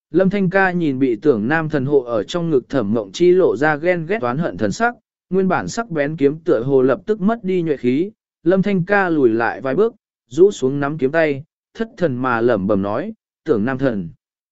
Lâm Thanh ca nhìn bị tưởng nam thần hộ ở trong ngực Thẩm Mộng Chi lộ ra ghen ghét toán hận thần sắc, nguyên bản sắc bén kiếm tựa hồ lập tức mất đi nhuệ khí, Lâm Thanh ca lùi lại vài bước, rũ xuống nắm kiếm tay, thất thần mà lẩm bẩm nói, tưởng nam thần.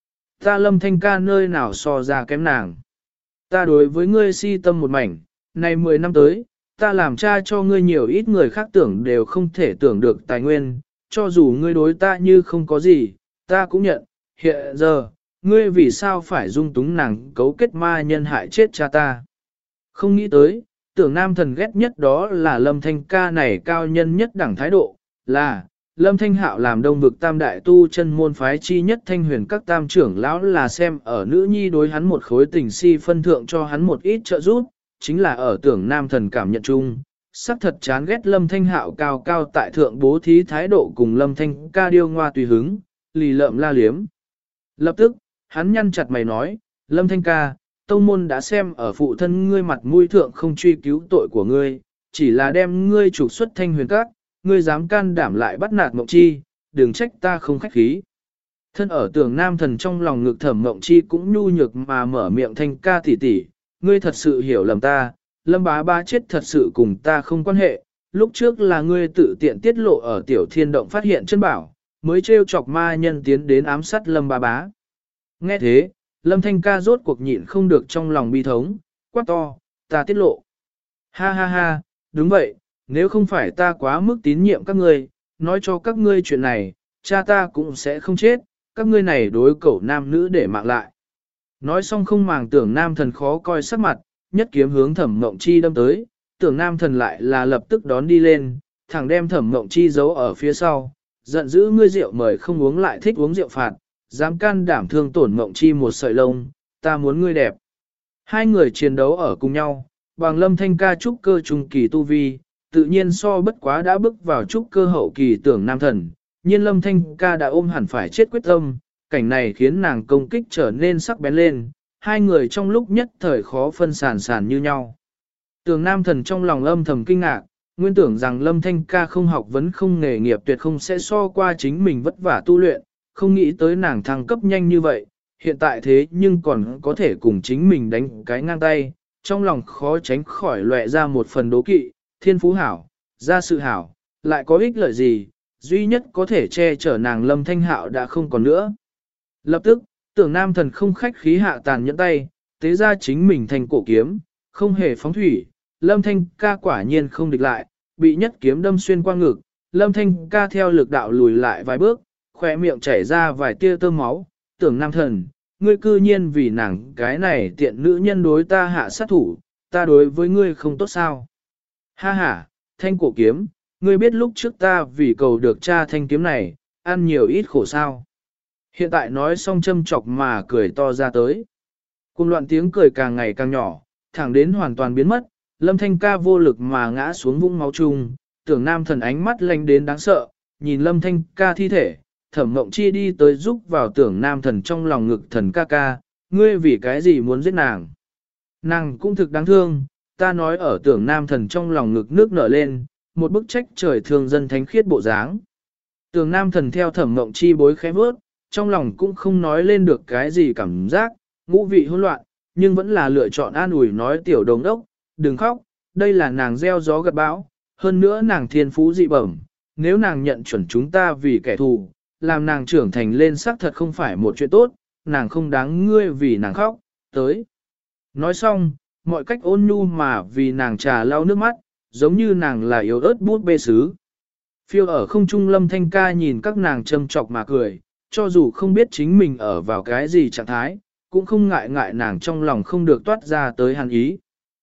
Ta Lâm Thanh ca nơi nào so ra kém nàng. Ta đối với ngươi si tâm một mảnh, này 10 năm tới, ta làm cha cho ngươi nhiều ít người khác tưởng đều không thể tưởng được tài nguyên, cho dù ngươi đối ta như không có gì, ta cũng nhận, hiện giờ, ngươi vì sao phải dung túng nàng cấu kết ma nhân hại chết cha ta. Không nghĩ tới, tưởng nam thần ghét nhất đó là Lâm Thanh ca này cao nhân nhất đẳng thái độ, là Lâm Thanh Hạo làm đông vực tam đại tu chân môn phái chi nhất thanh huyền các tam trưởng lão là xem ở nữ nhi đối hắn một khối tình si phân thượng cho hắn một ít trợ giúp, chính là ở tưởng nam thần cảm nhận chung, sắc thật chán ghét Lâm Thanh Hạo cao cao tại thượng bố thí thái độ cùng Lâm Thanh ca điêu ngoa tùy hứng, lì lợm la liếm. Lập tức, hắn nhăn chặt mày nói, Lâm Thanh ca, tông môn đã xem ở phụ thân ngươi mặt mũi thượng không truy cứu tội của ngươi, chỉ là đem ngươi trục xuất thanh huyền các, ngươi dám can đảm lại bắt nạt Mộng Chi, đừng trách ta không khách khí. Thân ở tưởng nam thần trong lòng ngực Thẩm Mộng Chi cũng nhu nhược mà mở miệng Thanh ca tỉ tỉ, ngươi thật sự hiểu lầm ta, Lâm bá bá chết thật sự cùng ta không quan hệ, lúc trước là ngươi tự tiện tiết lộ ở tiểu thiên động phát hiện chân bảo, mới trêu chọc ma nhân tiến đến ám sát Lâm bá bá. Nghe thế, Lâm Thanh ca rốt cuộc nhịn không được trong lòng bi thống, quát to, ta tiết lộ. Ha ha ha, đúng vậy, nếu không phải ta quá mức tín nhiệm các ngươi, nói cho các ngươi chuyện này, cha ta cũng sẽ không chết, các ngươi này đối cẩu nam nữ để mạng lại. Nói xong không màng tưởng nam thần khó coi sắc mặt, nhất kiếm hướng Thẩm Mộng Chi đâm tới, tưởng nam thần lại là lập tức đón đi lên, thẳng đem Thẩm Mộng Chi giấu ở phía sau, giận dữ ngươi rượu mời không uống lại thích uống rượu phạt, dám can đảm thương tổn Mộng Chi một sợi lông, ta muốn ngươi đẹp. Hai người chiến đấu ở cùng nhau, bằng Lâm Thanh ca trúc cơ trung kỳ tu vi, tự nhiên so bất quá đã bước vào trúc cơ hậu kỳ tưởng nam thần, nhiên Lâm Thanh ca đã ôm hẳn phải chết quyết tâm, cảnh này khiến nàng công kích trở nên sắc bén lên, hai người trong lúc nhất thời khó phân sản như nhau. Tưởng nam thần trong lòng âm thầm kinh ngạc, nguyên tưởng rằng Lâm Thanh ca không học vấn không nghề nghiệp tuyệt không sẽ so qua chính mình vất vả tu luyện, không nghĩ tới nàng thăng cấp nhanh như vậy, hiện tại thế nhưng còn có thể cùng chính mình đánh cái ngang tay, trong lòng khó tránh khỏi lóe ra một phần đố kỵ, thiên phú hảo, gia sự hảo, lại có ích lợi gì, duy nhất có thể che chở nàng Lâm Thanh Hạo đã không còn nữa. Lập tức, tưởng nam thần không khách khí hạ tàn nhẫn tay, tế ra chính mình thành cổ kiếm, không hề phóng thủy, Lâm Thanh ca quả nhiên không địch lại, bị nhất kiếm đâm xuyên qua ngực, Lâm Thanh ca theo lực đạo lùi lại vài bước, khỏe miệng chảy ra vài tia tơ máu, tưởng nam thần, ngươi cư nhiên vì nàng cái này tiện nữ nhân đối ta hạ sát thủ, ta đối với ngươi không tốt sao. Ha ha, thanh cổ kiếm, ngươi biết lúc trước ta vì cầu được cha thanh kiếm này, ăn nhiều ít khổ sao. Hiện tại nói xong châm chọc mà cười to ra tới. Cùng loạn tiếng cười càng ngày càng nhỏ, thẳng đến hoàn toàn biến mất, Lâm Thanh ca vô lực mà ngã xuống vũng máu chung, tưởng nam thần ánh mắt lạnh đến đáng sợ, nhìn Lâm Thanh ca thi thể, Thẩm Mộng Chi đi tới giúp vào tưởng nam thần trong lòng ngực thần ca ca, ngươi vì cái gì muốn giết nàng. Nàng cũng thực đáng thương, ta nói ở tưởng nam thần trong lòng ngực nước nở lên, một bức trách trời thương dân thánh khiết bộ dáng. Tưởng nam thần theo Thẩm Mộng Chi bối khẽ bước, trong lòng cũng không nói lên được cái gì cảm giác, ngũ vị hỗn loạn, nhưng vẫn là lựa chọn an ủi nói tiểu đồng đốc, đừng khóc, đây là nàng gieo gió gặt bão, hơn nữa nàng thiên phú dị bẩm, nếu nàng nhận chuẩn chúng ta vì kẻ thù, làm nàng trưởng thành lên xác thật không phải một chuyện tốt, nàng không đáng ngươi vì nàng khóc, tới. Nói xong, mọi cách ôn nhu mà vì nàng trà lau nước mắt, giống như nàng là yếu ớt bút bê sứ. Phiêu ở không trung Lâm Thanh ca nhìn các nàng châm chọc mà cười, cho dù không biết chính mình ở vào cái gì trạng thái, cũng không ngại ngại nàng trong lòng không được toát ra tới hàn ý.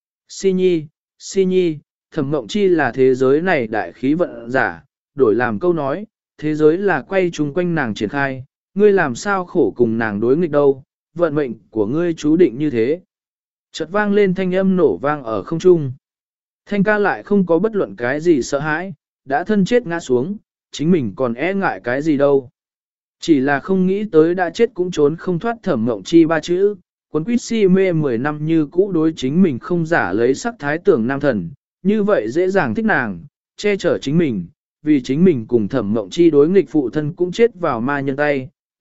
Si nhi, Thẩm Mộng Chi là thế giới này đại khí vận giả, đổi làm câu nói, thế giới là quay chung quanh nàng triển khai, ngươi làm sao khổ cùng nàng đối nghịch đâu, vận mệnh của ngươi chú định như thế. Chợt vang lên thanh âm nổ vang ở không trung. Thanh ca lại không có bất luận cái gì sợ hãi, đã thân chết ngã xuống, chính mình còn e ngại cái gì đâu. Chỉ là không nghĩ tới đã chết cũng trốn không thoát Thẩm Mộng Chi ba chữ, quấn quýt si mê 10 năm như cũ đối chính mình không giả lấy sắc thái tưởng nam thần, như vậy dễ dàng thích nàng, che chở chính mình, vì chính mình cùng Thẩm Mộng Chi đối nghịch phụ thân cũng chết vào ma nhân tay,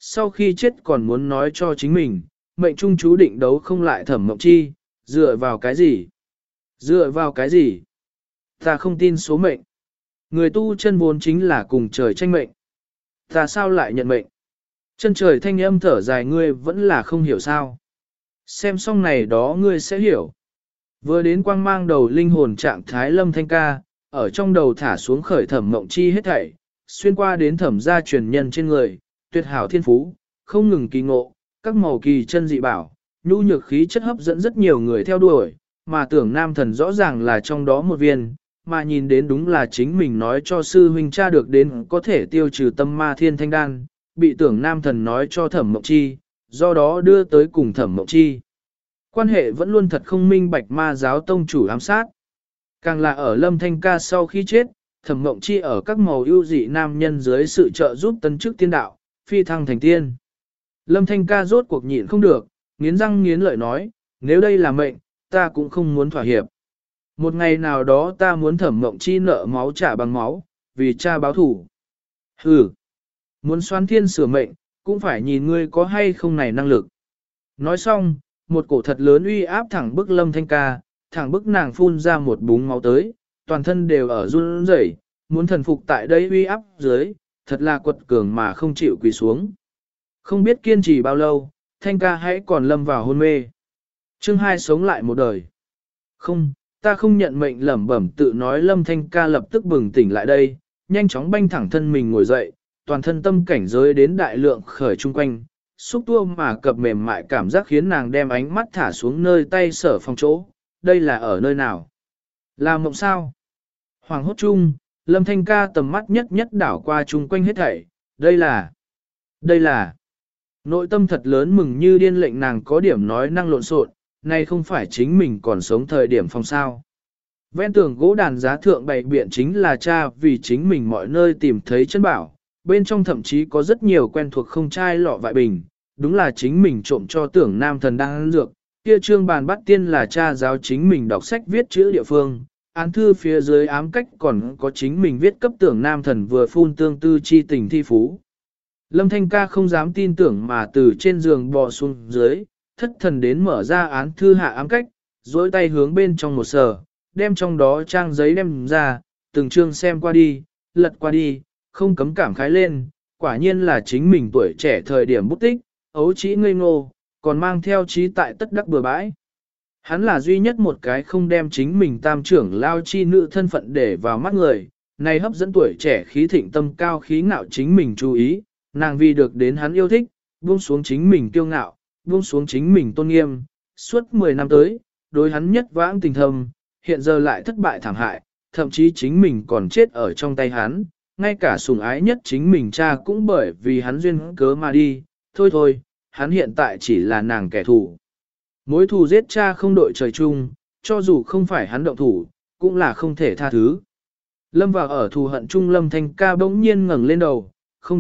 sau khi chết còn muốn nói cho chính mình, mệnh trung chú định đấu không lại Thẩm Mộng Chi, dựa vào cái gì? Dựa vào cái gì? Ta không tin số mệnh. Người tu chân vốn chính là cùng trời tranh mệnh. Ta sao lại nhận mệnh? Chân trời thanh âm thở dài ngươi vẫn là không hiểu sao. Xem xong này đó ngươi sẽ hiểu. Vừa đến quang mang đầu linh hồn trạng thái Lâm Thanh Ca, ở trong đầu thả xuống khởi Thẩm Mộng Chi hết thảy, xuyên qua đến thẩm gia truyền nhân trên người, tuyệt hảo thiên phú, không ngừng kỳ ngộ, các màu kỳ chân dị bảo, nhu nhược khí chất hấp dẫn rất nhiều người theo đuổi, mà tưởng nam thần rõ ràng là trong đó một viên, mà nhìn đến đúng là chính mình nói cho sư huynh cha được đến có thể tiêu trừ tâm ma thiên thanh đan, bị tưởng nam thần nói cho Thẩm Mộng Chi, do đó đưa tới cùng Thẩm Mộng Chi. Quan hệ vẫn luôn thật không minh bạch ma giáo tông chủ ám sát. Càng là ở Lâm Thanh Ca sau khi chết, Thẩm Mộng Chi ở các màu ưu dị nam nhân dưới sự trợ giúp tân chức tiên đạo, phi thăng thành tiên. Lâm Thanh Ca rốt cuộc nhịn không được, nghiến răng nghiến lợi nói, nếu đây là mệnh, ta cũng không muốn thỏa hiệp. Một ngày nào đó ta muốn Thẩm Mộng Chi nợ máu trả bằng máu, vì cha báo thủ. Hừ, muốn xoán thiên sửa mệnh, cũng phải nhìn ngươi có hay không này năng lực. Nói xong, một cổ thật lớn uy áp thẳng bức Lâm Thanh Ca, thẳng bức nàng phun ra một búng máu tới, toàn thân đều ở run rẩy, muốn thần phục tại đây uy áp dưới, thật là quật cường mà không chịu quỳ xuống. Không biết kiên trì bao lâu, Thanh Ca hãy còn lâm vào hôn mê. Chương 2 sống lại một đời. Không, ta không nhận mệnh lẩm bẩm tự nói Lâm Thanh Ca lập tức bừng tỉnh lại đây, nhanh chóng banh thẳng thân mình ngồi dậy, toàn thân tâm cảnh giới đến đại lượng khởi chung quanh, xúc tua mà cập mềm mại cảm giác khiến nàng đem ánh mắt thả xuống nơi tay sở phòng chỗ, đây là ở nơi nào? Là mộng sao? Hoàng hốt chung, Lâm Thanh Ca tầm mắt nhất nhất đảo qua chung quanh hết thảy, đây là, nội tâm thật lớn mừng như điên lệnh nàng có điểm nói năng lộn xộn, này không phải chính mình còn sống thời điểm phong sao. Ven tường gỗ đàn giá thượng bày biện chính là cha vì chính mình mọi nơi tìm thấy chân bảo, bên trong thậm chí có rất nhiều quen thuộc không chai lọ vại bình, đúng là chính mình trộm cho tưởng nam thần đang ăn dược, kia trương bàn bắt tiên là cha giáo chính mình đọc sách viết chữ địa phương, án thư phía dưới ám cách còn có chính mình viết cấp tưởng nam thần vừa phun tương tư chi tình thi phú. Lâm Thanh Ca không dám tin tưởng mà từ trên giường bò xuống dưới, thất thần đến mở ra án thư hạ ám cách, dối tay hướng bên trong một sờ, đem trong đó trang giấy đem ra, từng chương xem qua đi, lật qua đi, không cấm cảm khái lên, quả nhiên là chính mình tuổi trẻ thời điểm bút tích, ấu trĩ ngây ngô, còn mang theo trí tại tất đắc bừa bãi. Hắn là duy nhất một cái không đem chính mình tam trưởng lao chi nữ thân phận để vào mắt người, này hấp dẫn tuổi trẻ khí thịnh tâm cao khí ngạo chính mình chú ý, nàng vì được đến hắn yêu thích, buông xuống chính mình kiêu ngạo, buông xuống chính mình tôn nghiêm, suốt 10 năm tới, đối hắn nhất vãng tình thầm, hiện giờ lại thất bại thảm hại, thậm chí chính mình còn chết ở trong tay hắn, ngay cả sủng ái nhất chính mình cha cũng bởi vì hắn duyên cớ mà đi, thôi, hắn hiện tại chỉ là nàng kẻ thù. Mối thù giết cha không đội trời chung, cho dù không phải hắn động thủ, cũng là không thể tha thứ. Lâm vào ở thù hận chung Lâm Thanh Ca bỗng nhiên ngẩng lên đầu, không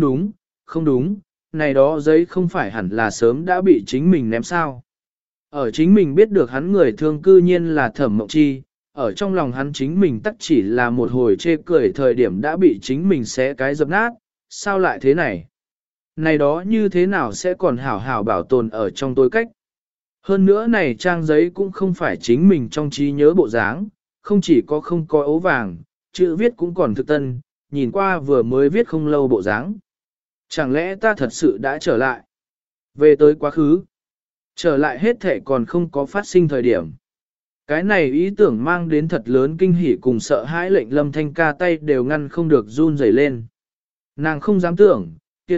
đúng, này đó giấy không phải hẳn là sớm đã bị chính mình ném sao. Ở chính mình biết được hắn người thương cư nhiên là Thẩm Mộng Chi, ở trong lòng hắn chính mình tắc chỉ là một hồi chê cười thời điểm đã bị chính mình xé cái dập nát, sao lại thế này? Này đó như thế nào sẽ còn hảo hảo bảo tồn ở trong tối cách? Hơn nữa này trang giấy cũng không phải chính mình trong trí nhớ bộ dáng, không chỉ có không có ấu vàng, chữ viết cũng còn thực tân, nhìn qua vừa mới viết không lâu bộ dáng. Chẳng lẽ ta thật sự đã trở lại? Về tới quá khứ, trở lại hết thể còn không có phát sinh thời điểm. Cái này ý tưởng mang đến thật lớn kinh hỉ cùng sợ hãi lệnh Lâm Thanh Ca tay đều ngăn không được run rẩy lên. Nàng không dám tưởng, kia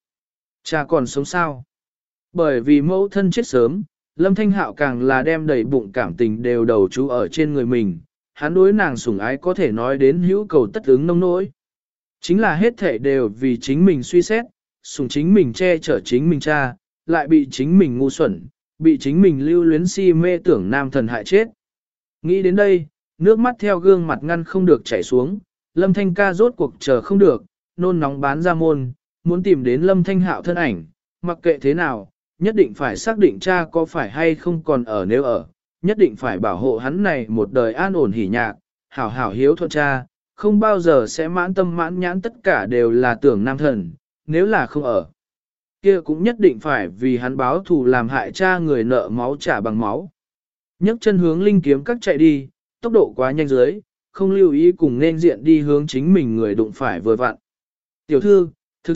cha còn sống sao? Bởi vì mẫu thân chết sớm, Lâm Thanh Hạo càng là đem đầy bụng cảm tình đều đầu chú ở trên người mình, hắn đối nàng sủng ái có thể nói đến hữu cầu tất ứng nông nỗi. Chính là hết thể đều vì chính mình suy xét, sủng chính mình che chở chính mình cha, lại bị chính mình ngu xuẩn, bị chính mình lưu luyến si mê tưởng nam thần hại chết. Nghĩ đến đây, nước mắt theo gương mặt ngăn không được chảy xuống, Lâm Thanh Ca rốt cuộc chờ không được, nôn nóng bán ra môn, muốn tìm đến Lâm Thanh Hạo thân ảnh, mặc kệ thế nào, nhất định phải xác định cha có phải hay không còn ở nếu ở, nhất định phải bảo hộ hắn này một đời an ổn hỉ nhạc, hảo hảo hiếu thuận cha, không bao giờ sẽ mãn tâm mãn nhãn tất cả đều là tưởng nam thần, nếu là không ở. kia cũng nhất định phải vì hắn báo thù làm hại cha người nợ máu trả bằng máu. Nhấc chân hướng linh kiếm các chạy đi, tốc độ quá nhanh dưới, không lưu ý cùng nên diện đi hướng chính mình người đụng phải vừa vặn. Tiểu thư, thực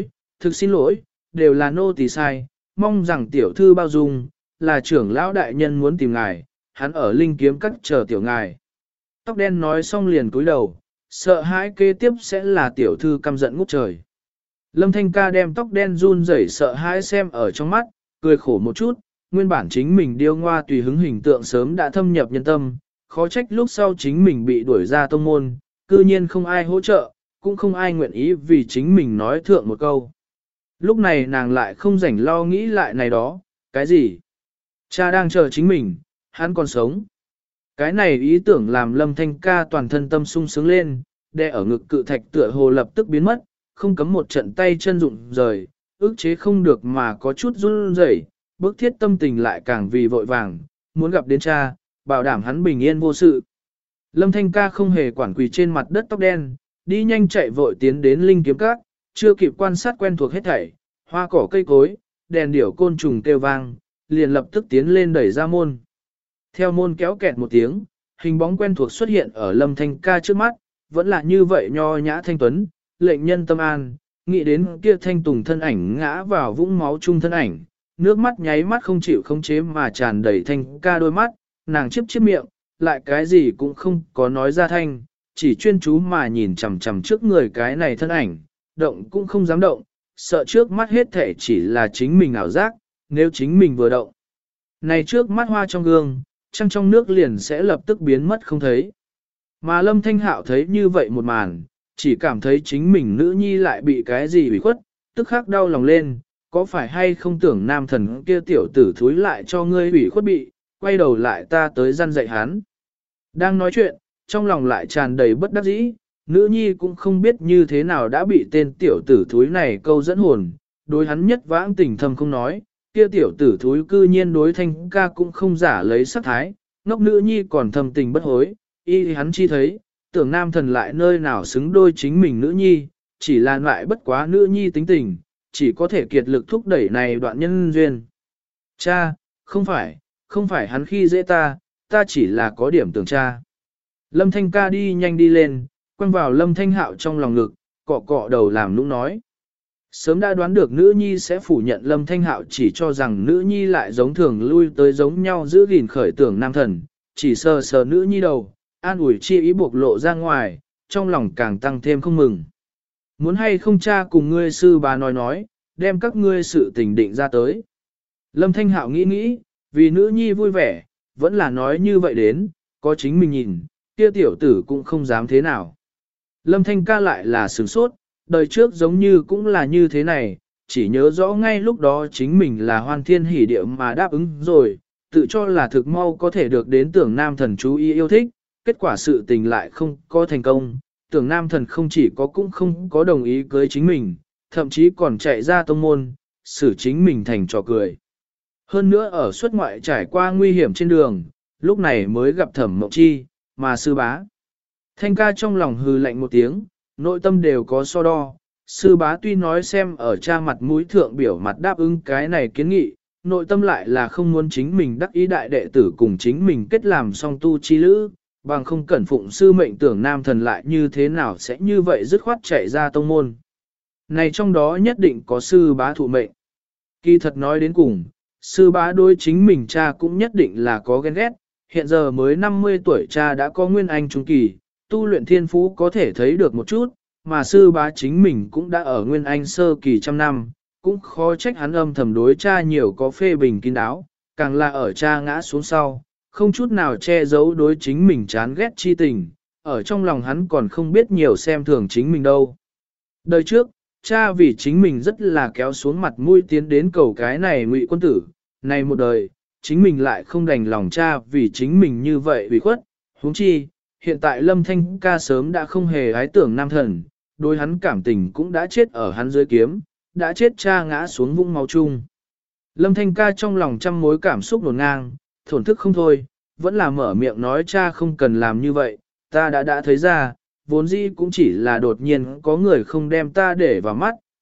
xin lỗi, đều là nô tỳ sai, mong rằng tiểu thư bao dung, là trưởng lão đại nhân muốn tìm ngài, hắn ở linh kiếm các chờ tiểu ngài. Tóc đen nói xong liền cúi đầu, sợ hãi kế tiếp sẽ là tiểu thư căm giận ngút trời. Lâm Thanh Ca đem tóc đen run rẩy sợ hãi xem ở trong mắt, cười khổ một chút, nguyên bản chính mình điêu ngoa tùy hứng hình tượng sớm đã thâm nhập nhân tâm, khó trách lúc sau chính mình bị đuổi ra tông môn, cư nhiên không ai hỗ trợ, cũng không ai nguyện ý vì chính mình nói thượng một câu. Lúc này nàng lại không rảnh lo nghĩ lại này đó, cái gì? Cha đang chờ chính mình, hắn còn sống. Cái này ý tưởng làm Lâm Thanh Ca toàn thân tâm sung sướng lên, đè ở ngực cự thạch tựa hồ lập tức biến mất, không cấm một trận tay chân rụng rời, ức chế không được mà có chút run rẩy, bức thiết tâm tình lại càng vì vội vàng, muốn gặp đến cha, bảo đảm hắn bình yên vô sự. Lâm Thanh Ca không hề quản quỳ trên mặt đất tóc đen, đi nhanh chạy vội tiến đến linh kiếm các, chưa kịp quan sát quen thuộc hết thảy, hoa cỏ cây cối, đèn điểu côn trùng kêu vang, liền lập tức tiến lên đẩy ra môn. Theo môn kéo kẹt một tiếng, hình bóng quen thuộc xuất hiện ở Lâm Thanh Ca trước mắt, vẫn là như vậy nho nhã thanh tuấn, lệnh nhân tâm an, nghĩ đến kia thanh tùng thân ảnh ngã vào vũng máu chung thân ảnh, nước mắt nháy mắt không chịu khống chế mà tràn đầy Thanh Ca đôi mắt, nàng chiếp miệng, lại cái gì cũng không có nói ra thanh, chỉ chuyên chú mà nhìn chằm chằm trước người cái này thân ảnh, động cũng không dám động, sợ trước mắt hết thể chỉ là chính mình ảo giác, nếu chính mình vừa động. Này trước mắt hoa trong gương, trăng trong nước liền sẽ lập tức biến mất không thấy. Mà Lâm Thanh Hạo thấy như vậy một màn, chỉ cảm thấy chính mình nữ nhi lại bị cái gì ủy khuất, tức khắc đau lòng lên, có phải hay không tưởng nam thần kia tiểu tử thúi lại cho ngươi ủy khuất bị, quay đầu lại ta tới răn dạy hắn. Đang nói chuyện, trong lòng lại tràn đầy bất đắc dĩ, nữ nhi cũng không biết như thế nào đã bị tên tiểu tử thúi này câu dẫn hồn, đối hắn nhất vãng tình thầm không nói, kia tiểu tử thúi cư nhiên đối Thanh Ca cũng không giả lấy sắc thái, ngốc nữ nhi còn thầm tình bất hối, y hắn chi thấy, tưởng nam thần lại nơi nào xứng đôi chính mình nữ nhi, chỉ là lại bất quá nữ nhi tính tình, chỉ có thể kiệt lực thúc đẩy này đoạn nhân duyên. Cha, không phải hắn khi dễ ta chỉ là có điểm tưởng cha. Lâm Thanh Ca đi nhanh đi lên, quăng vào Lâm Thanh Hạo trong lòng ngực, cọ cọ đầu làm nũng nói. Sớm đã đoán được nữ nhi sẽ phủ nhận Lâm Thanh Hạo chỉ cho rằng nữ nhi lại giống thường lui tới giống nhau giữ gìn khởi tưởng nam thần, chỉ sờ sờ nữ nhi đầu, an ủi chi ý buộc lộ ra ngoài, trong lòng càng tăng thêm không mừng. Muốn hay không cha cùng ngươi sư bà nói, đem các ngươi sự tình định ra tới. Lâm Thanh Hạo nghĩ, vì nữ nhi vui vẻ, vẫn là nói như vậy đến, có chính mình nhìn, kia tiểu tử cũng không dám thế nào. Lâm Thanh Ca lại là sửng sốt, đời trước giống như cũng là như thế này, chỉ nhớ rõ ngay lúc đó chính mình là hoan thiên hỷ địa mà đáp ứng rồi, tự cho là thực mau có thể được đến tưởng nam thần chú ý yêu thích, kết quả sự tình lại không có thành công, tưởng nam thần không chỉ có cũng không có đồng ý cưới chính mình, thậm chí còn chạy ra tông môn, xử chính mình thành trò cười. Hơn nữa ở xuất ngoại trải qua nguy hiểm trên đường, lúc này mới gặp Thẩm Mộng Chi, mà sư bá. Thanh Ca trong lòng hừ lạnh một tiếng, nội tâm đều có so đo. Sư bá tuy nói xem ở cha mặt mũi thượng biểu mặt đáp ứng cái này kiến nghị, nội tâm lại là không muốn chính mình đắc ý đại đệ tử cùng chính mình kết làm song tu chi lữ, bằng không cẩn phụng sư mệnh tưởng nam thần lại như thế nào sẽ như vậy dứt khoát chạy ra tông môn. Này trong đó nhất định có sư bá thụ mệnh. Kỳ thật nói đến cùng, sư bá đối chính mình cha cũng nhất định là có ghen ghét, hiện giờ mới 50 tuổi cha đã có nguyên anh trung kỳ, tu luyện thiên phú có thể thấy được một chút, mà sư bá chính mình cũng đã ở nguyên anh sơ kỳ trăm năm, cũng khó trách hắn âm thầm đối cha nhiều có phê bình kín đáo, càng là ở cha ngã xuống sau, không chút nào che giấu đối chính mình chán ghét chi tình, ở trong lòng hắn còn không biết nhiều xem thường chính mình đâu. Đời trước, cha vì chính mình rất là kéo xuống mặt mũi tiến đến cầu cái này ngụy quân tử, này một đời, chính mình lại không đành lòng cha vì chính mình như vậy ủy khuất, huống chi, hiện tại Lâm Thanh Ca sớm đã không hề ái tưởng nam thần, đối hắn cảm tình cũng đã chết ở hắn dưới kiếm, đã chết cha ngã xuống vũng máu chung. Lâm Thanh Ca trong lòng trăm mối cảm xúc nổn ngang, thổn thức không thôi, vẫn là mở miệng nói cha không cần làm như vậy, ta đã thấy ra, vốn dĩ cũng chỉ là đột nhiên có người không đem ta để vào mắt,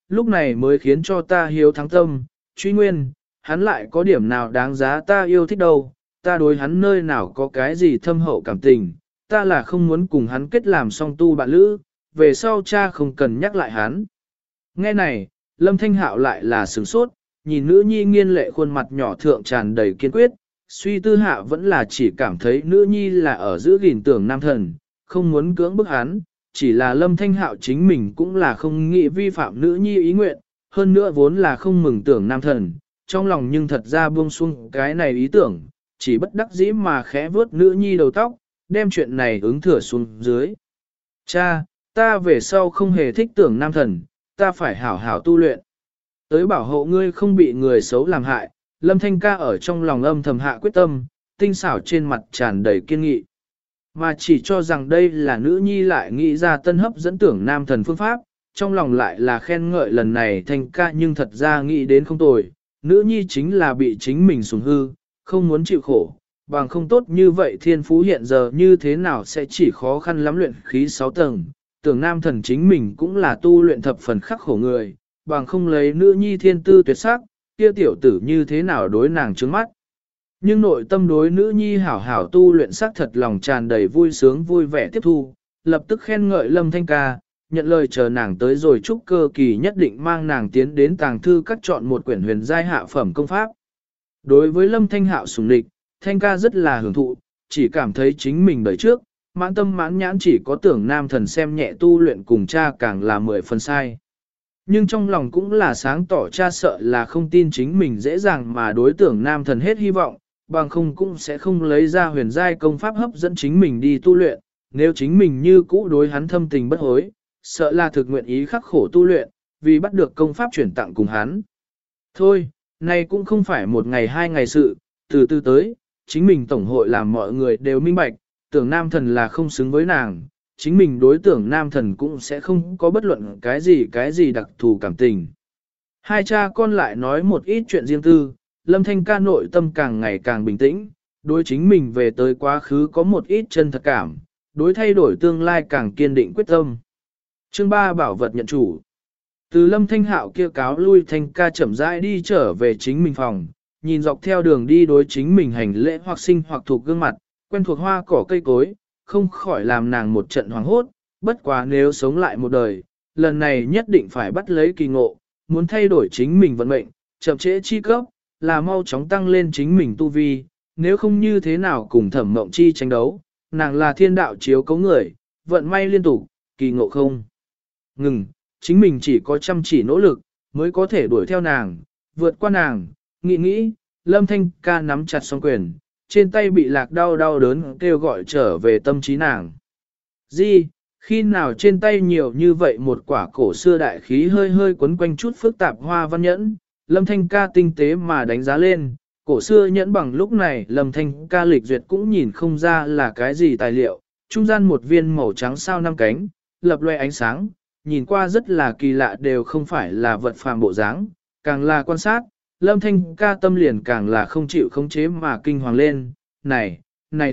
lúc này mới khiến cho ta hiếu thắng tâm, truy nguyên, hắn lại có điểm nào đáng giá ta yêu thích đâu, ta đối hắn nơi nào có cái gì thâm hậu cảm tình, ta là không muốn cùng hắn kết làm song tu bạn lữ, về sau cha không cần nhắc lại hắn. Nghe này, Lâm Thanh Hạo lại là sửng sốt, nhìn nữ nhi nghiên lệ khuôn mặt nhỏ thượng tràn đầy kiên quyết, suy tư hạ vẫn là chỉ cảm thấy nữ nhi là ở giữ gìn tưởng nam thần, không muốn cưỡng bức hắn, chỉ là Lâm Thanh Hạo chính mình cũng là không nghĩ vi phạm nữ nhi ý nguyện, hơn nữa vốn là không mừng tưởng nam thần, trong lòng nhưng thật ra buông xuống cái này ý tưởng, chỉ bất đắc dĩ mà khẽ vướt nữ nhi đầu tóc, đem chuyện này ứng thừa xuống dưới. Cha, ta về sau không hề thích tưởng nam thần, ta phải hảo hảo tu luyện. Tới bảo hộ ngươi không bị người xấu làm hại, Lâm Thanh ca ở trong lòng âm thầm hạ quyết tâm, tinh xảo trên mặt tràn đầy kiên nghị. Mà chỉ cho rằng đây là nữ nhi lại nghĩ ra tân hấp dẫn tưởng nam thần phương pháp, trong lòng lại là khen ngợi lần này Thanh ca nhưng thật ra nghĩ đến không tồi, nữ nhi chính là bị chính mình sủng hư, không muốn chịu khổ, bằng không tốt như vậy thiên phú hiện giờ như thế nào sẽ chỉ khó khăn lắm luyện khí 6 tầng, tưởng nam thần chính mình cũng là tu luyện thập phần khắc khổ người, bằng không lấy nữ nhi thiên tư tuyệt sắc, kia tiểu tử như thế nào đối nàng trướng mắt. Nhưng nội tâm đối nữ nhi hảo hảo tu luyện sắc thật lòng tràn đầy vui sướng vui vẻ tiếp thu, lập tức khen ngợi Lâm Thanh ca, nhận lời chờ nàng tới rồi chúc cơ kỳ nhất định mang nàng tiến đến tàng thư các chọn một quyển huyền giai hạ phẩm công pháp. Đối với Lâm Thanh Hạo sủng địch, Thanh ca rất là hưởng thụ, chỉ cảm thấy chính mình đời trước, mãn tâm mãn nhãn chỉ có tưởng nam thần xem nhẹ tu luyện cùng cha càng là 10 phần sai. Nhưng trong lòng cũng là sáng tỏ cha sợ là không tin chính mình dễ dàng mà đối tưởng nam thần hết hy vọng, bằng không cũng sẽ không lấy ra huyền giai công pháp hấp dẫn chính mình đi tu luyện, nếu chính mình như cũ đối hắn thâm tình bất hối, sợ là thực nguyện ý khắc khổ tu luyện, vì bắt được công pháp chuyển tặng cùng hắn. Thôi, này cũng không phải một ngày hai ngày sự, từ từ tới, chính mình tổng hội làm mọi người đều minh bạch, tưởng nam thần là không xứng với nàng, chính mình đối tưởng nam thần cũng sẽ không có bất luận cái gì đặc thù cảm tình. Hai cha con lại nói một ít chuyện riêng tư, Lâm Thanh ca nội tâm càng ngày càng bình tĩnh, đối chính mình về tới quá khứ có một ít chân thật cảm, đối thay đổi tương lai càng kiên định quyết tâm. Chương 3 bảo vật nhận chủ. Từ Lâm Thanh Hạo kia cáo lui Thanh ca chậm rãi đi trở về chính mình phòng, nhìn dọc theo đường đi đối chính mình hành lễ hoặc sinh hoặc thuộc gương mặt, quen thuộc hoa cỏ cây cối, không khỏi làm nàng một trận hoảng hốt, bất quá nếu sống lại một đời, lần này nhất định phải bắt lấy kỳ ngộ, muốn thay đổi chính mình vận mệnh, chậm trễ chi cấp, là mau chóng tăng lên chính mình tu vi, nếu không như thế nào cùng Thẩm Mộng Chi tranh đấu, nàng là thiên đạo chiếu cấu người, vận may liên tục, kỳ ngộ không ngừng, chính mình chỉ có chăm chỉ nỗ lực, mới có thể đuổi theo nàng, vượt qua nàng, nghĩ, Lâm Thanh ca nắm chặt song quyền, trên tay bị lạc đau đớn kêu gọi trở về tâm trí nàng. Di, khi nào trên tay nhiều như vậy một quả cổ xưa đại khí hơi quấn quanh chút phức tạp hoa văn nhẫn, Lâm Thanh ca tinh tế mà đánh giá lên, cổ xưa nhẫn bằng lúc này Lâm Thanh ca lịch duyệt cũng nhìn không ra là cái gì tài liệu, trung gian một viên màu trắng sao năm cánh, lập loe ánh sáng, nhìn qua rất là kỳ lạ đều không phải là vật phàm bộ dáng, càng là quan sát, Lâm Thanh ca tâm liền càng là không chịu khống chế mà kinh hoàng lên, này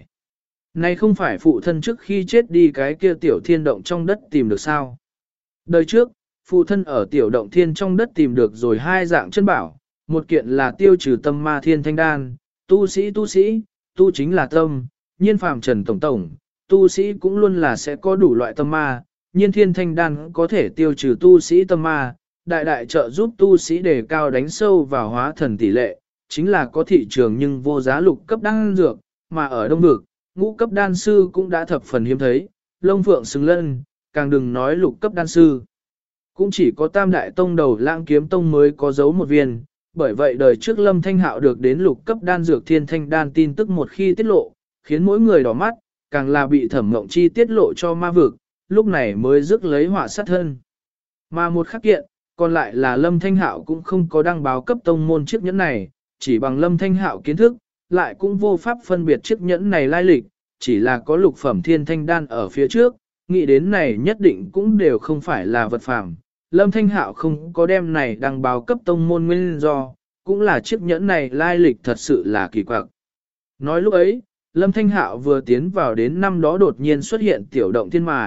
không phải phụ thân trước khi chết đi cái kia tiểu thiên động trong đất tìm được sao. Đời trước, phụ thân ở tiểu động thiên trong đất tìm được rồi hai dạng chân bảo, một kiện là tiêu trừ tâm ma thiên thanh đan, tu sĩ, tu chính là tâm, nhiên phàm trần tổng, tu sĩ cũng luôn là sẽ có đủ loại tâm ma, nhiên thiên thanh đan có thể tiêu trừ tu sĩ tâm ma, đại trợ giúp tu sĩ đề cao đánh sâu vào hóa thần tỷ lệ, chính là có thị trường nhưng vô giá lục cấp đan dược, mà ở Đông Vực, ngũ cấp đan sư cũng đã thập phần hiếm thấy, lông phượng xứng lân, càng đừng nói lục cấp đan sư. Cũng chỉ có tam đại tông đầu Lãng Kiếm Tông mới có giấu một viên, bởi vậy đời trước Lâm Thanh Hạo được đến lục cấp đan dược thiên thanh đan tin tức một khi tiết lộ, khiến mỗi người đỏ mắt, càng là bị Thẩm Mộng Chi tiết lộ cho ma vực, lúc này mới rước lấy họa sát thân. Mà một khắc kiện, còn lại là Lâm Thanh Hạo cũng không có đăng báo cấp tông môn chiếc nhẫn này, chỉ bằng Lâm Thanh Hạo kiến thức, lại cũng vô pháp phân biệt chiếc nhẫn này lai lịch, chỉ là có lục phẩm thiên thanh đan ở phía trước, nghĩ đến này nhất định cũng đều không phải là vật phàm. Lâm Thanh Hạo không có đem này đăng báo cấp tông môn nguyên do, cũng là chiếc nhẫn này lai lịch thật sự là kỳ quặc. Nói lúc ấy, Lâm Thanh Hạo vừa tiến vào đến năm đó đột nhiên xuất hiện tiểu động thiên mà,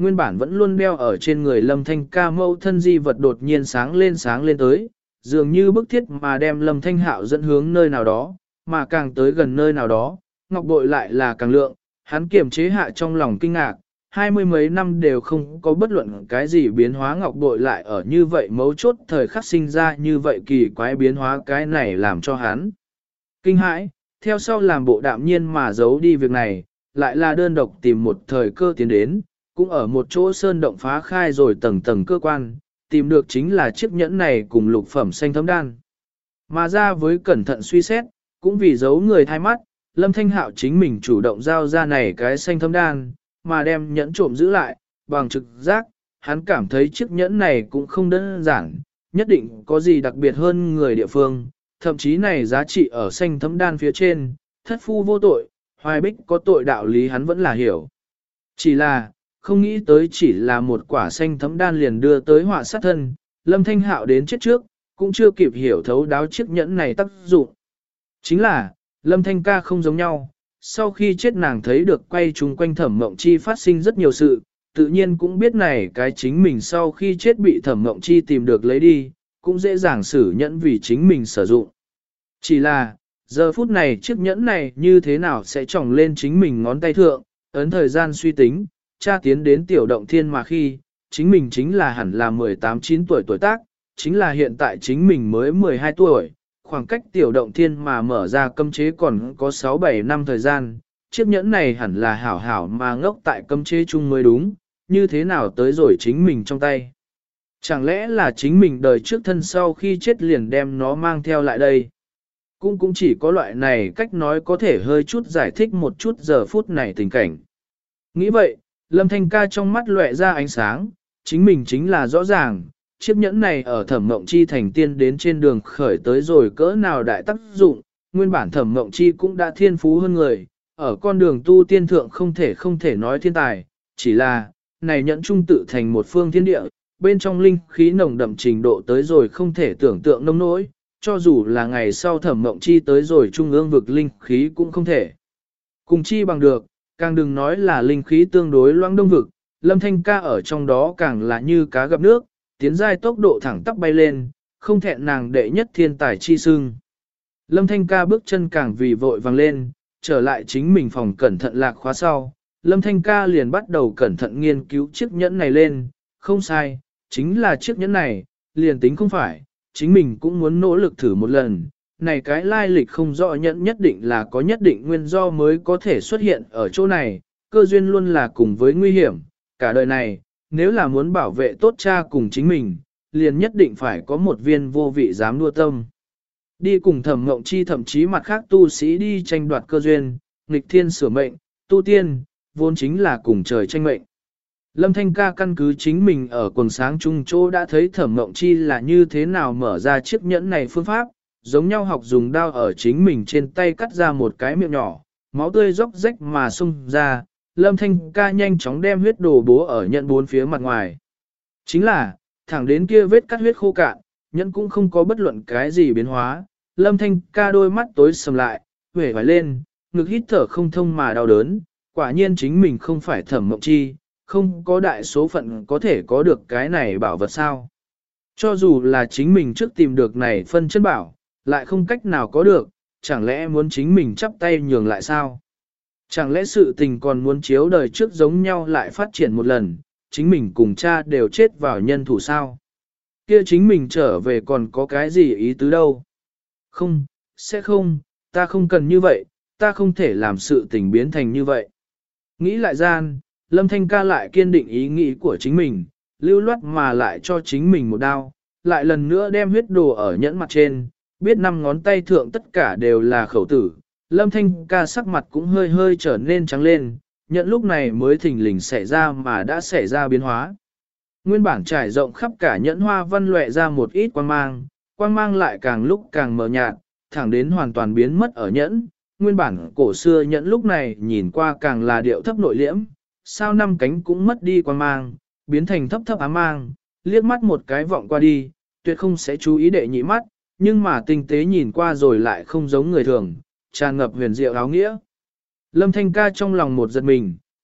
nguyên bản vẫn luôn đeo ở trên người Lâm Thanh Ca mâu thân di vật đột nhiên sáng lên tới, dường như bức thiết mà đem Lâm Thanh Hạo dẫn hướng nơi nào đó, mà càng tới gần nơi nào đó, ngọc bội lại là càng lượng, hắn kiềm chế hạ trong lòng kinh ngạc, 20 mấy năm đều không có bất luận cái gì biến hóa ngọc bội lại ở như vậy mấu chốt thời khắc sinh ra như vậy kỳ quái biến hóa, cái này làm cho hắn kinh hãi, theo sau làm bộ đạm nhiên mà giấu đi việc này, lại là đơn độc tìm một thời cơ tiến đến, cũng ở một chỗ sơn động phá khai rồi tầng tầng cơ quan, tìm được chính là chiếc nhẫn này cùng lục phẩm xanh thấm đan. Mà ra với cẩn thận suy xét, cũng vì giấu người thay mắt, Lâm Thanh Hạo chính mình chủ động giao ra này cái xanh thấm đan, mà đem nhẫn trộm giữ lại, bằng trực giác, hắn cảm thấy chiếc nhẫn này cũng không đơn giản, nhất định có gì đặc biệt hơn người địa phương, thậm chí này giá trị ở xanh thấm đan phía trên, thất phu vô tội, hoài bích có tội đạo lý hắn vẫn là hiểu. Chỉ là, không nghĩ tới chỉ là một quả xanh thấm đan liền đưa tới họa sát thân, Lâm Thanh Hạo đến chết trước, cũng chưa kịp hiểu thấu đáo chiếc nhẫn này tác dụng. Chính là, Lâm Thanh Ca không giống nhau, sau khi chết nàng thấy được quay chung quanh Thẩm Mộng Chi phát sinh rất nhiều sự, tự nhiên cũng biết này cái chính mình sau khi chết bị Thẩm Mộng Chi tìm được lấy đi, cũng dễ dàng xử nhẫn vì chính mình sử dụng. Chỉ là, giờ phút này chiếc nhẫn này như thế nào sẽ tròng lên chính mình ngón tay thượng, ấn thời gian suy tính, cha tiến đến tiểu động thiên mà khi, chính mình chính là hẳn là 18-9 tuổi tuổi tác, chính là hiện tại chính mình mới 12 tuổi, khoảng cách tiểu động thiên mà mở ra cấm chế còn có 6-7 năm thời gian, chiếc nhẫn này hẳn là hảo hảo mà ngốc tại cấm chế chung mới đúng, như thế nào tới rồi chính mình trong tay. Chẳng lẽ là chính mình đời trước thân sau khi chết liền đem nó mang theo lại đây. Cũng chỉ có loại này cách nói có thể hơi chút giải thích một chút giờ phút này tình cảnh. Nghĩ vậy, Lâm Thanh Ca trong mắt lóe ra ánh sáng, chính mình chính là rõ ràng, chiếc nhẫn này ở Thẩm Mộng Chi thành tiên đến trên đường khởi tới rồi cỡ nào đại tác dụng, nguyên bản Thẩm Mộng Chi cũng đã thiên phú hơn người, ở con đường tu tiên thượng không thể nói thiên tài, chỉ là, này nhẫn trung tự thành một phương thiên địa, bên trong linh khí nồng đậm trình độ tới rồi không thể tưởng tượng nông nỗi, cho dù là ngày sau Thẩm Mộng Chi tới rồi trung ương vực linh khí cũng không thể. Cùng chi bằng được, càng đừng nói là linh khí tương đối loãng đông vực, Lâm Thanh Ca ở trong đó càng là như cá gặp nước, tiến giai tốc độ thẳng tắp bay lên, không thẹn nàng đệ nhất thiên tài chi sưng. Lâm Thanh Ca bước chân càng vì vội vàng lên, trở lại chính mình phòng cẩn thận lạc khóa sau. Lâm Thanh Ca liền bắt đầu cẩn thận nghiên cứu chiếc nhẫn này lên, không sai, chính là chiếc nhẫn này, liền tính không phải, chính mình cũng muốn nỗ lực thử một lần. Này cái lai lịch không rõ nhẫn nhất định là có nhất định nguyên do mới có thể xuất hiện ở chỗ này, cơ duyên luôn là cùng với nguy hiểm, cả đời này, nếu là muốn bảo vệ tốt cha cùng chính mình, liền nhất định phải có một viên vô vị dám đua tâm. Đi cùng Thẩm Mộng Chi thậm chí mặt khác tu sĩ đi tranh đoạt cơ duyên, nghịch thiên sửa mệnh, tu tiên, vốn chính là cùng trời tranh mệnh. Lâm Thanh Ca căn cứ chính mình ở quần sáng trung chỗ đã thấy Thẩm Mộng Chi là như thế nào mở ra chiếc nhẫn này phương pháp, giống nhau học dùng đao ở chính mình trên tay cắt ra một cái miệng nhỏ, máu tươi róc rách mà xung ra, Lâm Thanh Ca nhanh chóng đem huyết đồ bố ở nhẫn bốn phía mặt ngoài. Chính là, thẳng đến kia vết cắt huyết khô cạn, nhẫn cũng không có bất luận cái gì biến hóa, Lâm Thanh Ca đôi mắt tối sầm lại, huệ vải lên, ngực hít thở không thông mà đau đớn, quả nhiên chính mình không phải Thẩm Mộng Chi, không có đại số phận có thể có được cái này bảo vật sao. Cho dù là chính mình trước tìm được này phân chân bảo, lại không cách nào có được, chẳng lẽ muốn chính mình chắp tay nhường lại sao? Chẳng lẽ sự tình còn muốn chiếu đời trước giống nhau lại phát triển một lần, chính mình cùng cha đều chết vào nhân thủ sao? Kia chính mình trở về còn có cái gì ý tứ đâu? Không, sẽ không, ta không cần như vậy, ta không thể làm sự tình biến thành như vậy. Nghĩ lại gian, Lâm Thanh Ca lại kiên định ý nghĩ của chính mình, lưu loát mà lại cho chính mình một đao, lại lần nữa đem huyết đồ ở nhẫn mặt trên, biết 5 ngón tay thượng tất cả đều là khẩu tử. Lâm Thanh Ca sắc mặt cũng hơi hơi trở nên trắng lên, nhận lúc này mới thình lình xảy ra mà đã xảy ra biến hóa. Nguyên bản trải rộng khắp cả nhẫn hoa văn lệ ra một ít quang mang lại càng lúc càng mờ nhạt, thẳng đến hoàn toàn biến mất ở nhẫn. Nguyên bản cổ xưa nhẫn lúc này nhìn qua càng là điệu thấp nội liễm, sao 5 cánh cũng mất đi quang mang, biến thành thấp thấp ám mang, liếc mắt một cái vọng qua đi, tuyệt không sẽ chú ý đệ nhị mắt, nhưng mà tinh tế nhìn qua rồi lại không giống người thường, tràn ngập huyền diệu áo nghĩa. Lâm Thanh Ca trong lòng một giật mình,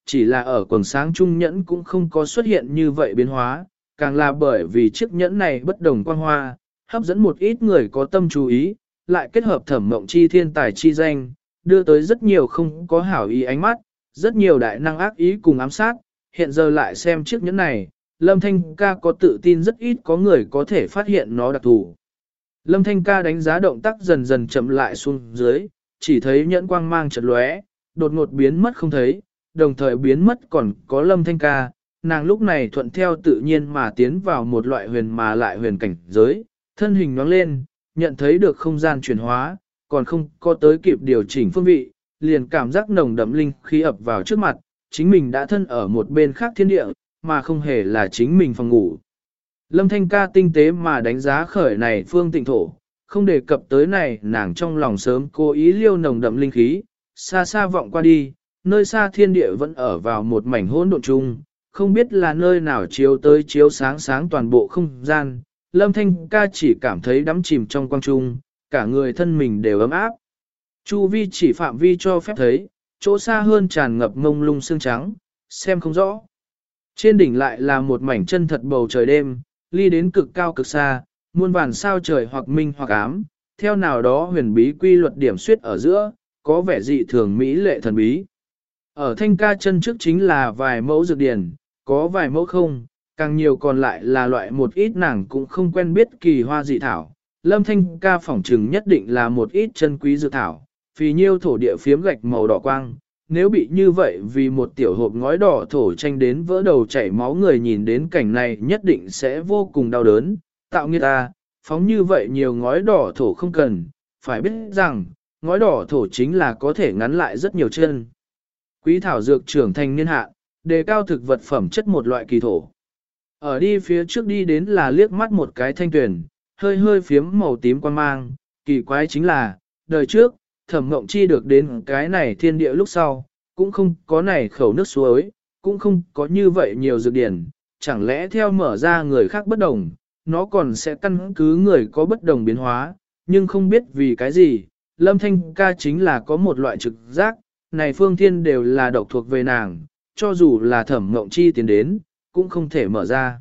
chỉ là ở quần sáng trung nhẫn cũng không có xuất hiện như vậy biến hóa, càng là bởi vì chiếc nhẫn này bất đồng quang hoa, hấp dẫn một ít người có tâm chú ý, lại kết hợp Thẩm Mộng Chi thiên tài chi danh, đưa tới rất nhiều không có hảo ý ánh mắt, rất nhiều đại năng ác ý cùng ám sát, hiện giờ lại xem chiếc nhẫn này, Lâm Thanh ca có tự tin rất ít có người có thể phát hiện nó đặc thù. Lâm Thanh ca đánh giá động tác dần dần chậm lại xuống dưới, chỉ thấy nhẫn quang mang chợt lóe, đột ngột biến mất không thấy, đồng thời biến mất còn có Lâm Thanh ca, nàng lúc này thuận theo tự nhiên mà tiến vào một loại huyền mà lại huyền cảnh giới, thân hình nhoáng lên, nhận thấy được không gian chuyển hóa, còn không có tới kịp điều chỉnh phương vị, liền cảm giác nồng đậm linh khí ập vào trước mặt, chính mình đã thân ở một bên khác thiên địa, mà không hề là chính mình phòng ngủ. Lâm Thanh ca tinh tế mà đánh giá khởi này phương tịnh thổ, không đề cập tới này nàng trong lòng sớm cố ý liêu nồng đậm linh khí, xa xa vọng qua đi, nơi xa thiên địa vẫn ở vào một mảnh hỗn độn chung, không biết là nơi nào chiếu tới chiếu sáng sáng toàn bộ không gian, Lâm Thanh ca chỉ cảm thấy đắm chìm trong quang trung, cả người thân mình đều ấm áp. Chu vi chỉ phạm vi cho phép thấy, chỗ xa hơn tràn ngập mông lung sương trắng, xem không rõ. Trên đỉnh lại là một mảnh chân thật bầu trời đêm, ly đến cực cao cực xa, muôn vàn sao trời hoặc minh hoặc ám, theo nào đó huyền bí quy luật điểm suyết ở giữa, có vẻ dị thường mỹ lệ thần bí. Ở Thanh ca chân trước chính là vài mẫu dược điển, có vài mẫu không, càng nhiều còn lại là loại một ít nàng cũng không quen biết kỳ hoa dị thảo. Lâm Thanh ca phỏng trừng nhất định là một ít chân quý dược thảo, phì nhiêu thổ địa phiếm gạch màu đỏ quang. Nếu bị như vậy vì một tiểu hộp ngói đỏ thổ tranh đến vỡ đầu chảy máu, người nhìn đến cảnh này nhất định sẽ vô cùng đau đớn, tạo nghiệt ta, phóng như vậy nhiều ngói đỏ thổ không cần, phải biết rằng, ngói đỏ thổ chính là có thể ngắn lại rất nhiều chân. Quý thảo dược trưởng thành niên hạn, đề cao thực vật phẩm chất một loại kỳ thổ. Ở đi phía trước đi đến là liếc mắt một cái thanh tuyển, hơi hơi phiếm màu tím quan mang, kỳ quái chính là, đời trước, Thẩm Mộng Chi được đến cái này thiên địa lúc sau, cũng không có này khẩu nước suối, cũng không có như vậy nhiều dược điển, chẳng lẽ theo mở ra người khác bất đồng, nó còn sẽ căn cứ người có bất đồng biến hóa, nhưng không biết vì cái gì, Lâm Thanh ca chính là có một loại trực giác, này phương thiên đều là độc thuộc về nàng, cho dù là Thẩm Mộng Chi tiến đến, cũng không thể mở ra.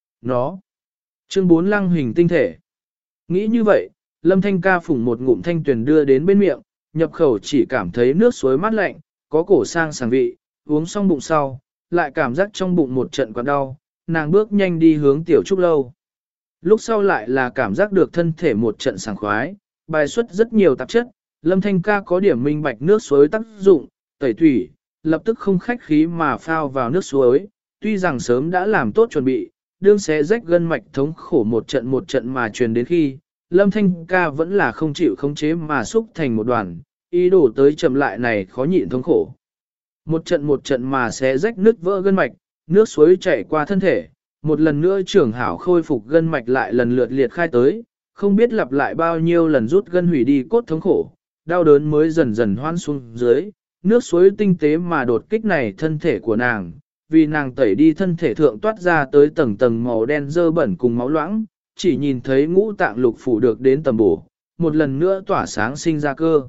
Nó. Chương 4 lăng hình tinh thể. Nghĩ như vậy, Lâm Thanh ca phủng một ngụm thanh tuyển đưa đến bên miệng, nhập khẩu chỉ cảm thấy nước suối mát lạnh, có cổ sang sảng vị, uống xong bụng sau, lại cảm giác trong bụng một trận quặn đau, nàng bước nhanh đi hướng tiểu trúc lâu. Lúc sau lại là cảm giác được thân thể một trận sảng khoái, bài xuất rất nhiều tạp chất, Lâm Thanh ca có điểm minh bạch nước suối tác dụng, tẩy thủy, lập tức không khách khí mà phao vào nước suối, tuy rằng sớm đã làm tốt chuẩn bị, đương xé rách gân mạch thống khổ một trận mà truyền đến khi, Lâm Thanh ca vẫn là không chịu khống chế mà xúc thành một đoàn, ý đồ tới chậm lại này khó nhịn thống khổ. Một trận mà xé rách nứt vỡ gân mạch, nước suối chảy qua thân thể, một lần nữa trưởng hảo khôi phục gân mạch lại lần lượt liệt khai tới, không biết lặp lại bao nhiêu lần rút gân hủy đi cốt thống khổ, đau đớn mới dần dần hoan xuống dưới, nước suối tinh tế mà đột kích này thân thể của nàng, vì nàng tẩy đi thân thể thượng toát ra tới tầng tầng màu đen dơ bẩn cùng máu loãng, chỉ nhìn thấy ngũ tạng lục phủ được đến tầm bổ, một lần nữa tỏa sáng sinh ra cơ.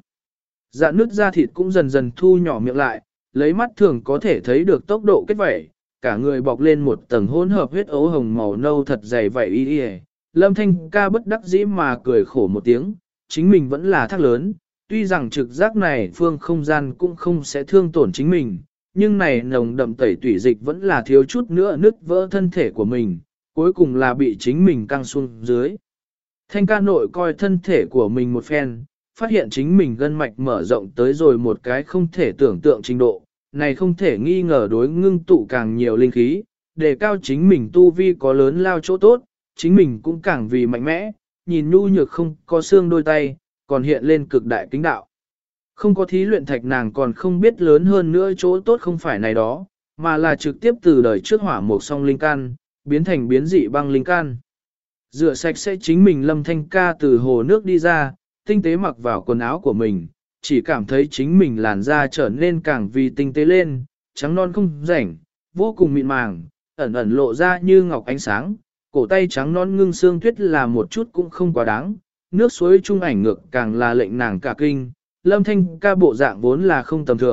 Dạ nứt da thịt cũng dần dần thu nhỏ miệng lại, lấy mắt thường có thể thấy được tốc độ kết vảy, cả người bọc lên một tầng hỗn hợp huyết ấu hồng màu nâu thật dày vảy y. Lâm Thanh ca bất đắc dĩ mà cười khổ một tiếng, chính mình vẫn là thác lớn, tuy rằng trực giác này phương không gian cũng không sẽ thương tổn chính mình, nhưng này nồng đậm tẩy tủy dịch vẫn là thiếu chút nữa nứt vỡ thân thể của mình, cuối cùng là bị chính mình căng xuống dưới. Thanh ca nội coi thân thể của mình một phen, phát hiện chính mình gân mạch mở rộng tới rồi một cái không thể tưởng tượng trình độ, này không thể nghi ngờ đối ngưng tụ càng nhiều linh khí, đề cao chính mình tu vi có lớn lao chỗ tốt, chính mình cũng càng vì mạnh mẽ, nhìn nhu nhược không có xương đôi tay, còn hiện lên cực đại kính đạo. Không có thí luyện thạch nàng còn không biết lớn hơn nữa chỗ tốt không phải này đó, mà là trực tiếp từ đời trước hỏa một song linh can, biến thành biến dị băng linh can. Rửa sạch sẽ chính mình Lâm Thanh ca từ hồ nước đi ra, tinh tế mặc vào quần áo của mình, chỉ cảm thấy chính mình làn da trở nên càng vì tinh tế lên, trắng non không rảnh, vô cùng mịn màng, ẩn ẩn lộ ra như ngọc ánh sáng, cổ tay trắng non ngưng xương tuyết là một chút cũng không quá đáng, nước suối trung ảnh ngược càng là lệnh nàng cả kinh. Lâm Thanh ca bộ dạng vốn là không tầm thường,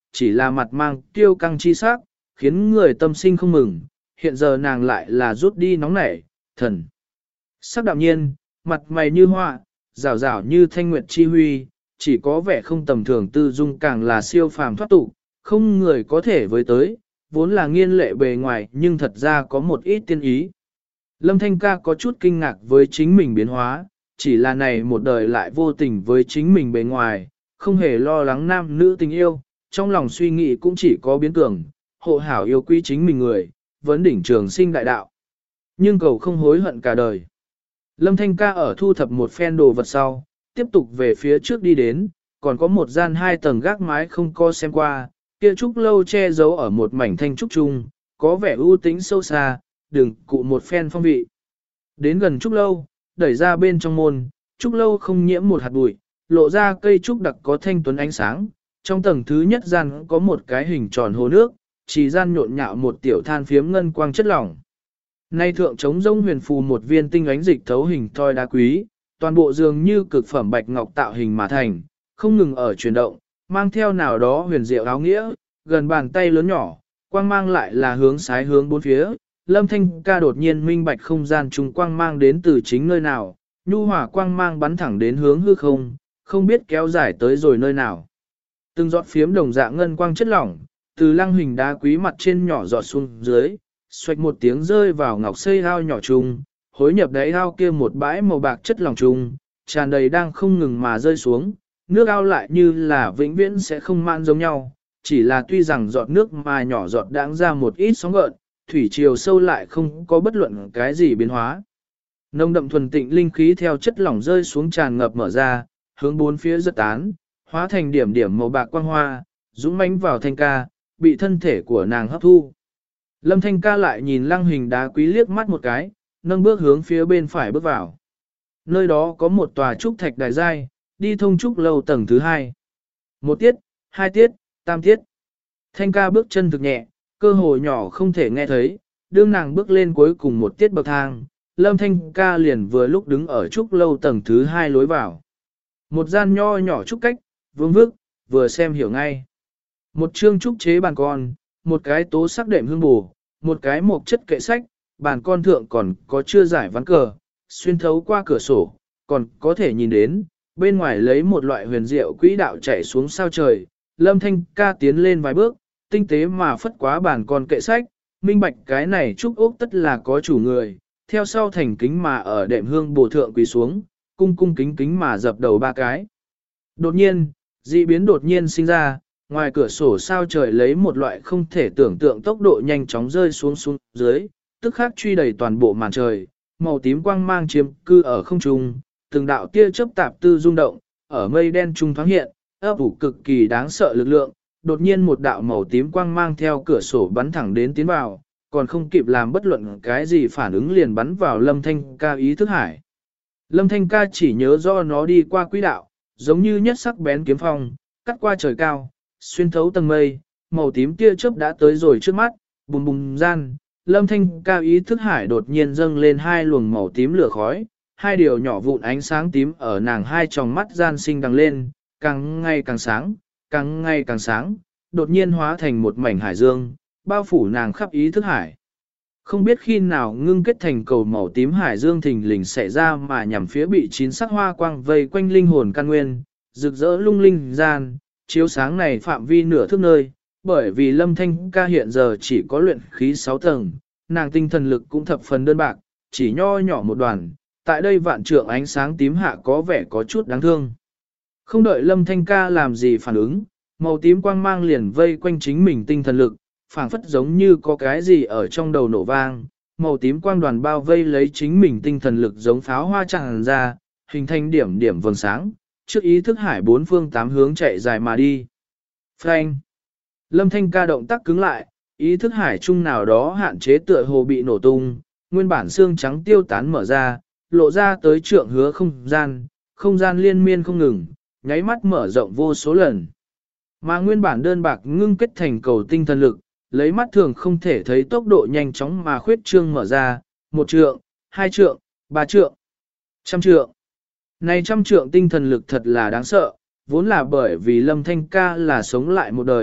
chỉ là mặt mang kiêu căng chi sắc, khiến người tâm sinh không mừng, hiện giờ nàng lại là rút đi nóng nảy, thần. Sắc đạm nhiên, mặt mày như họa, rảo rảo như thanh nguyệt chi huy, chỉ có vẻ không tầm thường tư dung càng là siêu phàm thoát tục, không người có thể với tới, vốn là nghiên lệ bề ngoài nhưng thật ra có một ít tiên ý. Lâm Thanh ca có chút kinh ngạc với chính mình biến hóa, chỉ là này một đời lại vô tình với chính mình bề ngoài, không hề lo lắng nam nữ tình yêu, trong lòng suy nghĩ cũng chỉ có biến cường, hộ hảo yêu quý chính mình người, vấn đỉnh trường sinh đại đạo. Nhưng cầu không hối hận cả đời. Lâm Thanh ca ở thu thập một phen đồ vật sau, tiếp tục về phía trước đi đến, còn có một gian 2 tầng gác mái không co xem qua, kia trúc lâu che giấu ở một mảnh thanh trúc trung, có vẻ ưu tĩnh sâu xa, đừng cụ một phen phong vị. Đến gần trúc lâu, đẩy ra bên trong môn, trúc lâu không nhiễm một hạt bụi, lộ ra cây trúc đặc có thanh tuấn ánh sáng, trong tầng thứ nhất gian có một cái hình tròn hồ nước, chỉ gian nhộn nhạo một tiểu than phiếm ngân quang chất lỏng. Nay thượng trống rông huyền phù một viên tinh ánh dịch thấu hình thoi đá quý, toàn bộ dường như cực phẩm bạch ngọc tạo hình mà thành, không ngừng ở chuyển động, mang theo nào đó huyền diệu áo nghĩa, gần bàn tay lớn nhỏ, quang mang lại là hướng sái hướng bốn phía. Lâm Thanh ca đột nhiên minh bạch không gian trùng quang mang đến từ chính nơi nào, nhu hỏa quang mang bắn thẳng đến hướng hư không, không biết kéo dài tới rồi nơi nào. Từng giọt phiếm đồng dạng ngân quang chất lỏng, từ lăng hình đá quý mặt trên nhỏ giọt xuống dưới, xoạch một tiếng rơi vào ngọc xây ao nhỏ trùng, hối nhập đáy ao kia một bãi màu bạc chất lỏng trùng, tràn đầy đang không ngừng mà rơi xuống, nước ao lại như là vĩnh viễn sẽ không mãn giống nhau, chỉ là tuy rằng giọt nước mà nhỏ giọt đãng ra một ít sóng gợn, thủy triều sâu lại không có bất luận cái gì biến hóa. Nồng đậm thuần tịnh linh khí theo chất lỏng rơi xuống tràn ngập mở ra, hướng bốn phía giật tán, hóa thành điểm điểm màu bạc quang hoa, dũng mãnh vào Thanh ca, bị thân thể của nàng hấp thu. Lâm Thanh ca lại nhìn lăng hình đá quý liếc mắt một cái, nâng bước hướng phía bên phải bước vào. Nơi đó có một tòa trúc thạch đài giai, đi thông trúc lâu tầng thứ 2. 1 tiết, 2 tiết, 3 tiết. Thanh ca bước chân thực nhẹ, cơ hồ nhỏ không thể nghe thấy, đương nàng bước lên cuối cùng 1 tiết bậc thang, Lâm Thanh ca liền vừa lúc đứng ở trúc lâu tầng thứ 2 lối vào. Một gian nho nhỏ trúc cách, vương vức, vừa xem hiểu ngay. Một chương trúc chế bàn con, một cái tố sắc đệm hương bù, một cái mộc chất kệ sách, bàn con thượng còn có chưa giải ván cờ, xuyên thấu qua cửa sổ, còn có thể nhìn đến, bên ngoài lấy một loại huyền diệu quỹ đạo chạy xuống sao trời. Lâm Thanh ca tiến lên vài bước, tinh tế mà phất quá bàn con kệ sách, minh bạch cái này trúc ốc tất là có chủ người, theo sau thành kính mà ở đệm hương bổ thượng quỳ xuống, cung cung kính kính mà dập đầu 3 cái. Đột nhiên, dị biến đột nhiên sinh ra, ngoài cửa sổ sao trời lấy một loại không thể tưởng tượng tốc độ nhanh chóng rơi xuống dưới, tức khắc truy đầy toàn bộ màn trời, màu tím quang mang chiếm cư ở không trung, từng đạo tia chớp tạp tư rung động, ở mây đen trung thoáng hiện, ấp ủ cực kỳ đáng sợ lực lượng, đột nhiên một đạo màu tím quang mang theo cửa sổ bắn thẳng đến tiến vào, còn không kịp làm bất luận cái gì phản ứng liền bắn vào Lâm Thanh ca ý thức hải. Lâm Thanh ca chỉ nhớ do nó đi qua quỹ đạo, giống như nhất sắc bén kiếm phong, cắt qua trời cao, xuyên thấu tầng mây, màu tím tia chớp đã tới rồi trước mắt, bùm bùm gian, Lâm Thanh ca ý thức hải đột nhiên dâng lên 2 luồng màu tím lửa khói, 2 điều nhỏ vụn ánh sáng tím ở nàng 2 tròng mắt gian sinh đằng lên, càng ngày càng sáng, càng ngày càng sáng, đột nhiên hóa thành một mảnh hải dương, bao phủ nàng khắp ý thức hải. Không biết khi nào ngưng kết thành cầu màu tím hải dương thình lình xảy ra mà nhằm phía bị 9 sắc hoa quang vây quanh linh hồn căn nguyên, rực rỡ lung linh gian, chiếu sáng này phạm vi nửa thước nơi, bởi vì Lâm Thanh ca hiện giờ chỉ có luyện khí 6 tầng, nàng tinh thần lực cũng thập phần đơn bạc, chỉ nho nhỏ một đoàn, tại đây vạn trượng ánh sáng tím hạ có vẻ có chút đáng thương. Không đợi Lâm Thanh ca làm gì phản ứng, màu tím quang mang liền vây quanh chính mình tinh thần lực, phảng phất giống như có cái gì ở trong đầu nổ vang, màu tím quang đoàn bao vây lấy chính mình tinh thần lực giống pháo hoa tràn ra, hình thành điểm điểm vầng sáng, trước ý thức hải 4 phương 8 hướng chạy dài mà đi. Phanh! Lâm Thanh ca động tác cứng lại, ý thức hải chung nào đó hạn chế tựa hồ bị nổ tung, nguyên bản xương trắng tiêu tán mở ra, lộ ra tới trượng hứa không gian liên miên không ngừng, nháy mắt mở rộng vô số lần. Mà nguyên bản đơn bạc ngưng kết thành cầu tinh thần lực, lấy mắt thường không thể thấy tốc độ nhanh chóng mà khuyết trương mở ra, 1 trượng, 2 trượng, 3 trượng, 100 trượng. Này 100 trượng tinh thần lực thật là đáng sợ, vốn là bởi vì Lâm Thanh ca là sống lại một đời,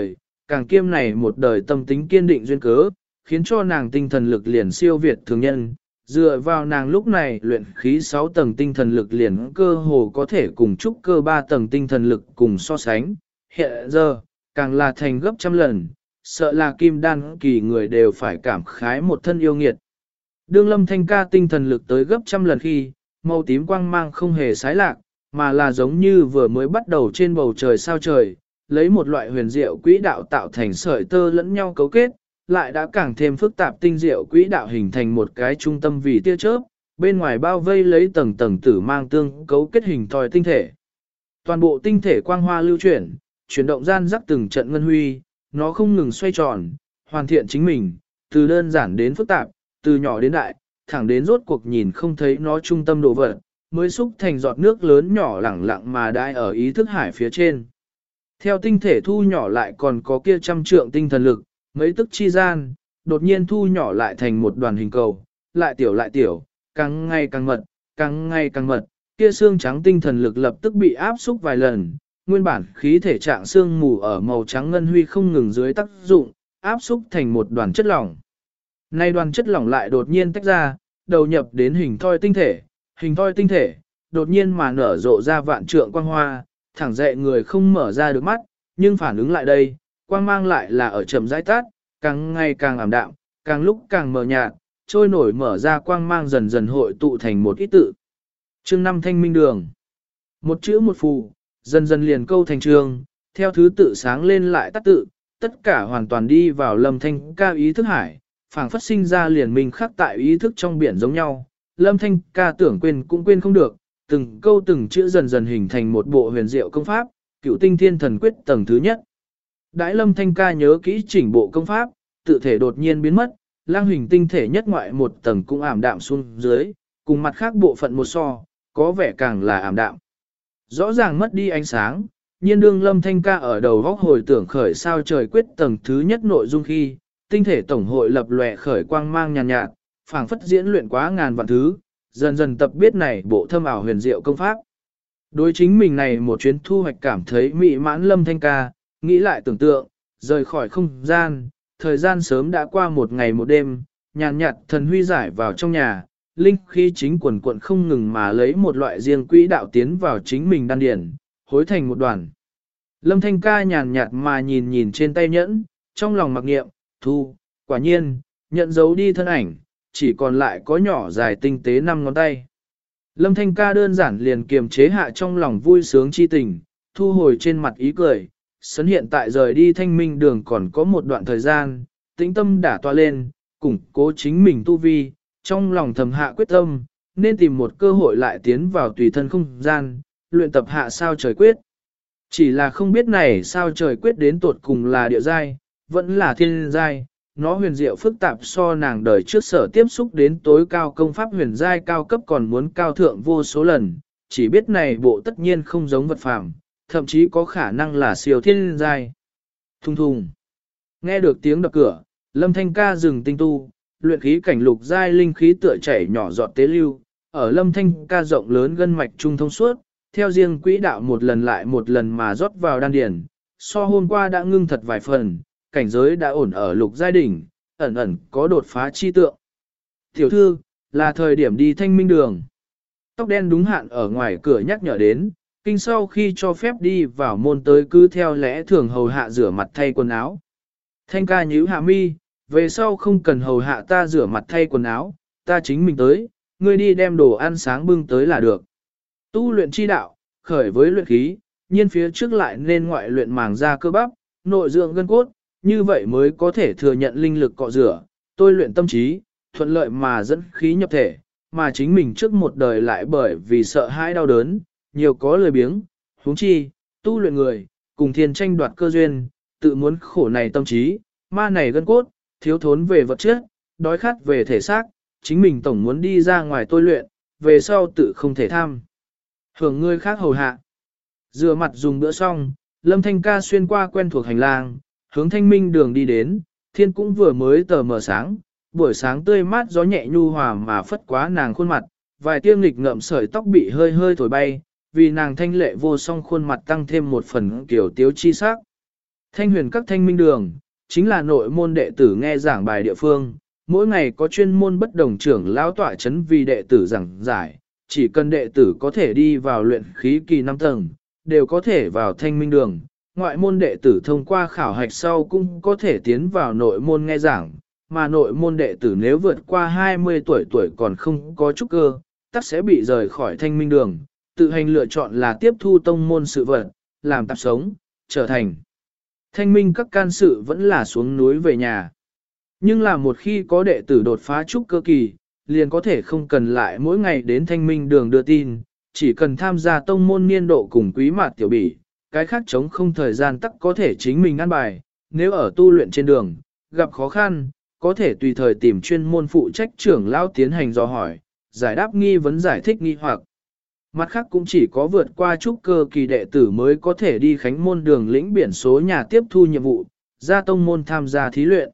càng kiêm này một đời tâm tính kiên định duyên cớ, khiến cho nàng tinh thần lực liền siêu việt thường nhân. Dựa vào nàng lúc này luyện khí 6 tầng tinh thần lực liền cơ hồ có thể cùng trúc cơ 3 tầng tinh thần lực cùng so sánh. Hiện giờ, càng là thành gấp trăm lần, sợ là kim đan kỳ người đều phải cảm khái một thân yêu nghiệt. Đương Lâm Thanh Ca tinh thần lực tới gấp trăm lần khi, màu tím quang mang không hề sái lạc, mà là giống như vừa mới bắt đầu trên bầu trời sao trời, lấy một loại huyền diệu quỹ đạo tạo thành sợi tơ lẫn nhau cấu kết, lại đã càng thêm phức tạp tinh diệu quỹ đạo hình thành một cái trung tâm vì tia chớp, bên ngoài bao vây lấy tầng tầng tử mang tương cấu kết hình thoi tinh thể. Toàn bộ tinh thể quang hoa lưu chuyển động gian rắc từng trận ngân huy, nó không ngừng xoay tròn, hoàn thiện chính mình, từ đơn giản đến phức tạp, từ nhỏ đến đại, thẳng đến rốt cuộc nhìn không thấy nó trung tâm độ vật, mới xúc thành giọt nước lớn nhỏ lẳng lặng mà đai ở ý thức hải phía trên. Theo tinh thể thu nhỏ lại còn có kia trăm trượng tinh thần lực, mấy tức chi gian, đột nhiên thu nhỏ lại thành một đoàn hình cầu, lại tiểu, càng ngày càng mật, kia xương trắng tinh thần lực lập tức bị áp xúc vài lần, nguyên bản khí thể trạng xương mù ở màu trắng ngân huy không ngừng dưới tác dụng, áp xúc thành một đoàn chất lỏng. Nay đoàn chất lỏng lại đột nhiên tách ra, đầu nhập đến hình thoi tinh thể, đột nhiên mà nở rộ ra vạn trượng quang hoa, thẳng dậy người không mở ra được mắt, nhưng phản ứng lại đây, quang mang lại là ở chậm rãi tắt, càng ngày càng ảm đạm, càng lúc càng mờ nhạt, trôi nổi mở ra quang mang dần dần hội tụ thành một ít tự. Chương 5 Thanh Minh Đường. Một chữ một phù, dần dần liền câu thành chương, theo thứ tự sáng lên lại tắt tự, tất cả hoàn toàn đi vào Lâm Thanh Ca ý thức hải, phảng phất sinh ra liền mình khắc tại ý thức trong biển giống nhau. Lâm Thanh Ca tưởng quên cũng quên không được, từng câu từng chữ dần dần hình thành một bộ huyền diệu công pháp, Cửu Tinh Thiên Thần Quyết tầng thứ nhất. Đãi Lâm Thanh Ca nhớ kỹ chỉnh bộ công pháp, tự thể đột nhiên biến mất, lang hình tinh thể nhất ngoại một tầng cũng ảm đạm xuống dưới, cùng mặt khác bộ phận một so, có vẻ càng là ảm đạm. Rõ ràng mất đi ánh sáng, nhiên đương Lâm Thanh Ca ở đầu góc hồi tưởng khởi sao trời quyết tầng thứ nhất nội dung khi, tinh thể tổng hội lập lòe khởi quang mang nhàn nhạt, phảng phất diễn luyện quá ngàn vạn thứ, dần dần tập biết này bộ thâm ảo huyền diệu công pháp. Đối chính mình này một chuyến thu hoạch cảm thấy mị mãn Lâm Thanh Ca, nghĩ lại tưởng tượng, rời khỏi không gian, thời gian sớm đã qua một ngày một đêm, nhàn nhạt thần huy giải vào trong nhà, linh khí chính quần quận không ngừng mà lấy một loại riêng quỹ đạo tiến vào chính mình đan điển, hối thành một đoàn. Lâm Thanh Ca nhàn nhạt mà nhìn trên tay nhẫn, trong lòng mặc niệm, thu, quả nhiên, nhận dấu đi thân ảnh, chỉ còn lại có nhỏ dài tinh tế 5 ngón tay. Lâm Thanh Ca đơn giản liền kiềm chế hạ trong lòng vui sướng chi tình, thu hồi trên mặt ý cười, sấn hiện tại rời đi Thanh Minh Đường còn có một đoạn thời gian, tĩnh tâm đả toa lên, củng cố chính mình tu vi, trong lòng thầm hạ quyết tâm, nên tìm một cơ hội lại tiến vào tùy thân không gian, luyện tập hạ sao trời quyết. Chỉ là không biết này sao trời quyết đến tột cùng là địa giai, vẫn là thiên giai, nó huyền diệu phức tạp so nàng đời trước sở tiếp xúc đến tối cao công pháp huyền giai cao cấp còn muốn cao thượng vô số lần, chỉ biết này bộ tất nhiên không giống vật phàm, thậm chí có khả năng là siêu thiên giai. Thùng thùng. Nghe được tiếng đập cửa, Lâm Thanh Ca dừng tinh tu, luyện khí cảnh lục giai linh khí tựa chảy nhỏ giọt tế lưu, ở Lâm Thanh Ca rộng lớn gân mạch trung thông suốt, theo riêng quỹ đạo một lần lại một lần mà rót vào đan điển, so hôm qua đã ngưng thật vài phần, cảnh giới đã ổn ở lục giai đỉnh, ẩn ẩn có đột phá chi tượng. Tiểu thư, là thời điểm đi Thanh Minh Đường. Tóc đen đúng hạn ở ngoài cửa nhắc nhở đến, kinh sau khi cho phép đi vào môn tới cứ theo lẽ thường hầu hạ rửa mặt thay quần áo. Thanh Ca nhíu hạ mi, về sau không cần hầu hạ ta rửa mặt thay quần áo, ta chính mình tới, ngươi đi đem đồ ăn sáng bưng tới là được. Tu luyện chi đạo, khởi với luyện khí, nhiên phía trước lại nên ngoại luyện màng da cơ bắp, nội dưỡng gân cốt, như vậy mới có thể thừa nhận linh lực cọ rửa, tôi luyện tâm trí, thuận lợi mà dẫn khí nhập thể, mà chính mình trước một đời lại bởi vì sợ hãi đau đớn, nhiều có lười biếng, huống chi, tu luyện người, cùng thiên tranh đoạt cơ duyên, tự muốn khổ này tâm trí, ma này gân cốt, thiếu thốn về vật chất, đói khát về thể xác, chính mình tổng muốn đi ra ngoài tôi luyện, về sau tự không thể tham. Hưởng người khác hầu hạ. Rửa mặt dùng bữa xong, Lâm Thanh Ca xuyên qua quen thuộc hành lang, hướng Thanh Minh Đường đi đến, thiên cũng vừa mới tờ mờ sáng, buổi sáng tươi mát gió nhẹ nhu hòa mà phất quá nàng khuôn mặt, vài tia nghịch ngợm sợi tóc bị hơi hơi thổi bay, vì nàng thanh lệ vô song khuôn mặt tăng thêm một phần kiểu tiếu chi sắc. Thanh huyền các thanh minh đường, chính là nội môn đệ tử nghe giảng bài địa phương, mỗi ngày có chuyên môn bất đồng trưởng lão tọa chấn vì đệ tử giảng giải, chỉ cần đệ tử có thể đi vào luyện khí kỳ 5 tầng, đều có thể vào thanh minh đường. Ngoại môn đệ tử thông qua khảo hạch sau cũng có thể tiến vào nội môn nghe giảng, mà nội môn đệ tử nếu vượt qua 20 tuổi còn không có trúc cơ, tắc sẽ bị rời khỏi thanh minh đường, tự hành lựa chọn là tiếp thu tông môn sự vật, làm tạp sống, trở thành thanh minh các can sự vẫn là xuống núi về nhà. Nhưng là một khi có đệ tử đột phá trúc cơ kỳ, liền có thể không cần lại mỗi ngày đến thanh minh đường đưa tin, chỉ cần tham gia tông môn niên độ cùng quý mạt tiểu bỉ, cái khác chống không thời gian tắc có thể chính mình ăn bài, nếu ở tu luyện trên đường, gặp khó khăn, có thể tùy thời tìm chuyên môn phụ trách trưởng lão tiến hành dò hỏi, giải đáp nghi vấn giải thích nghi hoặc. Mặt khác cũng chỉ có vượt qua trúc cơ kỳ đệ tử mới có thể đi khánh môn đường lĩnh biển số nhà tiếp thu nhiệm vụ, ra tông môn tham gia thí luyện.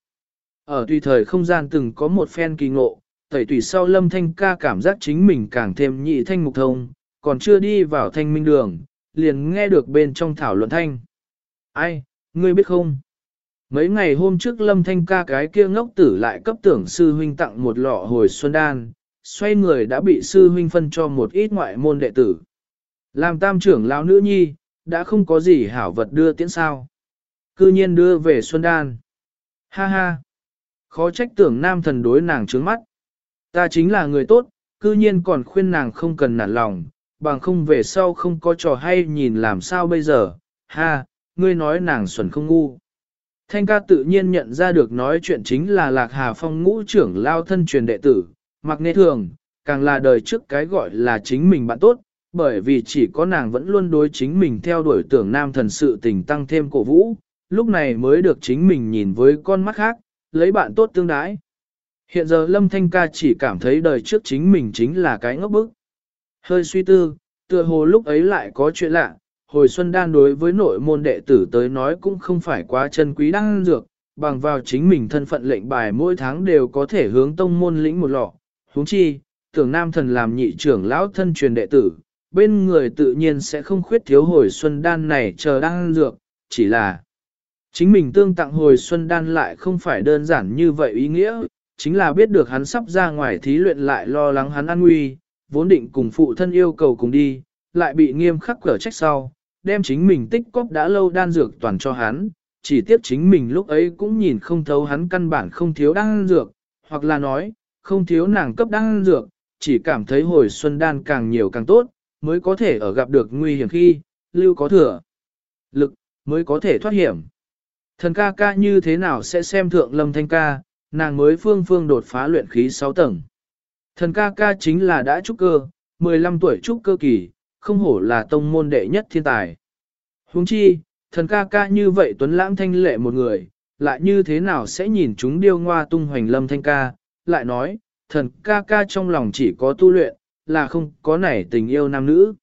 Ở tùy thời không gian từng có một phen kỳ ngộ, tẩy tùy sau Lâm Thanh ca cảm giác chính mình càng thêm nhị thanh mục thông, còn chưa đi vào thanh minh đường, liền nghe được bên trong thảo luận thanh. Ai, ngươi biết không? Mấy ngày hôm trước Lâm Thanh ca cái kia ngốc tử lại cấp tưởng sư huynh tặng một lọ hồi xuân đan, xoay người đã bị sư huynh phân cho một ít ngoại môn đệ tử. Làm tam trưởng lão nữ nhi, đã không có gì hảo vật đưa tiễn sao. Cư nhiên đưa về xuân đan. Ha ha. Khó trách tưởng nam thần đối nàng trướng mắt. Ta chính là người tốt, cư nhiên còn khuyên nàng không cần nản lòng, bằng không về sau không có trò hay nhìn làm sao bây giờ. Ha, ngươi nói nàng xuẩn không ngu. Thanh ca tự nhiên nhận ra được nói chuyện chính là Lạc Hà Phong ngũ trưởng lao thân truyền đệ tử, mặc nê thường, càng là đời trước cái gọi là chính mình bạn tốt, bởi vì chỉ có nàng vẫn luôn đối chính mình theo đuổi tưởng nam thần sự tình tăng thêm cổ vũ, lúc này mới được chính mình nhìn với con mắt khác, lấy bạn tốt tương đái. Hiện giờ Lâm Thanh ca chỉ cảm thấy đời trước chính mình chính là cái ngốc bức. Hơi suy tư, tựa hồ lúc ấy lại có chuyện lạ, hồi xuân đan đối với nội môn đệ tử tới nói cũng không phải quá chân quý đan dược, bằng vào chính mình thân phận lệnh bài mỗi tháng đều có thể hướng tông môn lĩnh một lọ. Huống chi, tưởng nam thần làm nhị trưởng lão thân truyền đệ tử, bên người tự nhiên sẽ không khuyết thiếu hồi xuân đan này chờ đan dược, chỉ là chính mình tương tặng hồi xuân đan lại không phải đơn giản như vậy ý nghĩa, chính là biết được hắn sắp ra ngoài thí luyện lại lo lắng hắn an nguy, vốn định cùng phụ thân yêu cầu cùng đi, lại bị nghiêm khắc cở trách sau, đem chính mình tích cóp đã lâu đan dược toàn cho hắn, chỉ tiếc chính mình lúc ấy cũng nhìn không thấu hắn căn bản không thiếu đan dược, hoặc là nói, không thiếu nàng cấp đan dược, chỉ cảm thấy hồi xuân đan càng nhiều càng tốt, mới có thể ở gặp được nguy hiểm khi, lưu có thừa lực, mới có thể thoát hiểm. Thần ca ca như thế nào sẽ xem thượng Lâm Thanh ca, nàng mới phương đột phá luyện khí 6 tầng. Thần ca ca chính là đã trúc cơ, 15 tuổi trúc cơ kỳ, không hổ là tông môn đệ nhất thiên tài. Huống chi, thần ca ca như vậy tuấn lãng thanh lệ một người, lại như thế nào sẽ nhìn chúng điêu ngoa tung hoành Lâm Thanh ca, lại nói, thần ca ca trong lòng chỉ có tu luyện, là không có nảy tình yêu nam nữ.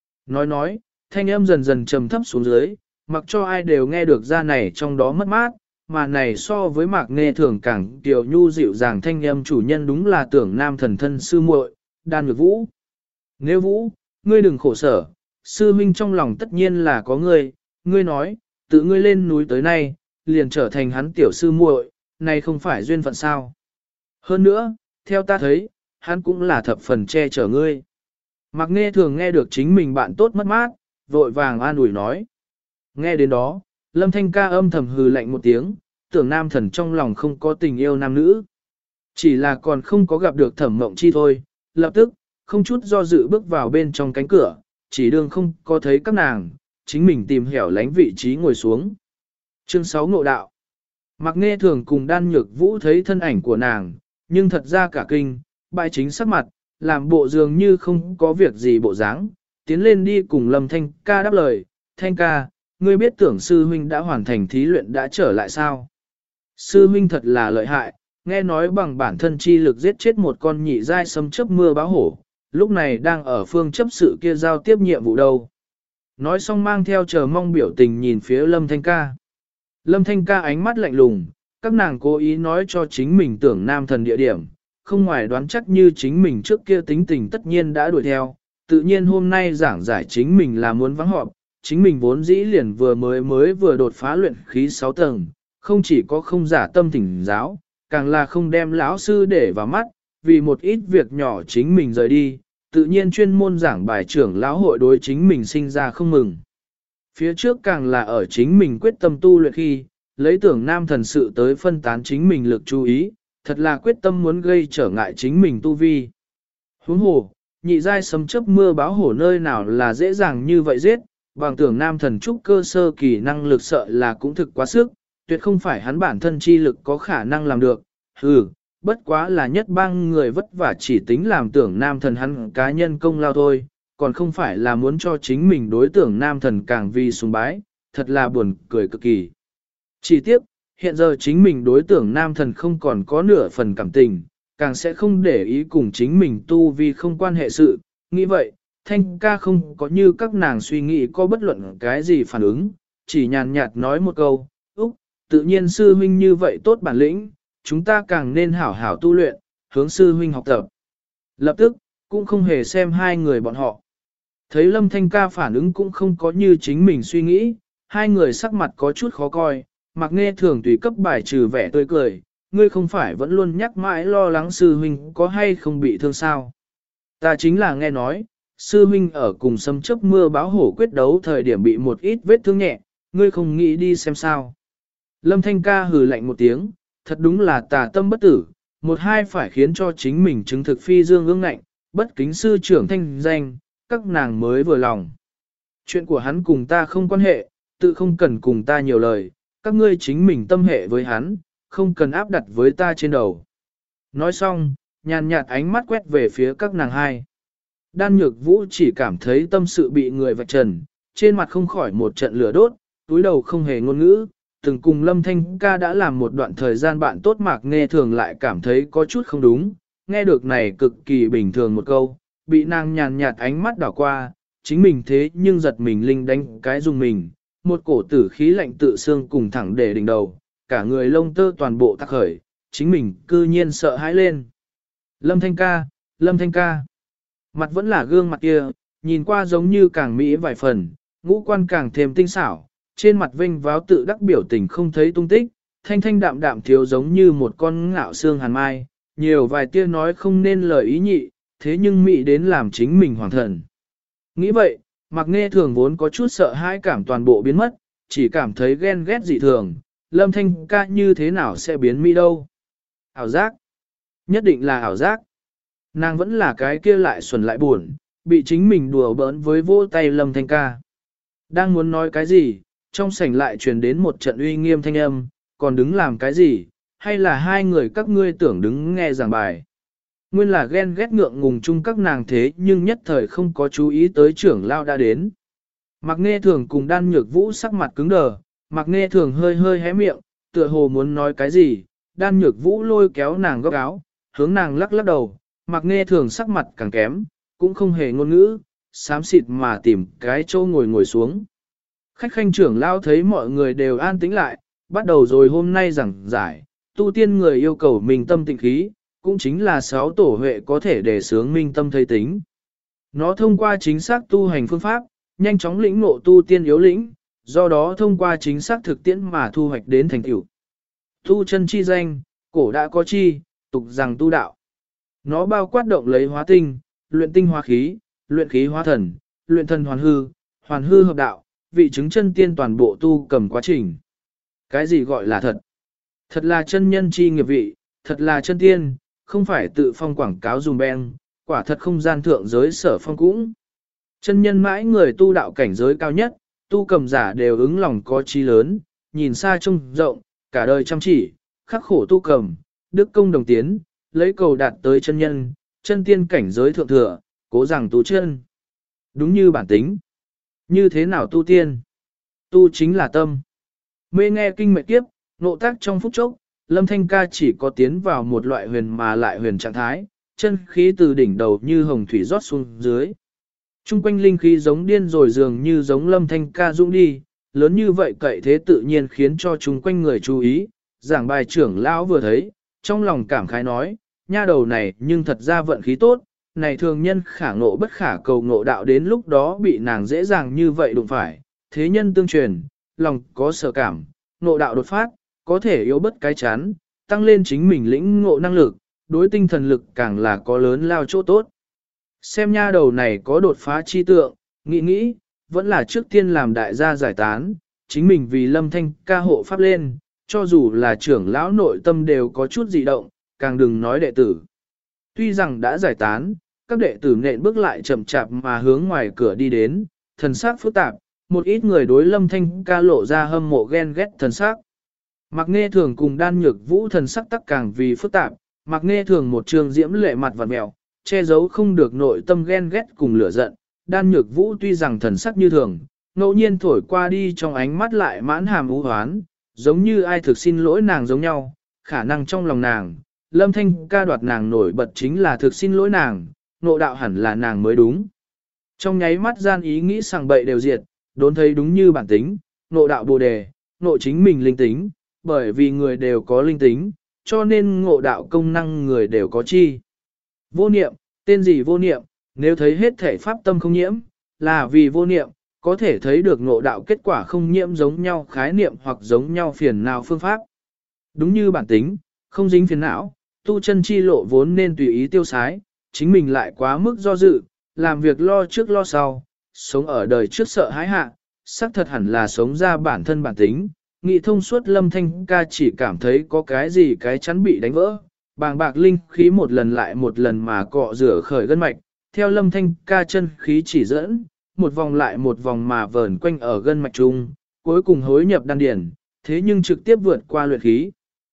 Nói, thanh âm dần dần trầm thấp xuống dưới, mặc cho ai đều nghe được ra này trong đó mất mát, mà này so với mạc nghe thường càng tiểu nhu dịu dàng thanh âm chủ nhân đúng là tưởng nam thần thân sư muội, Đan Nhược Vũ. Nếu Vũ, ngươi đừng khổ sở, sư huynh trong lòng tất nhiên là có ngươi, ngươi nói, tự ngươi lên núi tới nay, liền trở thành hắn tiểu sư muội, này không phải duyên phận sao. Hơn nữa, theo ta thấy, hắn cũng là thập phần che chở ngươi. Mạc nghe thường nghe được chính mình bạn tốt mất mát, vội vàng an ủi nói. Nghe đến đó, Lâm Thanh ca âm thầm hừ lạnh một tiếng, tưởng nam thần trong lòng không có tình yêu nam nữ. Chỉ là còn không có gặp được Thẩm Mộng Chi thôi, lập tức, không chút do dự bước vào bên trong cánh cửa, chỉ đương không có thấy các nàng, chính mình tìm hẻo lánh vị trí ngồi xuống. Chương 6 Ngộ Đạo. Mạc nghe thường cùng Đan Nhược Vũ thấy thân ảnh của nàng, nhưng thật ra cả kinh, bại chính sắc mặt, làm bộ dường như không có việc gì bộ dáng, tiến lên đi cùng Lâm Thanh ca đáp lời, Thanh ca, ngươi biết tưởng sư huynh đã hoàn thành thí luyện đã trở lại sao? Sư huynh thật là lợi hại, nghe nói bằng bản thân chi lực giết chết một con nhị giai sấm chớp mưa báo hổ, lúc này đang ở phương chấp sự kia giao tiếp nhiệm vụ đâu. Nói xong mang theo chờ mong biểu tình nhìn phía Lâm Thanh ca. Lâm Thanh ca ánh mắt lạnh lùng, các nàng cố ý nói cho chính mình tưởng nam thần địa điểm, không ngoài đoán chắc như chính mình trước kia tính tình tất nhiên đã đuổi theo, tự nhiên hôm nay giảng giải chính mình là muốn vắng họp, chính mình vốn dĩ liền vừa đột phá luyện khí 6 tầng, không chỉ có không giả tâm thỉnh giáo, càng là không đem lão sư để vào mắt, vì một ít việc nhỏ chính mình rời đi, tự nhiên chuyên môn giảng bài trưởng lão hội đối chính mình sinh ra không mừng. Phía trước càng là ở chính mình quyết tâm tu luyện khi, lấy tưởng nam thần sự tới phân tán chính mình lực chú ý, thật là quyết tâm muốn gây trở ngại chính mình tu vi. Huống hồ, nhị giai sấm chớp mưa báo hổ nơi nào là dễ dàng như vậy giết, bằng tưởng nam thần trúc cơ sơ kỳ năng lực sợ là cũng thực quá sức, tuyệt không phải hắn bản thân chi lực có khả năng làm được. Bất quá là nhất bang người vất vả chỉ tính làm tưởng nam thần hắn cá nhân công lao thôi, còn không phải là muốn cho chính mình đối tưởng nam thần càng vì sùng bái, thật là buồn cười cực kỳ. Chỉ tiếc, hiện giờ chính mình đối tưởng nam thần không còn có nửa phần cảm tình, càng sẽ không để ý cùng chính mình tu vì không quan hệ sự, nghĩ vậy, thanh ca không có như các nàng suy nghĩ có bất luận cái gì phản ứng, chỉ nhàn nhạt nói một câu, Úc, tự nhiên sư huynh như vậy tốt bản lĩnh, chúng ta càng nên hảo hảo tu luyện, hướng sư huynh học tập. Lập tức, cũng không hề xem hai người bọn họ. Thấy Lâm Thanh ca phản ứng cũng không có như chính mình suy nghĩ, hai người sắc mặt có chút khó coi, Mạc Nghe thường tùy cấp bài trừ vẻ tươi cười, ngươi không phải vẫn luôn nhắc mãi lo lắng sư huynh có hay không bị thương sao. Ta chính là nghe nói, sư huynh ở cùng sấm chớp mưa báo hổ quyết đấu thời điểm bị một ít vết thương nhẹ, ngươi không nghĩ đi xem sao. Lâm Thanh ca hừ lạnh một tiếng, thật đúng là tà tâm bất tử, một hai phải khiến cho chính mình chứng thực phi dương ương ngạnh, bất kính sư trưởng thanh danh, các nàng mới vừa lòng. Chuyện của hắn cùng ta không quan hệ, tự không cần cùng ta nhiều lời, các ngươi chính mình tâm hệ với hắn, không cần áp đặt với ta trên đầu. Nói xong, nhàn nhạt ánh mắt quét về phía các nàng hai. Đan Nhược Vũ chỉ cảm thấy tâm sự bị người vạch trần, trên mặt không khỏi một trận lửa đốt, túi đầu không hề ngôn ngữ, từng cùng Lâm Thanh ca đã làm một đoạn thời gian bạn tốt Mạc Nghe thường lại cảm thấy có chút không đúng, nghe được này cực kỳ bình thường một câu, bị nàng nhàn nhạt ánh mắt đảo qua, chính mình thế nhưng giật mình linh đánh cái dùng mình, một cổ tử khí lạnh tự xương cùng thẳng để đỉnh đầu, cả người lông tơ toàn bộ tắc khởi, chính mình cư nhiên sợ hãi lên. Lâm Thanh ca, Lâm Thanh ca, mặt vẫn là gương mặt kia, nhìn qua giống như càng mỹ vài phần, ngũ quan càng thêm tinh xảo, trên mặt vinh váo tự đắc biểu tình không thấy tung tích, thanh thanh đạm đạm thiếu giống như một con ngạo xương hàn mai, nhiều vài tia nói không nên lời ý nhị, thế nhưng mỹ đến làm chính mình hoàng thần. Nghĩ vậy, Mạc Nghe thường vốn có chút sợ hãi cảm toàn bộ biến mất, chỉ cảm thấy ghen ghét dị thường, Lâm Thanh ca như thế nào sẽ biến mỹ đâu. Ảo giác, nhất định là ảo giác. Nàng vẫn là cái kia lại xuẩn lại buồn, bị chính mình đùa bỡn với vô tay Lâm Thanh ca. Đang muốn nói cái gì, trong sảnh lại truyền đến một trận uy nghiêm thanh âm, còn đứng làm cái gì, hay là hai người các ngươi tưởng đứng nghe giảng bài. Nguyên là ghen ghét ngượng ngùng chung các nàng thế nhưng nhất thời không có chú ý tới trưởng lao đã đến. Mạc Nghe thường cùng Đan Nhược Vũ sắc mặt cứng đờ, Mạc Nghe thường hơi hơi hé miệng, tựa hồ muốn nói cái gì, Đan Nhược Vũ lôi kéo nàng góc áo, hướng nàng lắc lắc đầu, Mạc Nghe thường sắc mặt càng kém, cũng không hề ngôn ngữ, xám xịt mà tìm cái chỗ ngồi xuống. Khách khanh trưởng lao thấy mọi người đều an tĩnh lại, bắt đầu rồi hôm nay giảng giải, tu tiên người yêu cầu mình tâm tịnh khí, cũng chính là 6 tổ huệ có thể để sướng minh tâm thấy tính. Nó thông qua chính xác tu hành phương pháp, nhanh chóng lĩnh ngộ tu tiên yếu lĩnh, do đó thông qua chính xác thực tiễn mà thu hoạch đến thành tựu. Tu chân chi danh, cổ đã có chi, tục rằng tu đạo. Nó bao quát động lấy hóa tinh, luyện tinh hóa khí, luyện khí hóa thần, luyện thần hoàn hư hợp đạo, vị chứng chân tiên toàn bộ tu cầm quá trình. Cái gì gọi là thật? Thật là chân nhân chi nghiệp vị, thật là chân tiên, không phải tự phong quảng cáo dùm beng, quả thật không gian thượng giới sở phong cũng. Chân nhân mãi người tu đạo cảnh giới cao nhất, tu cầm giả đều ứng lòng có trí lớn, nhìn xa trông rộng, cả đời chăm chỉ, khắc khổ tu cầm, đức công đồng tiến, lấy cầu đạt tới chân nhân, chân tiên cảnh giới thượng thừa, cố rằng tu chân. Đúng như bản tính. Như thế nào tu tiên? Tu chính là tâm. Mê nghe kinh mệt kiếp, nộ tác trong phút chốc, Lâm Thanh ca chỉ có tiến vào một loại huyền mà lại huyền trạng thái, chân khí từ đỉnh đầu như hồng thủy rót xuống dưới. Trung quanh linh khí giống điên rồi dường như giống Lâm Thanh ca dũng đi, lớn như vậy cậy thế tự nhiên khiến cho chung quanh người chú ý, giảng bài trưởng lão vừa thấy, trong lòng cảm khái nói, nha đầu này nhưng thật ra vận khí tốt, này thường nhân khả ngộ bất khả cầu ngộ đạo đến lúc đó bị nàng dễ dàng như vậy đụng phải, thế nhân tương truyền, lòng có sở cảm, ngộ đạo đột phát, có thể yếu bất cái chán, tăng lên chính mình lĩnh ngộ năng lực, đối tinh thần lực càng là có lớn lao chỗ tốt. Xem nha đầu này có đột phá chi tượng, nghĩ, vẫn là trước tiên làm đại gia giải tán, chính mình vì Lâm Thanh ca hộ pháp lên, cho dù là trưởng lão nội tâm đều có chút dị động, càng đừng nói đệ tử. Tuy rằng đã giải tán, các đệ tử nện bước lại chậm chạp mà hướng ngoài cửa đi đến, thần sắc phức tạp, một ít người đối Lâm Thanh ca lộ ra hâm mộ ghen ghét thần sắc. Mạc Nghe Thường cùng Đan Nhược Vũ thần sắc tắc càng vì phức tạp, Mạc Nghe Thường một trường diễm lệ mặt vặn mèo, che giấu không được nội tâm ghen ghét cùng lửa giận. Đan Nhược Vũ tuy rằng thần sắc như thường, ngẫu nhiên thổi qua đi trong ánh mắt lại mãn hàm u hoán, giống như ai thực xin lỗi nàng giống nhau, khả năng trong lòng nàng, Lâm Thanh ca đoạt nàng nổi bật chính là thực xin lỗi nàng, ngộ đạo hẳn là nàng mới đúng. Trong nháy mắt gian ý nghĩ sằng bậy đều diệt, đốn thấy đúng như bản tính, ngộ đạo bồ đề, ngộ chính mình linh tính, bởi vì người đều có linh tính, cho nên ngộ đạo công năng người đều có chi. Vô niệm, tên gì vô niệm, nếu thấy hết thể pháp tâm không nhiễm, là vì vô niệm, có thể thấy được ngộ đạo kết quả không nhiễm giống nhau khái niệm hoặc giống nhau phiền não phương pháp. Đúng như bản tính, không dính phiền não, tu chân chi lộ vốn nên tùy ý tiêu sái, chính mình lại quá mức do dự, làm việc lo trước lo sau, sống ở đời trước sợ hãi hạ, xác thật hẳn là sống ra bản thân bản tính. Nghị thông suốt Lâm Thanh ca chỉ cảm thấy có cái gì cái chắn bị đánh vỡ, bàng bạc linh khí một lần lại một lần mà cọ rửa khởi gân mạch, theo Lâm Thanh ca chân khí chỉ dẫn, một vòng lại một vòng mà vờn quanh ở gân mạch trung, cuối cùng hối nhập đan điển, thế nhưng trực tiếp vượt qua luyện khí.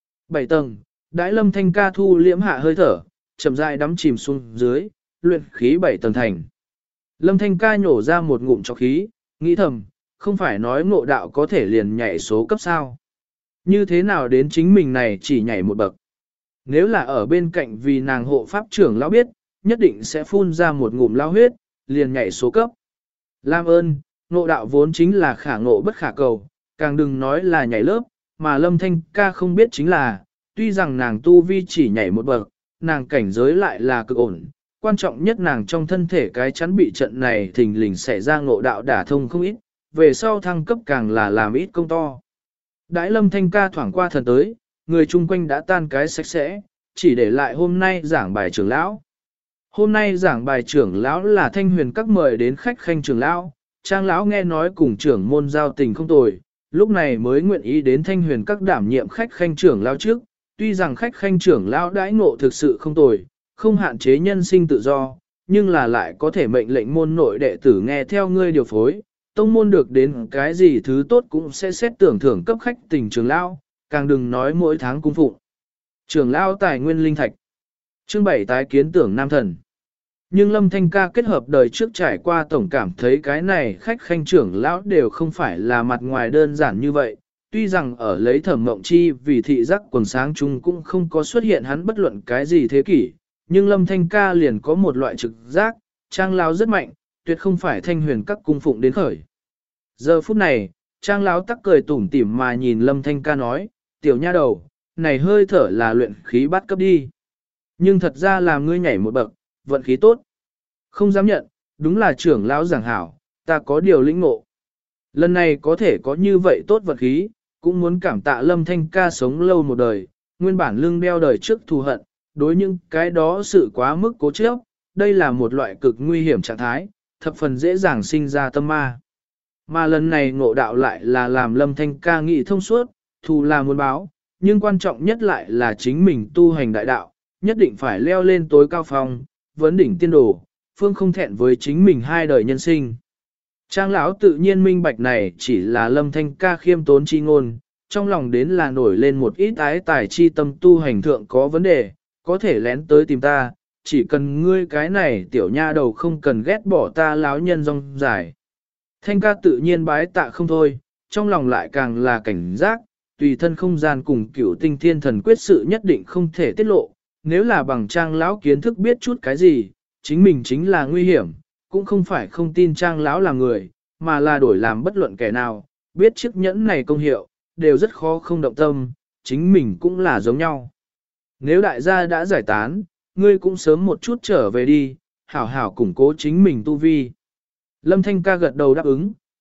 7 tầng, đãi Lâm Thanh ca thu liễm hạ hơi thở, chậm rãi đắm chìm xuống dưới, luyện khí 7 tầng thành. Lâm Thanh ca nhổ ra một ngụm trọc khí, nghĩ thầm, không phải nói ngộ đạo có thể liền nhảy số cấp sao. Như thế nào đến chính mình này chỉ nhảy một bậc. Nếu là ở bên cạnh vì nàng hộ pháp trưởng lão biết, nhất định sẽ phun ra một ngụm lao huyết, liền nhảy số cấp. Lam ơn, ngộ đạo vốn chính là khả ngộ bất khả cầu, càng đừng nói là nhảy lớp, mà Lâm Thanh ca không biết chính là, tuy rằng nàng tu vi chỉ nhảy một bậc, nàng cảnh giới lại là cực ổn. Quan trọng nhất nàng trong thân thể cái chắn bị trận này thình lình xảy ra ngộ đạo đả thông không ít, về sau thăng cấp càng là làm ít công to. Đãi Lâm Thanh ca thoảng qua thần tới, người chung quanh đã tan cái sạch sẽ, chỉ để lại hôm nay giảng bài trưởng lão. Hôm nay giảng bài trưởng lão là Thanh Huyền các mời đến khách khanh trưởng lão, Trang lão nghe nói cùng trưởng môn giao tình không tồi, lúc này mới nguyện ý đến Thanh Huyền các đảm nhiệm khách khanh trưởng lão trước, tuy rằng khách khanh trưởng lão đãi ngộ thực sự không tồi, không hạn chế nhân sinh tự do, nhưng là lại có thể mệnh lệnh môn nội đệ tử nghe theo ngươi điều phối, tông môn được đến cái gì thứ tốt cũng sẽ xét tưởng thưởng cấp khách tình trưởng lão, càng đừng nói mỗi tháng cung phụng. Trưởng lão tài nguyên linh thạch. Chương 7 tái kiến tưởng nam thần. Nhưng Lâm Thanh ca kết hợp đời trước trải qua tổng cảm thấy cái này khách khanh trưởng lão đều không phải là mặt ngoài đơn giản như vậy. Tuy rằng ở lấy Thẩm Mộng Chi vì thị giác quần sáng chung cũng không có xuất hiện hắn bất luận cái gì thế kỷ, nhưng Lâm Thanh ca liền có một loại trực giác, Trang lão rất mạnh, tuyệt không phải Thanh Huyền các cung phụng đến khởi. Giờ phút này, Trang lão tắc cười tủm tỉm mà nhìn Lâm Thanh ca nói, tiểu nha đầu, này hơi thở là luyện khí bắt cấp đi. Nhưng thật ra là ngươi nhảy một bậc, vận khí tốt. Không dám nhận, đúng là trưởng lão giảng hảo, ta có điều lĩnh ngộ. Lần này có thể có như vậy tốt vận khí, cũng muốn cảm tạ Lâm Thanh ca sống lâu một đời, nguyên bản lưng đeo đời trước thù hận, đối những cái đó sự quá mức cố chấp, đây là một loại cực nguy hiểm trạng thái, thập phần dễ dàng sinh ra tâm ma. Mà lần này ngộ đạo lại là làm Lâm Thanh ca nghị thông suốt, thù là muốn báo, nhưng quan trọng nhất lại là chính mình tu hành đại đạo, nhất định phải leo lên tối cao phong, vấn đỉnh tiên đồ, phương không thẹn với chính mình hai đời nhân sinh. Trang lão tự nhiên minh bạch này chỉ là Lâm Thanh ca khiêm tốn chi ngôn, trong lòng đến là nổi lên một ít ái tài chi tâm tu hành thượng có vấn đề, có thể lén tới tìm ta, chỉ cần ngươi cái này tiểu nha đầu không cần ghét bỏ ta láo nhân rong dài. Thanh ca tự nhiên bái tạ không thôi, trong lòng lại càng là cảnh giác, tùy thân không gian cùng cửu tinh thiên thần quyết sự nhất định không thể tiết lộ, nếu là bằng Trang lão kiến thức biết chút cái gì, chính mình chính là nguy hiểm, cũng không phải không tin Trang lão là người, mà là đổi làm bất luận kẻ nào, biết chiếc nhẫn này công hiệu, đều rất khó không động tâm, chính mình cũng là giống nhau. Nếu đại gia đã giải tán, ngươi cũng sớm một chút trở về đi, hảo hảo củng cố chính mình tu vi. Lâm Thanh ca gật đầu đáp ứng,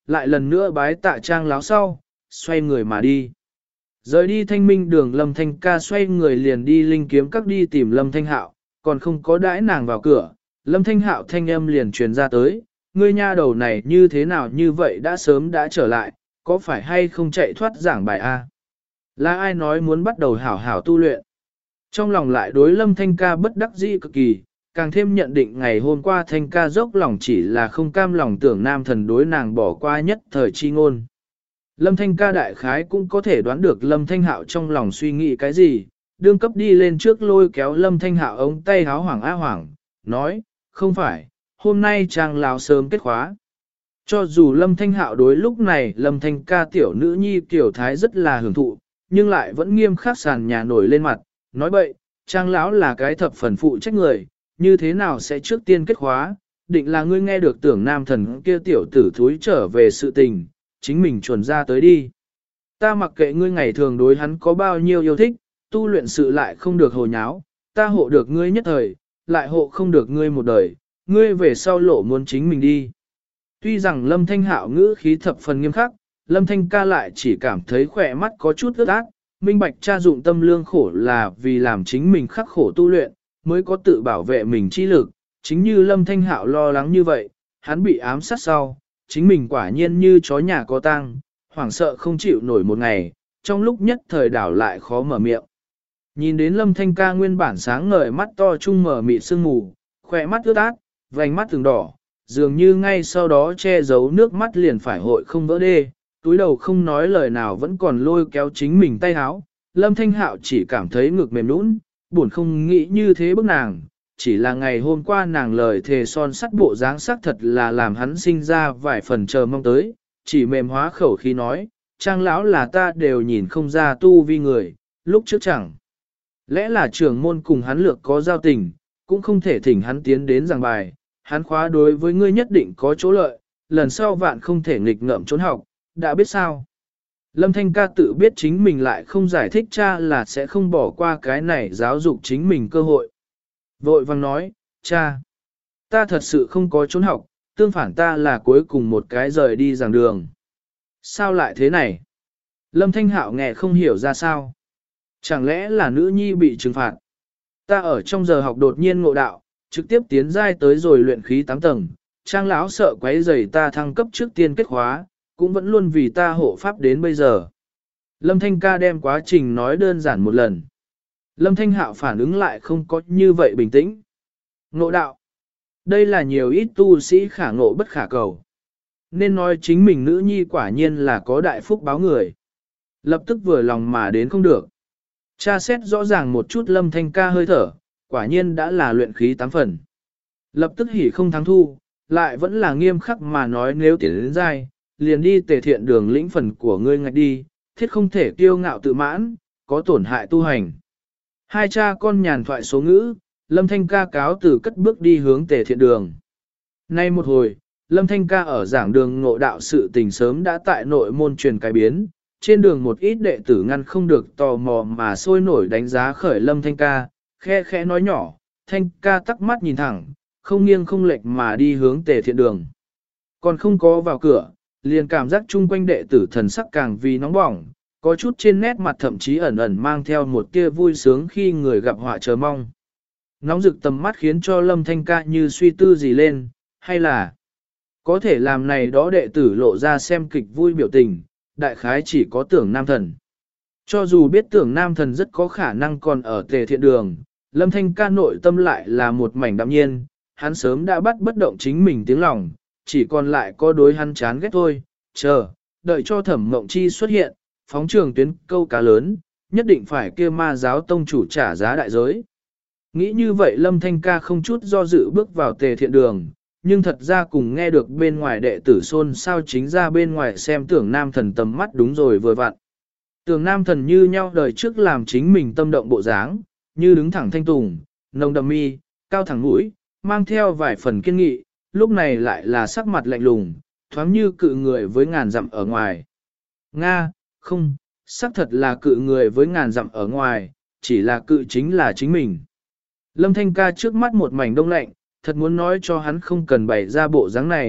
lại lần nữa bái tạ Trang lão sau, xoay người mà đi. Rời đi Thanh Minh đường, Lâm Thanh ca xoay người liền đi Linh Kiếm Các đi tìm Lâm Thanh Hạo, còn không có đãi nàng vào cửa, Lâm Thanh Hạo thanh âm liền truyền ra tới, ngươi nha đầu này như thế nào như vậy đã sớm đã trở lại, có phải hay không chạy thoát giảng bài a? Là ai nói muốn bắt đầu hảo hảo tu luyện? Trong lòng lại đối Lâm Thanh ca bất đắc dĩ cực kỳ, càng thêm nhận định ngày hôm qua Thanh ca dốc lòng chỉ là không cam lòng tưởng nam thần đối nàng bỏ qua nhất thời chi ngôn. Lâm Thanh ca đại khái cũng có thể đoán được Lâm Thanh Hạo trong lòng suy nghĩ cái gì, đương cấp đi lên trước lôi kéo Lâm Thanh Hạo ống tay háo hoảng á hoảng, nói, không phải, hôm nay Trang lão sớm kết khóa. Cho dù Lâm Thanh Hạo đối lúc này Lâm Thanh ca tiểu nữ nhi tiểu thái rất là hưởng thụ, nhưng lại vẫn nghiêm khắc sàn nhà nổi lên mặt, nói bậy, Trang lão là cái thập phần phụ trách người, như thế nào sẽ trước tiên kết khóa, định là ngươi nghe được tưởng nam thần kia tiểu tử thúi trở về sự tình, chính mình chuẩn ra tới đi. Ta mặc kệ ngươi ngày thường đối hắn có bao nhiêu yêu thích, tu luyện sự lại không được hồ nháo, ta hộ được ngươi nhất thời, lại hộ không được ngươi một đời, ngươi về sau lộ muốn chính mình đi. Tuy rằng Lâm Thanh Hạo ngữ khí thập phần nghiêm khắc, Lâm Thanh ca lại chỉ cảm thấy khỏe mắt có chút ướt át, minh bạch cha dụng tâm lương khổ là vì làm chính mình khắc khổ tu luyện, mới có tự bảo vệ mình chi lực, chính như Lâm Thanh Hạo lo lắng như vậy, hắn bị ám sát sau, chính mình quả nhiên như chó nhà có tang, hoảng sợ không chịu nổi một ngày, trong lúc nhất thời đảo lại khó mở miệng. Nhìn đến Lâm Thanh ca nguyên bản sáng ngời mắt to trung mở mịt sương mù, khỏe mắt ướt át, vành mắt từng đỏ, dường như ngay sau đó che giấu nước mắt liền phải hội không vỡ đê, túi đầu không nói lời nào vẫn còn lôi kéo chính mình tay háo. Lâm Thanh Hạo chỉ cảm thấy ngực mềm nũng, buồn không nghĩ như thế bức nàng, chỉ là ngày hôm qua nàng lời thề son sắt bộ dáng sắc thật là làm hắn sinh ra vài phần chờ mong tới, chỉ mềm hóa khẩu khi nói, Trang lão là ta đều nhìn không ra tu vi người, lúc trước chẳng. Lẽ là trưởng môn cùng hắn lược có giao tình, cũng không thể thỉnh hắn tiến đến giảng bài, hắn khóa đối với ngươi nhất định có chỗ lợi, lần sau vạn không thể nghịch ngợm trốn học, đã biết sao. Lâm Thanh ca tự biết chính mình lại không giải thích cha là sẽ không bỏ qua cái này giáo dục chính mình cơ hội. Vội vang nói, cha, ta thật sự không có trốn học, tương phản ta là cuối cùng một cái rời đi giảng đường. Sao lại thế này? Lâm Thanh Hạo nghe không hiểu ra sao. Chẳng lẽ là nữ nhi bị trừng phạt? Ta ở trong giờ học đột nhiên ngộ đạo, trực tiếp tiến giai tới rồi luyện khí 8 tầng, Trang lão sợ quấy rầy ta thăng cấp trước tiên kết khóa, cũng vẫn luôn vì ta hộ pháp đến bây giờ. Lâm Thanh ca đem quá trình nói đơn giản một lần. Lâm Thanh Hạo phản ứng lại không có như vậy bình tĩnh. Ngộ đạo. Đây là nhiều ít tu sĩ khả ngộ bất khả cầu. Nên nói chính mình nữ nhi quả nhiên là có đại phúc báo người. Lập tức vừa lòng mà đến không được. Cha xét rõ ràng một chút Lâm Thanh ca hơi thở, quả nhiên đã là luyện khí 8 phần. Lập tức hỉ không thắng thu, lại vẫn là nghiêm khắc mà nói nếu tiến đến giai, liền đi tề thiện đường lĩnh phần của ngươi ngạch đi, thiết không thể kiêu ngạo tự mãn, có tổn hại tu hành. Hai cha con nhàn thoại số ngữ, Lâm Thanh ca cáo từ cất bước đi hướng tề thiện đường. Nay một hồi, Lâm Thanh ca ở giảng đường ngộ đạo sự tình sớm đã tại nội môn truyền cái biến, trên đường một ít đệ tử ngăn không được tò mò mà sôi nổi đánh giá khởi Lâm Thanh ca, khe khẽ nói nhỏ, Thanh ca tắc mắt nhìn thẳng, không nghiêng không lệch mà đi hướng tề thiện đường. Còn không có vào cửa, liền cảm giác chung quanh đệ tử thần sắc càng vì nóng bỏng, có chút trên nét mặt thậm chí ẩn ẩn mang theo một tia vui sướng khi người gặp họa chờ mong. Nóng rực tầm mắt khiến cho Lâm Thanh ca như suy tư gì lên, hay là có thể làm này đó đệ tử lộ ra xem kịch vui biểu tình, đại khái chỉ có tưởng nam thần. Cho dù biết tưởng nam thần rất có khả năng còn ở tề thiện đường, Lâm Thanh ca nội tâm lại là một mảnh đạm nhiên, hắn sớm đã bắt bất động chính mình tiếng lòng, chỉ còn lại có đối hắn chán ghét thôi, chờ, đợi cho Thẩm Mộng Chi xuất hiện, phóng trường tuyến câu cá lớn, nhất định phải kia ma giáo tông chủ trả giá đại giới. Nghĩ như vậy Lâm Thanh ca không chút do dự bước vào tề thiện đường, nhưng thật ra cùng nghe được bên ngoài đệ tử xôn sao chính ra bên ngoài xem tưởng nam thần tầm mắt đúng rồi vừa vặn. Tưởng nam thần như nhau đời trước làm chính mình tâm động bộ dáng, như đứng thẳng thanh tùng, nồng đậm mi, cao thẳng mũi, mang theo vài phần kiên nghị, lúc này lại là sắc mặt lạnh lùng, thoáng như cự người với ngàn dặm ở ngoài. Nga, không, xác thật là cự người với ngàn dặm ở ngoài, chỉ là cự chính là chính mình. Lâm Thanh ca trước mắt một mảnh đông lạnh, thật muốn nói cho hắn không cần bày ra bộ dáng này,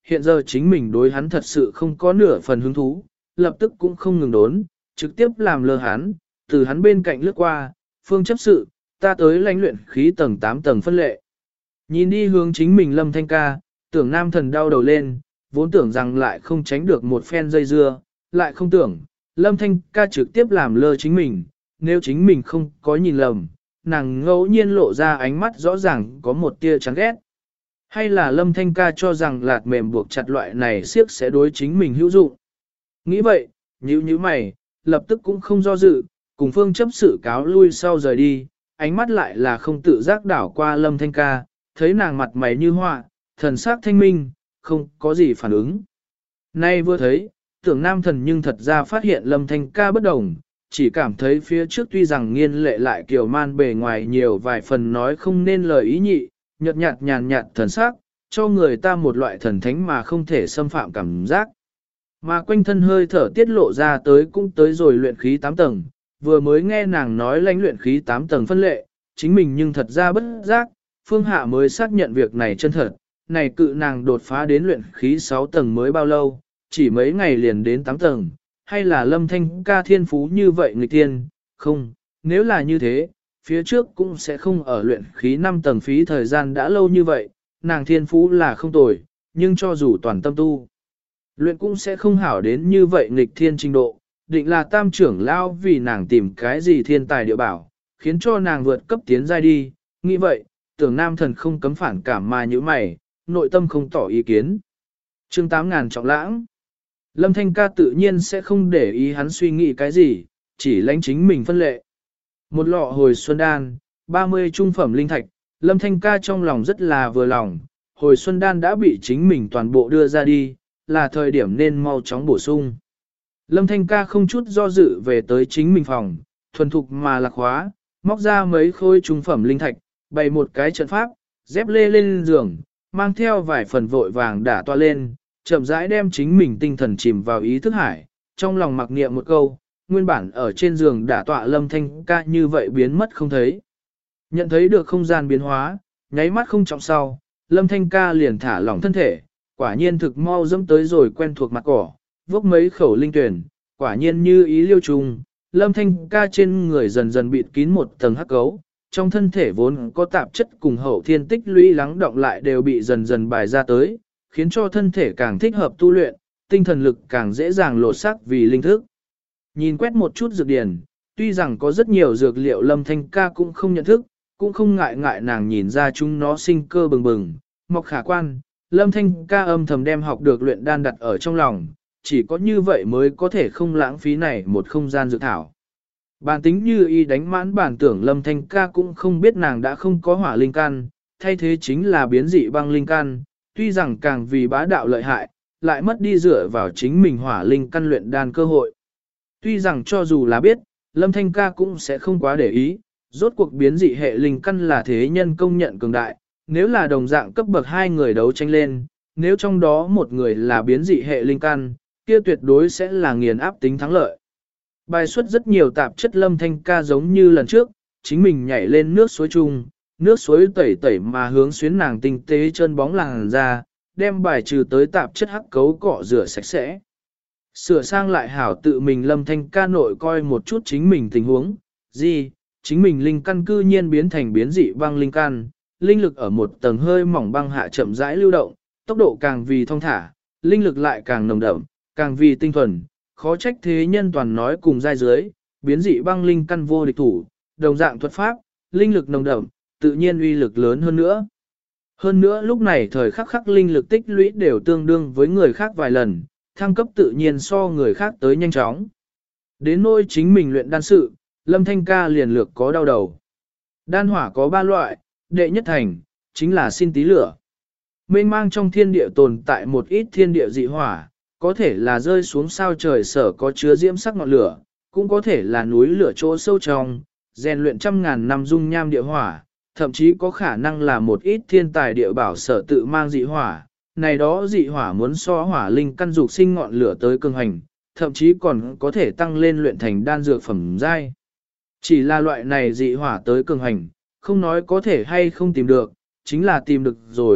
hiện giờ chính mình đối hắn thật sự không có nửa phần hứng thú, lập tức cũng không ngừng đốn, trực tiếp làm lơ hắn, từ hắn bên cạnh lướt qua, phương chấp sự, ta tới lãnh luyện khí tầng 8 tầng phân lệ. Nhìn đi hướng chính mình Lâm Thanh ca, tưởng nam thần đau đầu lên, vốn tưởng rằng lại không tránh được một phen dây dưa, lại không tưởng, Lâm Thanh ca trực tiếp làm lơ chính mình, nếu chính mình không có nhìn lầm, nàng ngẫu nhiên lộ ra ánh mắt rõ ràng có một tia chán ghét. Hay là Lâm Thanh ca cho rằng lạt mềm buộc chặt loại này siếc sẽ đối chính mình hữu dụng. Nghĩ vậy, nhíu mày, lập tức cũng không do dự, cùng phương chấp sự cáo lui sau rời đi, ánh mắt lại là không tự giác đảo qua Lâm Thanh ca, thấy nàng mặt mày như họa, thần sắc thanh minh, không có gì phản ứng. Nay vừa thấy, tưởng nam thần nhưng thật ra phát hiện Lâm Thanh ca bất đồng, chỉ cảm thấy phía trước tuy rằng nghiên lệ lại kiều man bề ngoài nhiều vài phần nói không nên lời ý nhị, nhợt nhạt nhàn nhạt thần sắc, cho người ta một loại thần thánh mà không thể xâm phạm cảm giác. Mà quanh thân hơi thở tiết lộ ra tới cũng tới rồi luyện khí 8 tầng, vừa mới nghe nàng nói lãnh luyện khí 8 tầng phân lệ, chính mình nhưng thật ra bất giác, Phương Hạ mới xác nhận việc này chân thật, này cự nàng đột phá đến luyện khí 6 tầng mới bao lâu, chỉ mấy ngày liền đến 8 tầng, hay là Lâm Thanh ca thiên phú như vậy nghịch tiên, không, nếu là như thế, phía trước cũng sẽ không ở luyện khí 5 tầng phí thời gian đã lâu như vậy, nàng thiên phú là không tồi, nhưng cho dù toàn tâm tu, luyện cũng sẽ không hảo đến như vậy nghịch thiên trình độ, định là tam trưởng lao vì nàng tìm cái gì thiên tài địa bảo, khiến cho nàng vượt cấp tiến giai đi, nghĩ vậy, tưởng nam thần không cấm phản cảm mà như mày, nội tâm không tỏ ý kiến. Chương 8.000 trọng lãng. Lâm Thanh ca tự nhiên sẽ không để ý hắn suy nghĩ cái gì, chỉ lãnh chính mình phân lệ. Một lọ hồi xuân đan, 30 trung phẩm linh thạch, Lâm Thanh ca trong lòng rất là vừa lòng, hồi xuân đan đã bị chính mình toàn bộ đưa ra đi, là thời điểm nên mau chóng bổ sung. Lâm Thanh ca không chút do dự về tới chính mình phòng, thuần thục mà lạc hóa, móc ra mấy khối trung phẩm linh thạch, bày một cái trận pháp, dép lê lên giường, mang theo vài phần vội vàng đả toa lên, chậm rãi đem chính mình tinh thần chìm vào ý thức hải, trong lòng mặc niệm một câu, nguyên bản ở trên giường đả tọa Lâm Thanh ca như vậy biến mất không thấy. Nhận thấy được không gian biến hóa, nháy mắt không trọng sau, Lâm Thanh ca liền thả lỏng thân thể, quả nhiên thực mau dẫm tới rồi quen thuộc mặt cỏ, vốc mấy khẩu linh tuyển, quả nhiên như ý liêu trùng, Lâm Thanh ca trên người dần dần bịt kín một tầng hắc cấu, trong thân thể vốn có tạp chất cùng hậu thiên tích lũy lắng động lại đều bị dần dần bài ra tới, khiến cho thân thể càng thích hợp tu luyện, tinh thần lực càng dễ dàng lột xác vì linh thức. Nhìn quét một chút dược điển, tuy rằng có rất nhiều dược liệu Lâm Thanh ca cũng không nhận thức, cũng không ngại nàng nhìn ra chúng nó sinh cơ bừng bừng, mọc khả quan, Lâm Thanh ca âm thầm đem học được luyện đan đặt ở trong lòng, chỉ có như vậy mới có thể không lãng phí này một không gian dược thảo. Bản tính như y đánh mãn bản tưởng Lâm Thanh ca cũng không biết nàng đã không có hỏa linh căn, thay thế chính là biến dị băng linh căn, tuy rằng càng vì bá đạo lợi hại, lại mất đi dựa vào chính mình hỏa linh căn luyện đan cơ hội. Tuy rằng cho dù là biết, Lâm Thanh ca cũng sẽ không quá để ý, rốt cuộc biến dị hệ linh căn là thế nhân công nhận cường đại, nếu là đồng dạng cấp bậc hai người đấu tranh lên, nếu trong đó một người là biến dị hệ linh căn, kia tuyệt đối sẽ là nghiền áp tính thắng lợi. Bài xuất rất nhiều tạp chất Lâm Thanh ca giống như lần trước, chính mình nhảy lên nước suối chung, nước suối tẩy tẩy mà hướng xuyến nàng tinh tế chân bóng làn ra, đem bài trừ tới tạp chất hắc cấu cọ rửa sạch sẽ. Sửa sang lại hảo tự mình Lâm Thanh ca nội coi một chút chính mình tình huống, gì, chính mình linh căn cư nhiên biến thành biến dị băng linh căn, linh lực ở một tầng hơi mỏng băng hạ chậm rãi lưu động, tốc độ càng vì thong thả, linh lực lại càng nồng đậm, càng vì tinh thuần, khó trách thế nhân toàn nói cùng giai dưới, biến dị băng linh căn vô địch thủ, đồng dạng thuật pháp, linh lực nồng đậm, tự nhiên uy lực lớn hơn nữa. Hơn nữa lúc này thời khắc khắc linh lực tích lũy đều tương đương với người khác vài lần, thăng cấp tự nhiên so người khác tới nhanh chóng. Đến nỗi chính mình luyện đan sự, Lâm Thanh ca liền lược có đau đầu. Đan hỏa có 3 loại, đệ nhất thành, chính là xin tí lửa. Mênh mang trong thiên địa tồn tại một ít thiên địa dị hỏa, có thể là rơi xuống sao trời sở có chứa diễm sắc ngọn lửa, cũng có thể là núi lửa chỗ sâu trong, rèn luyện trăm ngàn năm dung nham địa hỏa, thậm chí có khả năng là một ít thiên tài địa bảo sở tự mang dị hỏa. Này đó dị hỏa muốn so hỏa linh căn dục sinh ngọn lửa tới cường hành, thậm chí còn có thể tăng lên luyện thành đan dược phẩm giai. Chỉ là loại này dị hỏa tới cường hành, không nói có thể hay không tìm được, chính là tìm được rồi,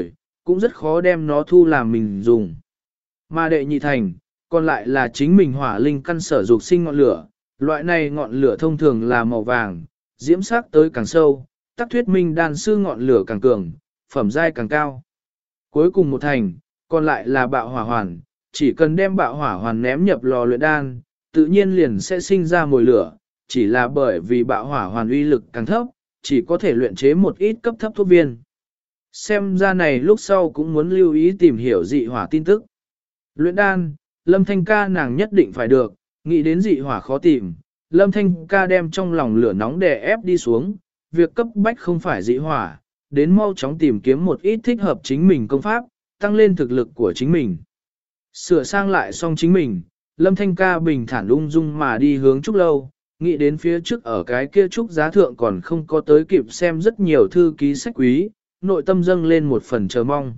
cũng rất khó đem nó thu làm mình dùng. Mà đệ nhị thành, còn lại là chính mình hỏa linh căn sở dục sinh ngọn lửa, loại này ngọn lửa thông thường là màu vàng, diễm sắc tới càng sâu, tác thuyết minh đan sư ngọn lửa càng cường, phẩm giai càng cao. Cuối cùng một thành, còn lại là bạo hỏa hoàn, chỉ cần đem bạo hỏa hoàn ném nhập lò luyện đan, tự nhiên liền sẽ sinh ra mồi lửa, chỉ là bởi vì bạo hỏa hoàn uy lực càng thấp, chỉ có thể luyện chế một ít cấp thấp thuốc viên. Xem ra này lúc sau cũng muốn lưu ý tìm hiểu dị hỏa tin tức. Luyện đan, Lâm Thanh ca nàng nhất định phải được, nghĩ đến dị hỏa khó tìm, Lâm Thanh ca đem trong lòng lửa nóng đè ép đi xuống, việc cấp bách không phải dị hỏa, đến mau chóng tìm kiếm một ít thích hợp chính mình công pháp, tăng lên thực lực của chính mình. Sửa sang lại xong chính mình, Lâm Thanh ca bình thản ung dung mà đi hướng trúc lâu, nghĩ đến phía trước ở cái kia trúc giá thượng còn không có tới kịp xem rất nhiều thư ký sách quý, nội tâm dâng lên một phần chờ mong.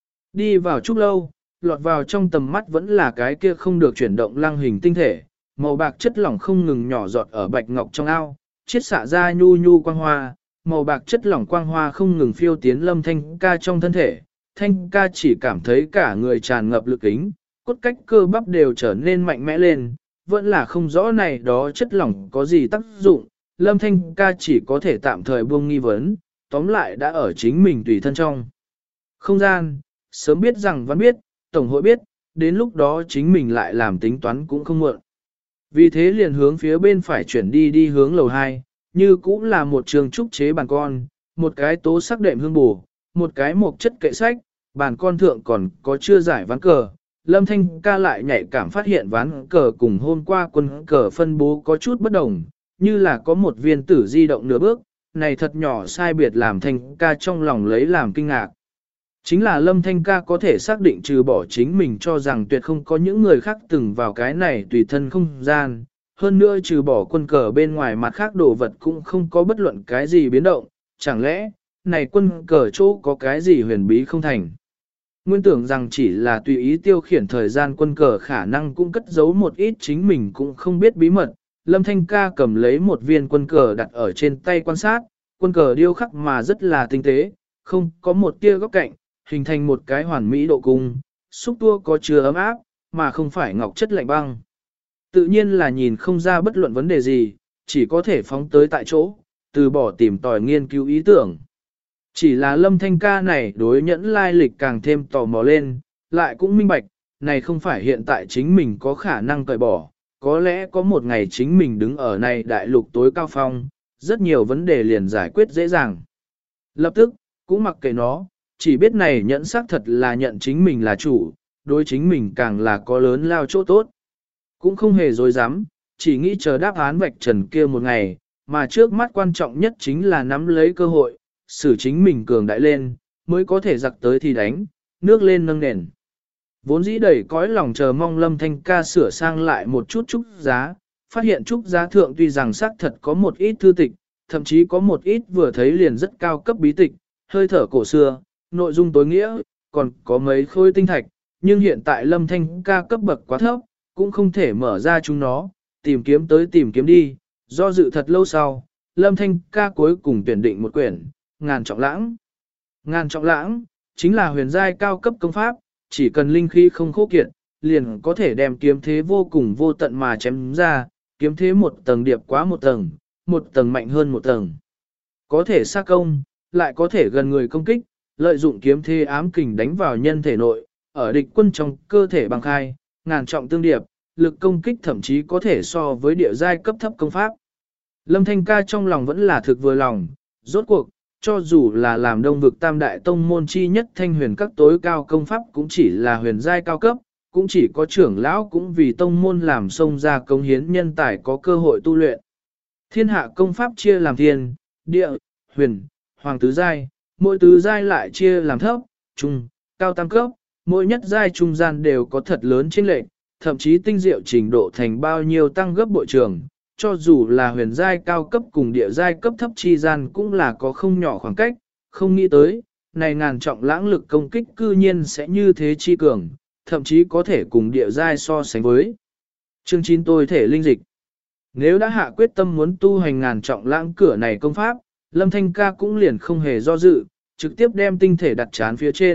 Đi vào trúc lâu, lọt vào trong tầm mắt vẫn là cái kia không được chuyển động lăng hình tinh thể, màu bạc chất lỏng không ngừng nhỏ giọt ở bạch ngọc trong ao, chiết xạ ra nhu nhu quang hoa, màu bạc chất lỏng quang hoa không ngừng phiêu tiến Lâm Thanh ca trong thân thể. Thanh ca chỉ cảm thấy cả người tràn ngập lực ính, cốt cách cơ bắp đều trở nên mạnh mẽ lên, vẫn là không rõ này đó chất lỏng có gì tác dụng, Lâm Thanh ca chỉ có thể tạm thời buông nghi vấn, tóm lại đã ở chính mình tùy thân trong. Không gian, sớm biết rằng vẫn biết, Tổng hội biết, đến lúc đó chính mình lại làm tính toán cũng không muộn. Vì thế liền hướng phía bên phải chuyển đi hướng lầu 2, như cũng là một trường trúc chế bàn con, một cái tố sắc đệm hương bù, một cái mộc chất kệ sách, bàn con thượng còn có chưa giải ván cờ. Lâm Thanh ca lại nhạy cảm phát hiện ván cờ cùng hôm qua quân cờ phân bố có chút bất đồng, như là có một viên tử di động nửa bước, này thật nhỏ sai biệt làm Thanh ca trong lòng lấy làm kinh ngạc. Chính là Lâm Thanh ca có thể xác định trừ bỏ chính mình cho rằng tuyệt không có những người khác từng vào cái này tùy thân không gian, hơn nữa trừ bỏ quân cờ bên ngoài mặt khác đồ vật cũng không có bất luận cái gì biến động, chẳng lẽ, này quân cờ chỗ có cái gì huyền bí không thành. Nguyên tưởng rằng chỉ là tùy ý tiêu khiển thời gian quân cờ khả năng cũng cất giấu một ít chính mình cũng không biết bí mật. Lâm Thanh ca cầm lấy một viên quân cờ đặt ở trên tay quan sát, quân cờ điêu khắc mà rất là tinh tế, không có một tia góc cạnh, hình thành một cái hoàn mỹ độ cung, xúc tua có chứa ấm áp, mà không phải ngọc chất lạnh băng. Tự nhiên là nhìn không ra bất luận vấn đề gì, chỉ có thể phóng tới tại chỗ, từ bỏ tìm tòi nghiên cứu ý tưởng. Chỉ là Lâm Thanh ca này đối nhẫn lai lịch càng thêm tò mò lên, lại cũng minh bạch, này không phải hiện tại chính mình có khả năng cởi bỏ, có lẽ có một ngày chính mình đứng ở này đại lục tối cao phong, rất nhiều vấn đề liền giải quyết dễ dàng. Lập tức, cũng mặc kệ nó, chỉ biết này nhẫn xác thật là nhận chính mình là chủ, đối chính mình càng là có lớn lao chỗ tốt. Cũng không hề dối dám, chỉ nghĩ chờ đáp án vạch trần kia một ngày, mà trước mắt quan trọng nhất chính là nắm lấy cơ hội, xử chính mình cường đại lên, mới có thể giặc tới thì đánh, nước lên nâng nền. Vốn dĩ đầy cõi lòng chờ mong Lâm Thanh ca sửa sang lại một chút trúc giá, phát hiện trúc giá thượng tuy rằng xác thật có một ít thư tịch, thậm chí có một ít vừa thấy liền rất cao cấp bí tịch, hơi thở cổ xưa, nội dung tối nghĩa, còn có mấy khối tinh thạch, nhưng hiện tại Lâm Thanh ca cấp bậc quá thấp, cũng không thể mở ra chúng nó, tìm kiếm tới tìm kiếm đi, do dự thật lâu sau, Lâm Thanh ca cuối cùng tuyển định một quyển, Ngàn Trọng Lãng. Ngàn Trọng Lãng, chính là huyền giai cao cấp công pháp, chỉ cần linh khí không khô kiệt, liền có thể đem kiếm thế vô cùng vô tận mà chém ra, kiếm thế một tầng điệp quá một tầng mạnh hơn một tầng. Có thể sát công, lại có thể gần người công kích, lợi dụng kiếm thế ám kình đánh vào nhân thể nội, ở địch quân trong cơ thể bằng khai, ngàn trọng tương điệp, lực công kích thậm chí có thể so với địa giai cấp thấp công pháp. Lâm Thanh ca trong lòng vẫn là thực vừa lòng, rốt cuộc, cho dù là làm đông vực tam đại tông môn chi nhất thanh huyền các tối cao công pháp cũng chỉ là huyền giai cao cấp, cũng chỉ có trưởng lão cũng vì tông môn làm xông ra công hiến nhân tài có cơ hội tu luyện. Thiên hạ công pháp chia làm thiên, địa, huyền, hoàng tứ giai, mỗi tứ giai lại chia làm thấp, trung, cao tam cấp, mỗi nhất giai trung gian đều có thật lớn chênh lệch, thậm chí tinh diệu trình độ thành bao nhiêu tăng gấp bội trường, cho dù là huyền giai cao cấp cùng địa giai cấp thấp chi gian cũng là có không nhỏ khoảng cách, không nghĩ tới, này Ngàn Trọng Lãng lực công kích cư nhiên sẽ như thế chi cường, thậm chí có thể cùng địa giai so sánh với. Chương 9 tôi thể linh dịch. Nếu đã hạ quyết tâm muốn tu hành Ngàn Trọng Lãng cửa này công pháp, Lâm Thanh ca cũng liền không hề do dự, trực tiếp đem tinh thể đặt chán phía trên,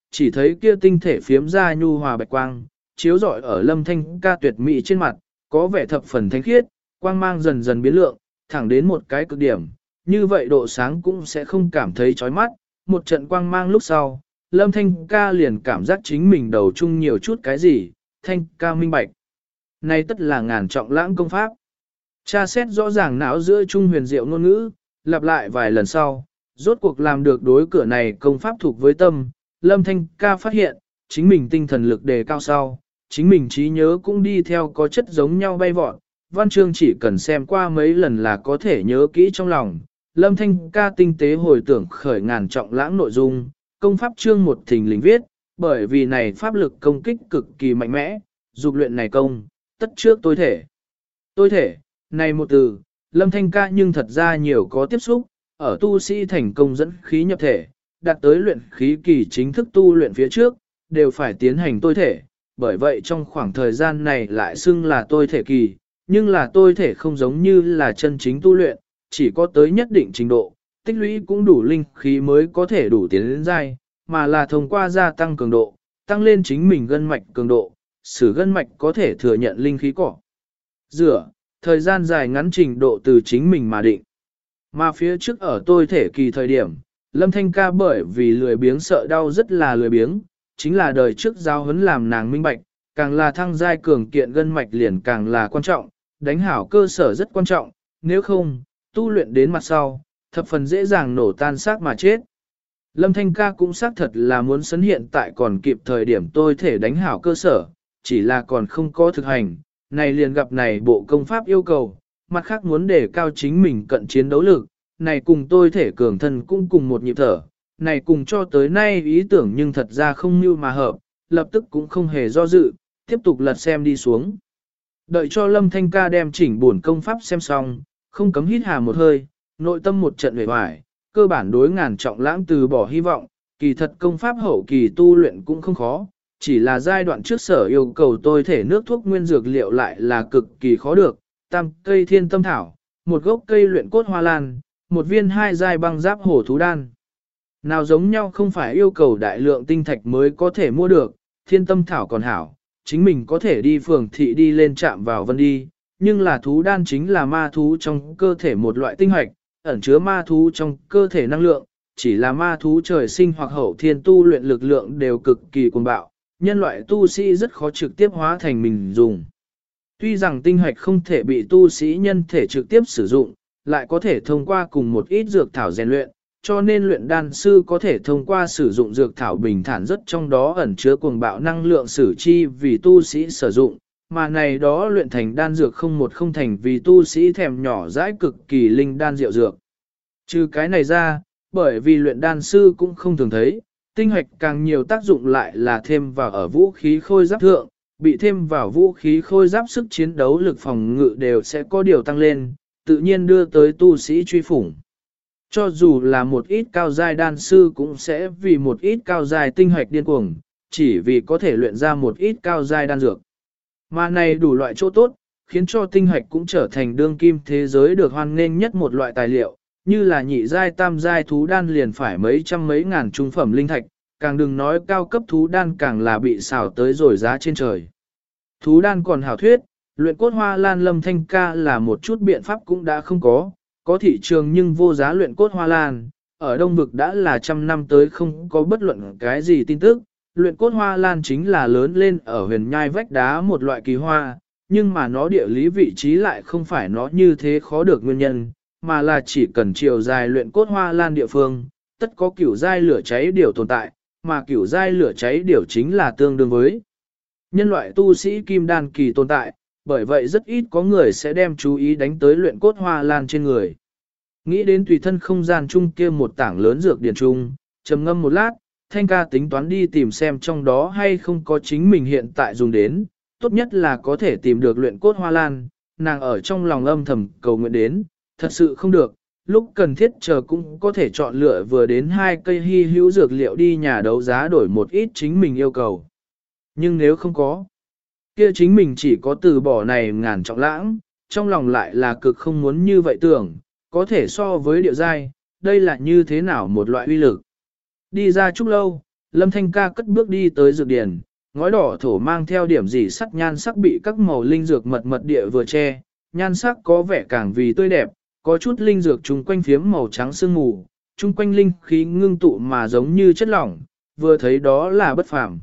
chỉ thấy kia tinh thể phiếm ra nhu hòa bạch quang, chiếu rọi ở Lâm Thanh Ca tuyệt mỹ trên mặt, có vẻ thập phần thánh khiết, quang mang dần dần biến lượng, thẳng đến một cái cực điểm, như vậy độ sáng cũng sẽ không cảm thấy chói mắt, một trận quang mang lúc sau, Lâm Thanh Ca liền cảm giác chính mình đầu chung nhiều chút cái gì, Thanh Ca minh bạch. Này tất là ngàn trọng lãng công pháp. Tra xét rõ ràng não giữa trung huyền diệu ngôn ngữ, lặp lại vài lần sau, rốt cuộc làm được đối cửa này công pháp thuộc với tâm, Lâm Thanh Ca phát hiện, chính mình tinh thần lực đề cao sau, chính mình trí nhớ cũng đi theo có chất giống nhau bay vọt, văn chương chỉ cần xem qua mấy lần là có thể nhớ kỹ trong lòng. Lâm Thanh Ca tinh tế hồi tưởng khởi ngàn trọng lãng nội dung, công pháp chương một thình lình viết, bởi vì này pháp lực công kích cực kỳ mạnh mẽ, dục luyện này công, tất trước tối thể. Tối thể, này một từ, Lâm Thanh Ca nhưng thật ra nhiều có tiếp xúc, ở tu sĩ thành công dẫn khí nhập thể, đạt tới luyện khí kỳ chính thức tu luyện phía trước, đều phải tiến hành tối thể, bởi vậy trong khoảng thời gian này lại xưng là tối thể kỳ, nhưng là tối thể không giống như là chân chính tu luyện, chỉ có tới nhất định trình độ, tích lũy cũng đủ linh khí mới có thể đủ tiến đến giai, mà là thông qua gia tăng cường độ, tăng lên chính mình gân mạch cường độ,使gân mạch có thể thừa nhận linh khí cỏ. Rửa, thời gian dài ngắn trình độ từ chính mình mà định. Mà phía trước ở tôi thể kỳ thời điểm, Lâm Thanh Ca bởi vì lười biếng sợ đau rất là lười biếng, chính là đời trước giáo huấn làm nàng minh bạch, càng là thăng giai cường kiện gân mạch liền càng là quan trọng, đánh hảo cơ sở rất quan trọng, nếu không, tu luyện đến mặt sau, thập phần dễ dàng nổ tan xác mà chết. Lâm Thanh Ca cũng xác thật là muốn sấn hiện tại còn kịp thời điểm tôi thể đánh hảo cơ sở, chỉ là còn không có thực hành, này liền gặp này bộ công pháp yêu cầu, mặt khác muốn đề cao chính mình cận chiến đấu lực, này cùng tôi thể cường thân cũng cùng một nhịp thở, này cùng cho tới nay ý tưởng nhưng thật ra không như mà hợp, lập tức cũng không hề do dự, tiếp tục lật xem đi xuống. Đợi cho Lâm Thanh Ca đem chỉnh buồn công pháp xem xong, không cấm hít hà một hơi, nội tâm một trận uể oải, cơ bản đối ngàn trọng lãng từ bỏ hy vọng, kỳ thật công pháp hậu kỳ tu luyện cũng không khó, chỉ là giai đoạn trước sở yêu cầu tôi thể nước thuốc nguyên dược liệu lại là cực kỳ khó được, tam cây thiên tâm thảo, một gốc cây luyện cốt hoa lan, một viên hai giai băng giáp hổ thú đan. Nào giống nhau không phải yêu cầu đại lượng tinh thạch mới có thể mua được, thiên tâm thảo còn hảo, chính mình có thể đi phường thị đi lên chạm vào vân đi, nhưng là thú đan chính là ma thú trong cơ thể một loại tinh hoạch, ẩn chứa ma thú trong cơ thể năng lượng, chỉ là ma thú trời sinh hoặc hậu thiên tu luyện lực lượng đều cực kỳ cuồng bạo, nhân loại tu sĩ rất khó trực tiếp hóa thành mình dùng. Tuy rằng tinh hoạch không thể bị tu sĩ nhân thể trực tiếp sử dụng, lại có thể thông qua cùng một ít dược thảo rèn luyện, cho nên luyện đan sư có thể thông qua sử dụng dược thảo bình thản rất trong đó ẩn chứa cuồng bạo năng lượng sử chi vì tu sĩ sử dụng, mà này đó luyện thành đan dược không một không thành vì tu sĩ thèm nhỏ dãi cực kỳ linh đan diệu dược. Trừ cái này ra, bởi vì luyện đan sư cũng không thường thấy, tinh hoạch càng nhiều tác dụng lại là thêm vào ở vũ khí khôi giáp thượng, bị thêm vào vũ khí khôi giáp sức chiến đấu lực phòng ngự đều sẽ có điều tăng lên, tự nhiên đưa tới tu sĩ truy phủng. Cho dù là một ít cao giai đan sư cũng sẽ vì một ít cao giai tinh hoạch điên cuồng, chỉ vì có thể luyện ra một ít cao giai đan dược. Mà này đủ loại chỗ tốt, khiến cho tinh hoạch cũng trở thành đương kim thế giới được hoan nghênh nhất một loại tài liệu, như là nhị giai tam giai thú đan liền phải mấy trăm mấy ngàn trung phẩm linh thạch, càng đừng nói cao cấp thú đan càng là bị xào tới rồi giá trên trời. Thú đan còn hảo thuyết, luyện cốt hoa lan Lâm Thanh Ca là một chút biện pháp cũng đã không có thị trường nhưng vô giá luyện cốt hoa lan, ở Đông Vực đã là trăm năm tới không có bất luận cái gì tin tức, luyện cốt hoa lan chính là lớn lên ở huyền nhai vách đá một loại kỳ hoa, nhưng mà nó địa lý vị trí lại không phải nó như thế khó được nguyên nhân, mà là chỉ cần chiều dài luyện cốt hoa lan địa phương, tất có kiểu giai lửa cháy điều tồn tại, mà kiểu giai lửa cháy điều chính là tương đương với nhân loại tu sĩ kim đan kỳ tồn tại, bởi vậy rất ít có người sẽ đem chú ý đánh tới luyện cốt hoa lan trên người. Nghĩ đến tùy thân không gian chung kia một tảng lớn dược điển chung, trầm ngâm một lát, Thanh Ca tính toán đi tìm xem trong đó hay không có chính mình hiện tại dùng đến, tốt nhất là có thể tìm được luyện cốt hoa lan, nàng ở trong lòng âm thầm cầu nguyện đến, thật sự không được, lúc cần thiết chờ cũng có thể chọn lựa vừa đến 2 cây hy hữu dược liệu đi nhà đấu giá đổi một ít chính mình yêu cầu. Nhưng nếu không có, kia chính mình chỉ có từ bỏ này ngàn trọng lãng, trong lòng lại là cực không muốn như vậy tưởng, có thể so với điệu giai, đây là như thế nào một loại uy lực. Đi ra chút lâu, Lâm Thanh ca cất bước đi tới dược điển, ngói đỏ thổ mang theo điểm dỉ sắt nhan sắc bị các màu linh dược mật mật địa vừa che, nhan sắc có vẻ càng vì tươi đẹp, có chút linh dược chung quanh phiếm màu trắng sương mù, chung quanh linh khí ngưng tụ mà giống như chất lỏng, vừa thấy đó là bất phàm.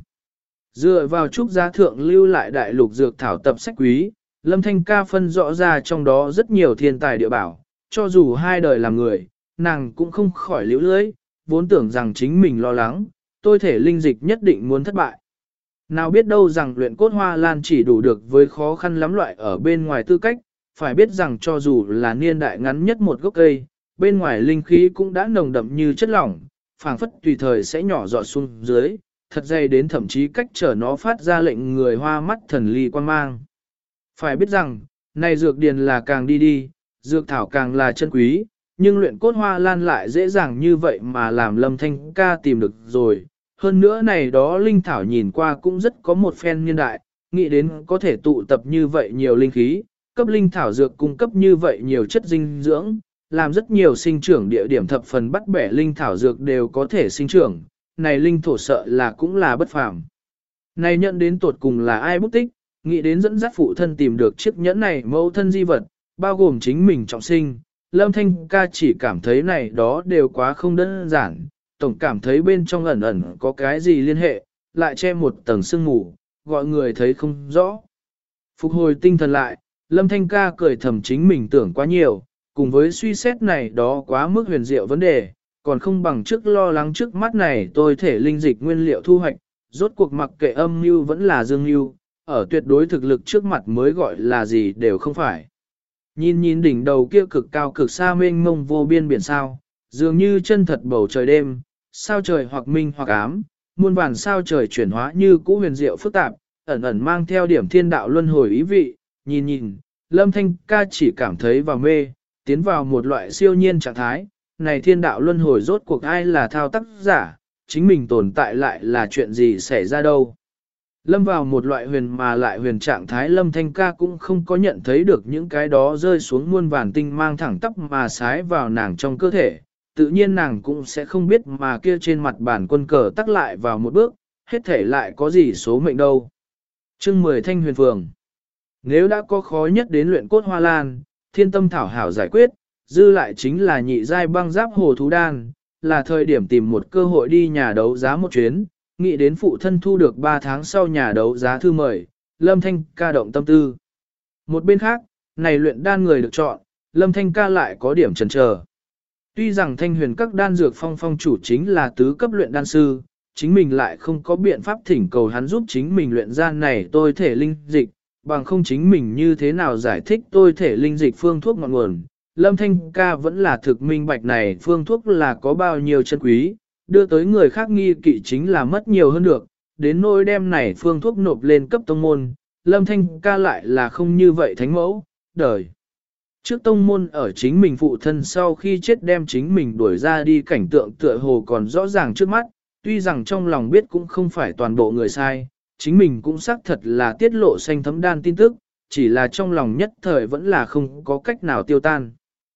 Dựa vào trúc giá thượng lưu lại đại lục dược thảo tập sách quý, Lâm Thanh ca phân rõ ra trong đó rất nhiều thiên tài địa bảo, cho dù hai đời làm người, nàng cũng không khỏi liễu lưới, vốn tưởng rằng chính mình lo lắng, tôi thể linh dịch nhất định muốn thất bại. Nào biết đâu rằng luyện cốt hoa lan chỉ đủ được với khó khăn lắm loại ở bên ngoài tư cách, phải biết rằng cho dù là niên đại ngắn nhất một gốc cây, bên ngoài linh khí cũng đã nồng đậm như chất lỏng, phảng phất tùy thời sẽ nhỏ giọt xuống dưới, thật dày đến thậm chí cách trở nó phát ra lệnh người hoa mắt thần ly quan mang. Phải biết rằng, này dược điền là càng đi, dược thảo càng là chân quý, nhưng luyện cốt hoa lan lại dễ dàng như vậy mà làm Lâm Thanh ca tìm được rồi. Hơn nữa này đó linh thảo nhìn qua cũng rất có một phen niên đại, nghĩ đến có thể tụ tập như vậy nhiều linh khí, cấp linh thảo dược cung cấp như vậy nhiều chất dinh dưỡng, làm rất nhiều sinh trưởng địa điểm thập phần bắt bẻ linh thảo dược đều có thể sinh trưởng, này linh thổ sợ là cũng là bất phàm. Này nhận đến tột cùng là ai bút tích, nghĩ đến dẫn dắt phụ thân tìm được chiếc nhẫn này mẫu thân di vật, bao gồm chính mình trọng sinh, Lâm Thanh ca chỉ cảm thấy này đó đều quá không đơn giản, tổng cảm thấy bên trong ẩn ẩn có cái gì liên hệ, lại che một tầng sương mù, gọi người thấy không rõ. Phục hồi tinh thần lại, Lâm Thanh ca cười thầm chính mình tưởng quá nhiều, cùng với suy xét này đó quá mức huyền diệu vấn đề, còn không bằng trước lo lắng trước mắt này tôi thể linh dịch nguyên liệu thu hoạch, rốt cuộc mặc kệ âm mưu vẫn là dương mưu, ở tuyệt đối thực lực trước mặt mới gọi là gì đều không phải. Nhìn đỉnh đầu kia cực cao cực xa mênh mông vô biên biển sao, dường như chân thật bầu trời đêm, sao trời hoặc minh hoặc ám, muôn vàn sao trời chuyển hóa như cũ huyền diệu phức tạp, ẩn ẩn mang theo điểm thiên đạo luân hồi ý vị, nhìn, Lâm Thanh ca chỉ cảm thấy vào mê, tiến vào một loại siêu nhiên trạng thái, này thiên đạo luân hồi rốt cuộc ai là thao tác giả, chính mình tồn tại lại là chuyện gì xảy ra đâu. Lâm vào một loại huyền mà lại huyền trạng thái Lâm Thanh ca cũng không có nhận thấy được những cái đó rơi xuống muôn vàn tinh mang thẳng tắp mà sái vào nàng trong cơ thể, tự nhiên nàng cũng sẽ không biết mà kia trên mặt bản quân cờ tắc lại vào một bước, hết thể lại có gì số mệnh đâu. Chương 10 Thanh Huyền Phường. Nếu đã có khó nhất đến luyện cốt hoa lan, thiên tâm thảo hảo giải quyết, dư lại chính là nhị giai băng giáp hồ thú đan, là thời điểm tìm một cơ hội đi nhà đấu giá một chuyến, nghĩ đến phụ thân thu được 3 tháng sau nhà đấu giá thư mời, Lâm Thanh ca động tâm tư. Một bên khác, này luyện đan người được chọn, Lâm Thanh ca lại có điểm chần chờ. Tuy rằng Thanh Huyền các đan dược phong chủ chính là tứ cấp luyện đan sư, chính mình lại không có biện pháp thỉnh cầu hắn giúp chính mình luyện gian này tôi thể linh dịch, bằng không chính mình như thế nào giải thích tôi thể linh dịch phương thuốc ngọn nguồn. Lâm Thanh ca vẫn là thực minh bạch này phương thuốc là có bao nhiêu chân quý, đưa tới người khác nghi kỵ chính là mất nhiều hơn được, đến nỗi đem này phương thuốc nộp lên cấp tông môn, Lâm Thanh ca lại là không như vậy thánh mẫu, đời. Trước tông môn ở chính mình phụ thân sau khi chết đem chính mình đuổi ra đi cảnh tượng tựa hồ còn rõ ràng trước mắt, tuy rằng trong lòng biết cũng không phải toàn bộ người sai, chính mình cũng xác thật là tiết lộ xanh thấm đan tin tức, chỉ là trong lòng nhất thời vẫn là không có cách nào tiêu tan.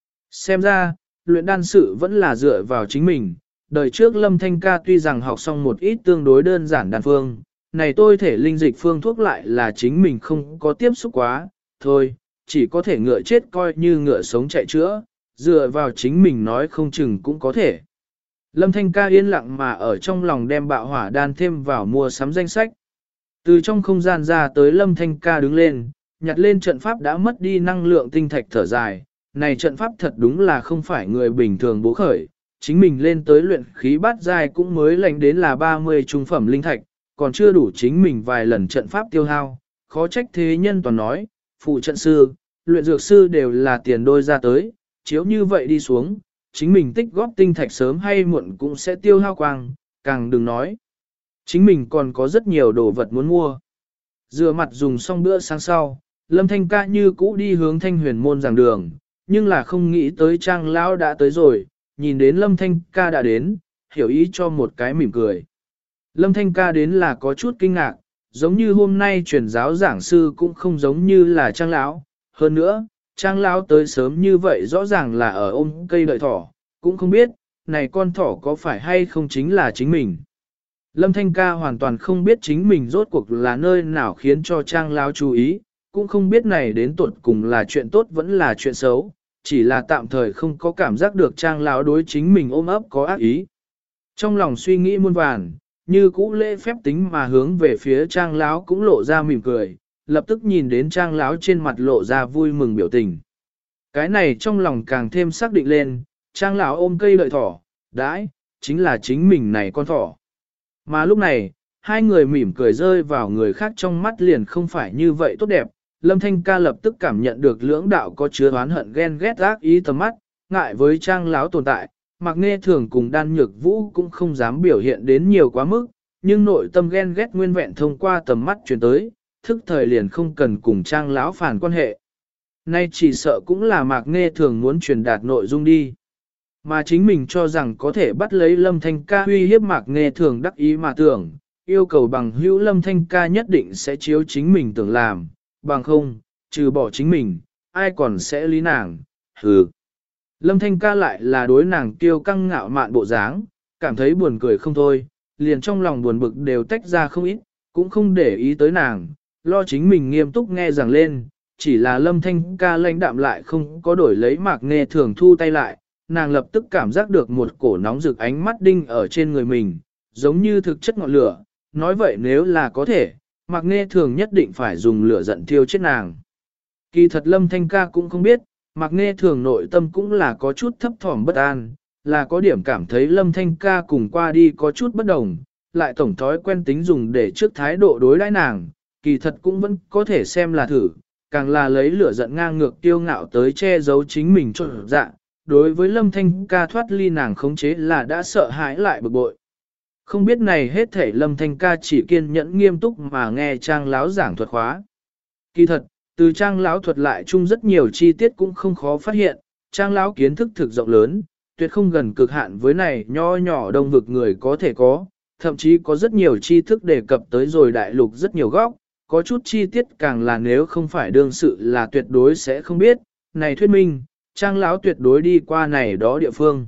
Xem ra, luyện đan sự vẫn là dựa vào chính mình, đời trước Lâm Thanh ca tuy rằng học xong một ít tương đối đơn giản đan phương, này tôi thể linh dịch phương thuốc lại là chính mình không có tiếp xúc quá, thôi, chỉ có thể ngựa chết coi như ngựa sống chạy chữa, dựa vào chính mình nói không chừng cũng có thể. Lâm Thanh ca yên lặng mà ở trong lòng đem bạo hỏa đan thêm vào mua sắm danh sách. Từ trong không gian ra tới Lâm Thanh ca đứng lên, nhặt lên trận pháp đã mất đi năng lượng tinh thạch thở dài, này trận pháp thật đúng là không phải người bình thường bố khởi, chính mình lên tới luyện khí bát giai cũng mới lành đến là 30 trung phẩm linh thạch, còn chưa đủ chính mình vài lần trận pháp tiêu hao, khó trách thế nhân toàn nói, phụ trận sư, luyện dược sư đều là tiền đôi ra tới, chiếu như vậy đi xuống, chính mình tích góp tinh thạch sớm hay muộn cũng sẽ tiêu hao quang, càng đừng nói. Chính mình còn có rất nhiều đồ vật muốn mua. Rửa mặt dùng xong bữa sáng sau, Lâm Thanh ca như cũ đi hướng Thanh Huyền môn giảng đường, nhưng là không nghĩ tới Trang lão đã tới rồi, nhìn đến Lâm Thanh ca đã đến, hiểu ý cho một cái mỉm cười. Lâm Thanh ca đến là có chút kinh ngạc, giống như hôm nay truyền giáo giảng sư cũng không giống như là Trang lão, hơn nữa, Trang lão tới sớm như vậy rõ ràng là ở ôm cây đợi thỏ, cũng không biết, này con thỏ có phải hay không chính là chính mình. Lâm Thanh Ca hoàn toàn không biết chính mình rốt cuộc là nơi nào khiến cho Trang Lão chú ý, cũng không biết này đến tuột cùng là chuyện tốt vẫn là chuyện xấu, chỉ là tạm thời không có cảm giác được Trang Lão đối chính mình ôm ấp có ác ý. Trong lòng suy nghĩ muôn vàn, như cũ lễ phép tính mà hướng về phía Trang Lão cũng lộ ra mỉm cười, lập tức nhìn đến Trang Lão trên mặt lộ ra vui mừng biểu tình. Cái này trong lòng càng thêm xác định lên, Trang Lão ôm cây lợi thỏ, đãi, chính là chính mình này con thỏ. Mà lúc này, hai người mỉm cười rơi vào người khác trong mắt liền không phải như vậy tốt đẹp. Lâm Thanh Ca lập tức cảm nhận được lưỡng đạo có chứa oán hận ghen ghét ác ý tầm mắt, ngại với Trang Lão tồn tại, Mạc Nghe Thường cùng Đan Nhược Vũ cũng không dám biểu hiện đến nhiều quá mức, nhưng nội tâm ghen ghét nguyên vẹn thông qua tầm mắt truyền tới, thức thời liền không cần cùng Trang Lão phản quan hệ. Nay chỉ sợ cũng là Mạc Nghe Thường muốn truyền đạt nội dung đi. Mà chính mình cho rằng có thể bắt lấy Lâm Thanh Ca uy hiếp Mạc Nghe Thường đắc ý mà tưởng, yêu cầu bằng hữu Lâm Thanh Ca nhất định sẽ chiếu chính mình tưởng làm, bằng không, trừ bỏ chính mình, ai còn sẽ lý nàng, hừ. Lâm Thanh Ca lại là đối nàng kiêu căng ngạo mạn bộ dáng, cảm thấy buồn cười không thôi, liền trong lòng buồn bực đều tách ra không ít, cũng không để ý tới nàng, lo chính mình nghiêm túc nghe rằng lên, chỉ là Lâm Thanh Ca lãnh đạm lại không có đổi lấy Mạc Nghe Thường thu tay lại, nàng lập tức cảm giác được một cổ nóng rực ánh mắt đinh ở trên người mình, giống như thực chất ngọn lửa, nói vậy nếu là có thể, Mạc Nghe Thường nhất định phải dùng lửa giận thiêu chết nàng. Kỳ thật Lâm Thanh Ca cũng không biết, Mạc Nghe Thường nội tâm cũng là có chút thấp thỏm bất an, là có điểm cảm thấy Lâm Thanh Ca cùng qua đi có chút bất đồng, lại tổng thói quen tính dùng để trước thái độ đối đãi nàng, kỳ thật cũng vẫn có thể xem là thử, càng là lấy lửa giận ngang ngược tiêu ngạo tới che giấu chính mình cho dạ. Đối với Lâm Thanh Ca thoát ly nàng khống chế là đã sợ hãi lại bực bội. Không biết này hết thể Lâm Thanh Ca chỉ kiên nhẫn nghiêm túc mà nghe Trang Lão giảng thuật khóa. Kỳ thật, từ Trang Lão thuật lại chung rất nhiều chi tiết cũng không khó phát hiện, Trang Lão kiến thức thực rộng lớn, tuyệt không gần cực hạn với này nho nhỏ đông vực người có thể có, thậm chí có rất nhiều tri thức đề cập tới rồi đại lục rất nhiều góc, có chút chi tiết càng là nếu không phải đương sự là tuyệt đối sẽ không biết, này thuyết minh. Trang Lão tuyệt đối đi qua này đó địa phương.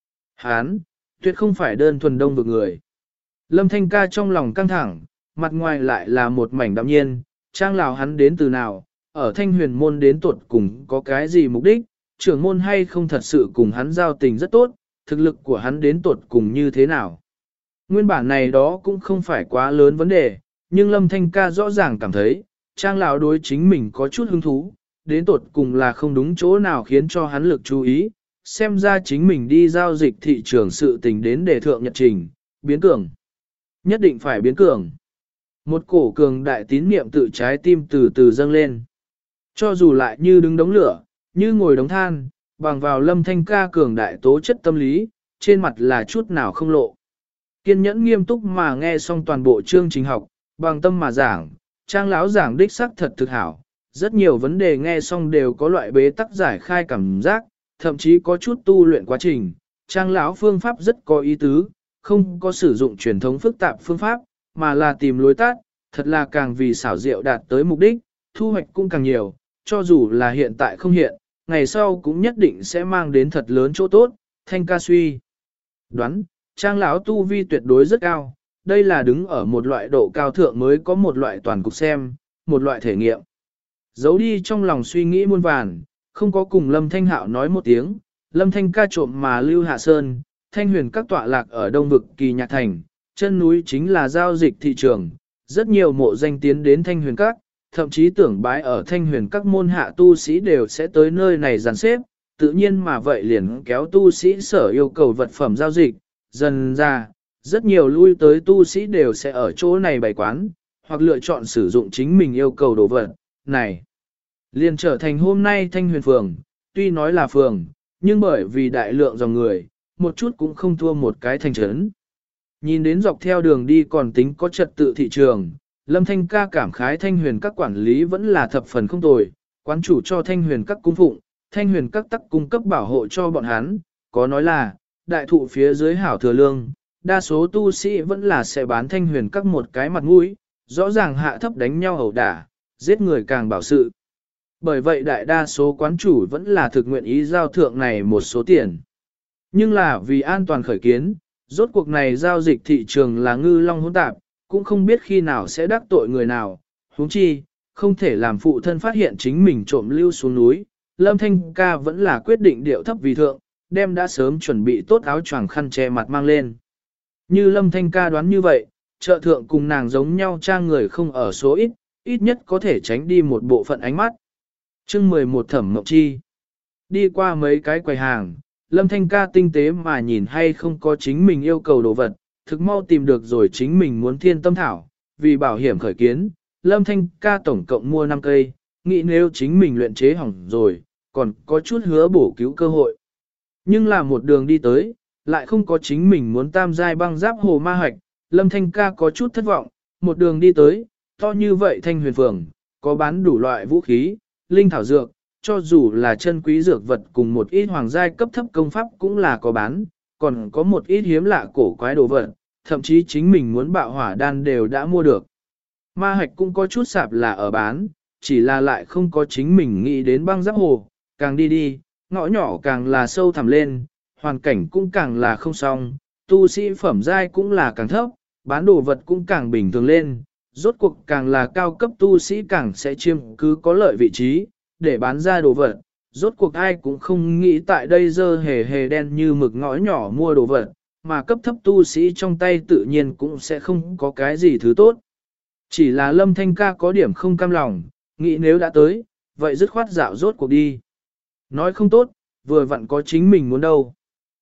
Hán, tuyệt không phải đơn thuần đông vực người. Lâm Thanh Ca trong lòng căng thẳng, mặt ngoài lại là một mảnh đạm nhiên, Trang Lão hắn đến từ nào, ở Thanh Huyền môn đến tuột cùng có cái gì mục đích, trưởng môn hay không thật sự cùng hắn giao tình rất tốt, thực lực của hắn đến tuột cùng như thế nào. Nguyên bản này đó cũng không phải quá lớn vấn đề, nhưng Lâm Thanh Ca rõ ràng cảm thấy, Trang Lão đối chính mình có chút hứng thú. Đến tột cùng là không đúng chỗ nào khiến cho hắn lực chú ý, xem ra chính mình đi giao dịch thị trường sự tình đến để thượng nhật trình, biến cường. Nhất định phải biến cường. Một cổ cường đại tín niệm tự trái tim từ từ dâng lên. Cho dù lại như đứng đống lửa, như ngồi đống than, bằng vào Lâm Thanh Ca cường đại tố chất tâm lý, trên mặt là chút nào không lộ. Kiên nhẫn nghiêm túc mà nghe xong toàn bộ chương trình học, bằng tâm mà giảng, Trang Lão giảng đích sắc thật thực hảo. Rất nhiều vấn đề nghe xong đều có loại bế tắc giải khai cảm giác, thậm chí có chút tu luyện quá trình. Trang Lão phương pháp rất có ý tứ, không có sử dụng truyền thống phức tạp phương pháp, mà là tìm lối tắt, thật là càng vì xảo diệu đạt tới mục đích, thu hoạch cũng càng nhiều, cho dù là hiện tại không hiện, ngày sau cũng nhất định sẽ mang đến thật lớn chỗ tốt. Thanh Ca suy đoán, Trang Lão tu vi tuyệt đối rất cao, đây là đứng ở một loại độ cao thượng mới có một loại toàn cục xem, một loại thể nghiệm. Giấu đi trong lòng suy nghĩ muôn vàn, không có cùng Lâm Thanh Hạo nói một tiếng, Lâm Thanh Ca trộm mà lưu hạ sơn, Thanh Huyền các tọa lạc ở đông vực Kỳ Nhạc Thành, chân núi chính là giao dịch thị trường, rất nhiều mộ danh tiến đến Thanh Huyền các, thậm chí tưởng bái ở Thanh Huyền các môn hạ tu sĩ đều sẽ tới nơi này dàn xếp, tự nhiên mà vậy liền kéo tu sĩ sở yêu cầu vật phẩm giao dịch, dần ra, rất nhiều lui tới tu sĩ đều sẽ ở chỗ này bày quán, hoặc lựa chọn sử dụng chính mình yêu cầu đồ vật. Này, liền trở thành hôm nay Thanh Huyền phường, tuy nói là phường, nhưng bởi vì đại lượng dòng người, một chút cũng không thua một cái thành trấn. Nhìn đến dọc theo đường đi còn tính có trật tự thị trường, Lâm Thanh Ca cảm khái Thanh Huyền các quản lý vẫn là thập phần không tồi, quán chủ cho Thanh Huyền các cung phụng, Thanh Huyền các tắc cung cấp bảo hộ cho bọn hắn, có nói là, đại thụ phía dưới hảo thừa lương, đa số tu sĩ vẫn là sẽ bán Thanh Huyền các một cái mặt mũi, rõ ràng hạ thấp đánh nhau ẩu đả, giết người càng bảo sự. Bởi vậy đại đa số quán chủ vẫn là thực nguyện ý giao thượng này một số tiền. Nhưng là vì an toàn khởi kiến, Rốt cuộc này giao dịch thị trường là ngư long hỗn tạp, cũng không biết khi nào sẽ đắc tội người nào, huống chi, không thể làm phụ thân phát hiện chính mình trộm lưu xuống núi. Lâm Thanh ca vẫn là quyết định điệu thấp vì thượng, đem đã sớm chuẩn bị tốt áo choàng khăn che mặt mang lên. Như Lâm Thanh ca đoán như vậy, chợ thượng cùng nàng giống nhau trang người không ở số ít, ít nhất có thể tránh đi một bộ phận ánh mắt. Chương 11 Thẩm Mộng Chi. Đi qua mấy cái quầy hàng, Lâm Thanh ca tinh tế mà nhìn hay không có chính mình yêu cầu đồ vật, thực mau tìm được rồi chính mình muốn thiên tâm thảo, vì bảo hiểm khởi kiến, Lâm Thanh ca tổng cộng mua 5 cây, nghĩ nếu chính mình luyện chế hỏng rồi, còn có chút hứa bổ cứu cơ hội. Nhưng là một đường đi tới, lại không có chính mình muốn tam giai băng giáp hồ ma hạch, Lâm Thanh ca có chút thất vọng, một đường đi tới, to như vậy Thanh Huyền Phường, có bán đủ loại vũ khí, linh thảo dược, cho dù là chân quý dược vật cùng một ít hoàng giai cấp thấp công pháp cũng là có bán, còn có một ít hiếm lạ cổ quái đồ vật, thậm chí chính mình muốn bạo hỏa đan đều đã mua được. Ma hạch cũng có chút sạp là ở bán, chỉ là lại không có chính mình nghĩ đến băng giáp hồ, càng đi đi, ngõ nhỏ càng là sâu thẳm lên, hoàn cảnh cũng càng là không xong, tu sĩ phẩm giai cũng là càng thấp, bán đồ vật cũng càng bình thường lên, rốt cuộc càng là cao cấp tu sĩ càng sẽ chiếm cứ có lợi vị trí, để bán ra đồ vật. Rốt cuộc ai cũng không nghĩ tại đây dơ hề hề đen như mực ngõ nhỏ mua đồ vật, mà cấp thấp tu sĩ trong tay tự nhiên cũng sẽ không có cái gì thứ tốt. Chỉ là Lâm Thanh ca có điểm không cam lòng, nghĩ nếu đã tới, vậy dứt khoát dạo rốt cuộc đi. Nói không tốt, vừa vặn có chính mình muốn đâu.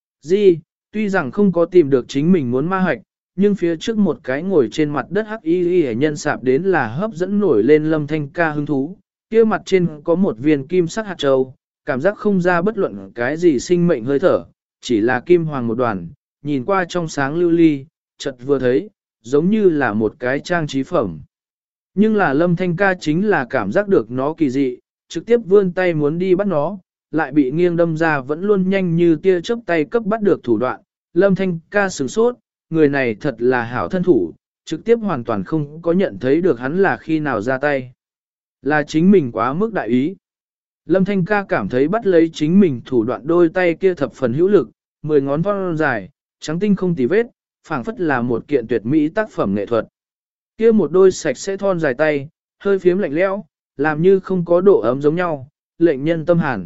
Tuy rằng không có tìm được chính mình muốn ma hạch, nhưng phía trước một cái ngồi trên mặt đất hắc y y nhân sạp đến là hấp dẫn nổi lên Lâm Thanh ca hứng thú, kia mặt trên có một viên kim sắc hạt châu, cảm giác không ra bất luận cái gì sinh mệnh hơi thở, chỉ là kim hoàng một đoàn, nhìn qua trong sáng lưu ly, chợt vừa thấy, giống như là một cái trang trí phẩm. Nhưng là Lâm Thanh ca chính là cảm giác được nó kỳ dị, trực tiếp vươn tay muốn đi bắt nó, lại bị nghiêng đâm ra vẫn luôn nhanh như tia chớp tay cấp bắt được thủ đoạn. Lâm Thanh ca sửng sốt, người này thật là hảo thân thủ, trực tiếp hoàn toàn không có nhận thấy được hắn là khi nào ra tay. Là chính mình quá mức đại ý. Lâm Thanh ca cảm thấy bắt lấy chính mình thủ đoạn đôi tay kia thập phần hữu lực, 10 ngón thon dài, trắng tinh không tì vết, phảng phất là một kiện tuyệt mỹ tác phẩm nghệ thuật. Kia một đôi sạch sẽ thon dài tay, hơi phiếm lạnh lẽo, làm như không có độ ấm giống nhau, lệnh nhân tâm hàn.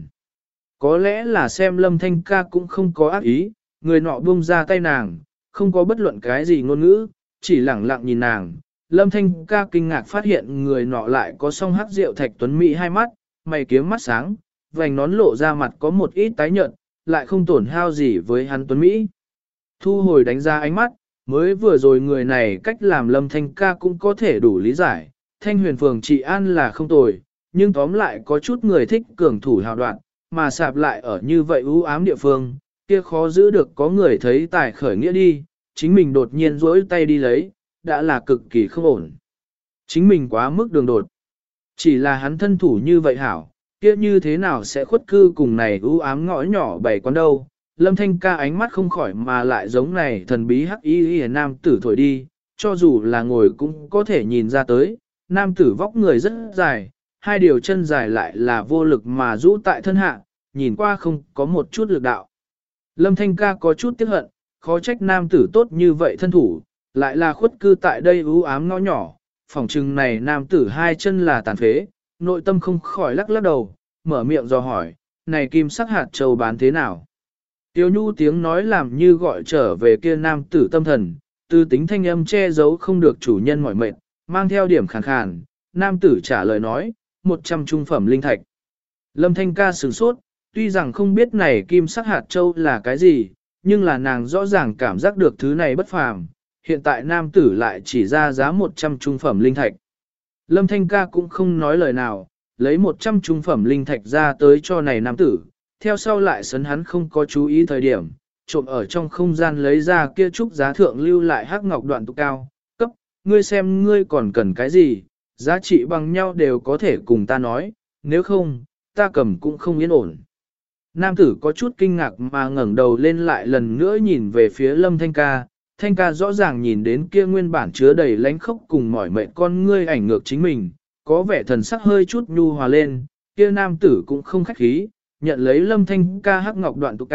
Có lẽ là xem Lâm Thanh ca cũng không có ác ý, người nọ buông ra tay nàng, không có bất luận cái gì ngôn ngữ, chỉ lẳng lặng nhìn nàng. Lâm Thanh ca kinh ngạc phát hiện người nọ lại có song hắc rượu thạch tuấn mỹ hai mắt, mày kiếm mắt sáng, vành nón lộ ra mặt có một ít tái nhợt, lại không tổn hao gì với hắn tuấn mỹ. Thu hồi đánh ra ánh mắt, mới vừa rồi người này cách làm Lâm Thanh ca cũng có thể đủ lý giải, Thanh Huyền Phường trị an là không tồi, nhưng tóm lại có chút người thích cường thủ hào đoạn, mà sạp lại ở như vậy u ám địa phương, kia khó giữ được có người thấy tài khởi nghĩa đi, chính mình đột nhiên rỗi tay đi lấy, đã là cực kỳ không ổn. Chính mình quá mức đường đột. Chỉ là hắn thân thủ như vậy hảo, kia như thế nào sẽ khuất cư cùng này u ám ngõ nhỏ bày quán đâu. Lâm Thanh ca ánh mắt không khỏi mà lại giống này thần bí hắc y nam tử thổi đi, cho dù là ngồi cũng có thể nhìn ra tới, nam tử vóc người rất dài, hai điều chân dài lại là vô lực mà rũ tại thân hạ, nhìn qua không có một chút lực đạo. Lâm Thanh ca có chút tiếc hận, khó trách nam tử tốt như vậy thân thủ, lại là khuất cư tại đây u ám ngõ nhỏ, phỏng chừng này nam tử hai chân là tàn phế, nội tâm không khỏi lắc lắc đầu, mở miệng dò hỏi, này kim sắc hạt châu bán thế nào? Tiêu nhu tiếng nói làm như gọi trở về kia nam tử tâm thần, tư tính thanh âm che giấu không được chủ nhân mỏi mệt, mang theo điểm khàn khàn, nam tử trả lời nói, 100 trung phẩm linh thạch. Lâm Thanh ca sửng sốt, tuy rằng không biết này kim sắc hạt châu là cái gì, nhưng là nàng rõ ràng cảm giác được thứ này bất phàm, hiện tại nam tử lại chỉ ra giá 100 trung phẩm linh thạch. Lâm Thanh ca cũng không nói lời nào, lấy 100 trung phẩm linh thạch ra tới cho này nam tử, theo sau lại sấn hắn không có chú ý thời điểm, trộm ở trong không gian lấy ra kia trúc giá thượng lưu lại hắc ngọc đoạn tụ cao, cấp, ngươi xem ngươi còn cần cái gì, giá trị bằng nhau đều có thể cùng ta nói, nếu không, ta cầm cũng không yên ổn. Nam tử có chút kinh ngạc mà ngẩng đầu lên lại lần nữa nhìn về phía Lâm Thanh ca. Thanh ca rõ ràng nhìn đến kia nguyên bản chứa đầy lánh khốc cùng mỏi mệt con ngươi ảnh ngược chính mình, có vẻ thần sắc hơi chút nhu hòa lên, kia nam tử cũng không khách khí, nhận lấy Lâm Thanh ca hắc ngọc đoạn tụ cao,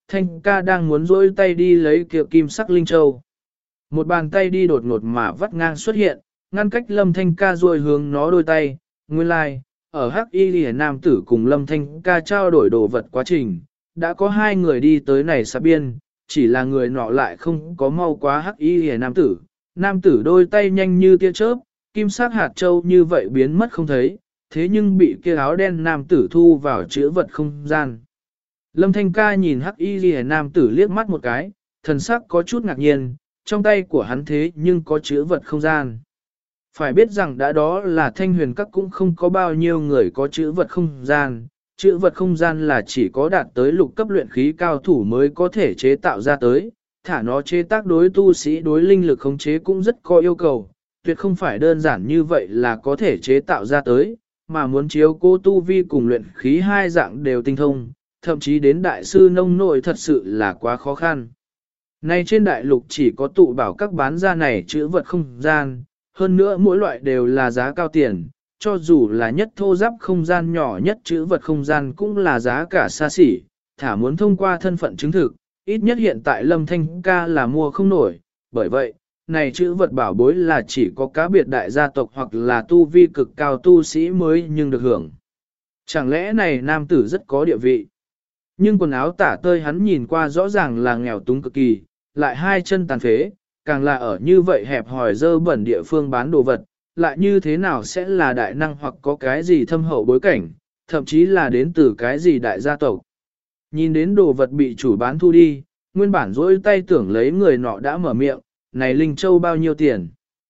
Thanh ca đang muốn rỗi tay đi lấy kia kim sắc linh châu. Một bàn tay đi đột ngột mà vắt ngang xuất hiện, ngăn cách Lâm Thanh ca rồi hướng nó đôi tay, nguyên lai, like, ở Hắc Y Liễu nam tử cùng Lâm Thanh ca trao đổi đồ vật quá trình, đã có hai người đi tới này xa biên, chỉ là người nọ lại không có mau quá Hắc Y Liễu nam tử đôi tay nhanh như tia chớp, kim sắc hạt châu như vậy biến mất không thấy, thế nhưng bị kia áo đen nam tử thu vào chữ vật không gian. Lâm Thanh ca nhìn Hắc Y Liễu nam tử liếc mắt một cái, thần sắc có chút ngạc nhiên, trong tay của hắn thế nhưng có chữ vật không gian. Phải biết rằng đã đó là Thanh Huyền Các cũng không có bao nhiêu người có chữ vật không gian. Chữ vật không gian là chỉ có đạt tới lục cấp luyện khí cao thủ mới có thể chế tạo ra tới, thả nó chế tác đối tu sĩ đối linh lực khống chế cũng rất có yêu cầu, tuyệt không phải đơn giản như vậy là có thể chế tạo ra tới, mà muốn chiếu cố tu vi cùng luyện khí hai dạng đều tinh thông, thậm chí đến đại sư nông nội thật sự là quá khó khăn. Nay trên đại lục chỉ có tụ bảo các bán ra này chữ vật không gian, hơn nữa mỗi loại đều là giá cao tiền, cho dù là nhất thô giáp không gian nhỏ nhất chữ vật không gian cũng là giá cả xa xỉ, thả muốn thông qua thân phận chứng thực, ít nhất hiện tại Lâm Thanh ca là mua không nổi, bởi vậy, này chữ vật bảo bối là chỉ có cá biệt đại gia tộc hoặc là tu vi cực cao tu sĩ mới nhưng được hưởng. Chẳng lẽ này nam tử rất có địa vị? Nhưng quần áo tả tơi hắn nhìn qua rõ ràng là nghèo túng cực kỳ, lại hai chân tàn phế, càng là ở như vậy hẹp hòi dơ bẩn địa phương bán đồ vật, lại như thế nào sẽ là đại năng hoặc có cái gì thâm hậu bối cảnh, thậm chí là đến từ cái gì đại gia tộc. Nhìn đến đồ vật bị chủ bán thu đi, nguyên bản dỗi tay tưởng lấy người nọ đã mở miệng, này Linh Châu bao nhiêu tiền?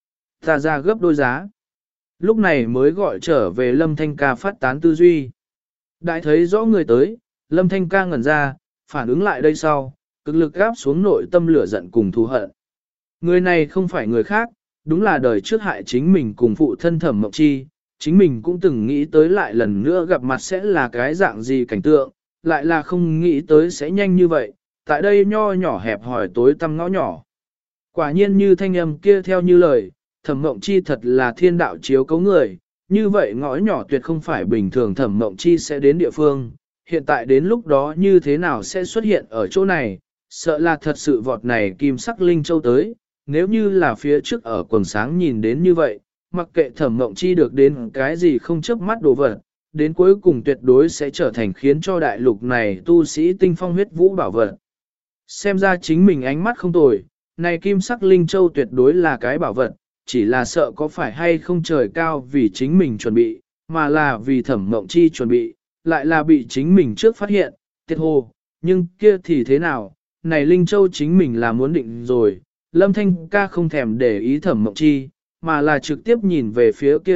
Ta ra gấp đôi giá. Lúc này mới gọi trở về Lâm Thanh ca phát tán tư duy. Đại thấy rõ người tới, Lâm Thanh ca ngẩn ra, phản ứng lại đây sau, cực lực gáp xuống nội tâm lửa giận cùng thù hận. Người này không phải người khác, đúng là đời trước hại chính mình cùng phụ thân Thẩm Mộng Chi, chính mình cũng từng nghĩ tới lại lần nữa gặp mặt sẽ là cái dạng gì cảnh tượng, lại là không nghĩ tới sẽ nhanh như vậy, tại đây nho nhỏ hẹp hỏi tối tăm ngõ nhỏ. Quả nhiên như thanh âm kia theo như lời, Thẩm Mộng Chi thật là thiên đạo chiếu cấu người, như vậy ngõ nhỏ tuyệt không phải bình thường Thẩm Mộng Chi sẽ đến địa phương, hiện tại đến lúc đó như thế nào sẽ xuất hiện ở chỗ này, sợ là thật sự vọt này kim sắc linh châu tới, nếu như là phía trước ở quần sáng nhìn đến như vậy, mặc kệ Thẩm Mộng Chi được đến cái gì không chớp mắt đồ vật, đến cuối cùng tuyệt đối sẽ trở thành khiến cho đại lục này tu sĩ tinh phong huyết vũ bảo vật. Xem ra chính mình ánh mắt không tồi, này kim sắc linh châu tuyệt đối là cái bảo vật, chỉ là sợ có phải hay không trời cao vì chính mình chuẩn bị, mà là vì Thẩm Mộng Chi chuẩn bị, lại là bị chính mình trước phát hiện, tiết hồ, nhưng kia thì thế nào, này linh châu chính mình là muốn định rồi. Lâm Thanh ca không thèm để ý Thẩm Mộng Chi, mà là trực tiếp nhìn về phía kia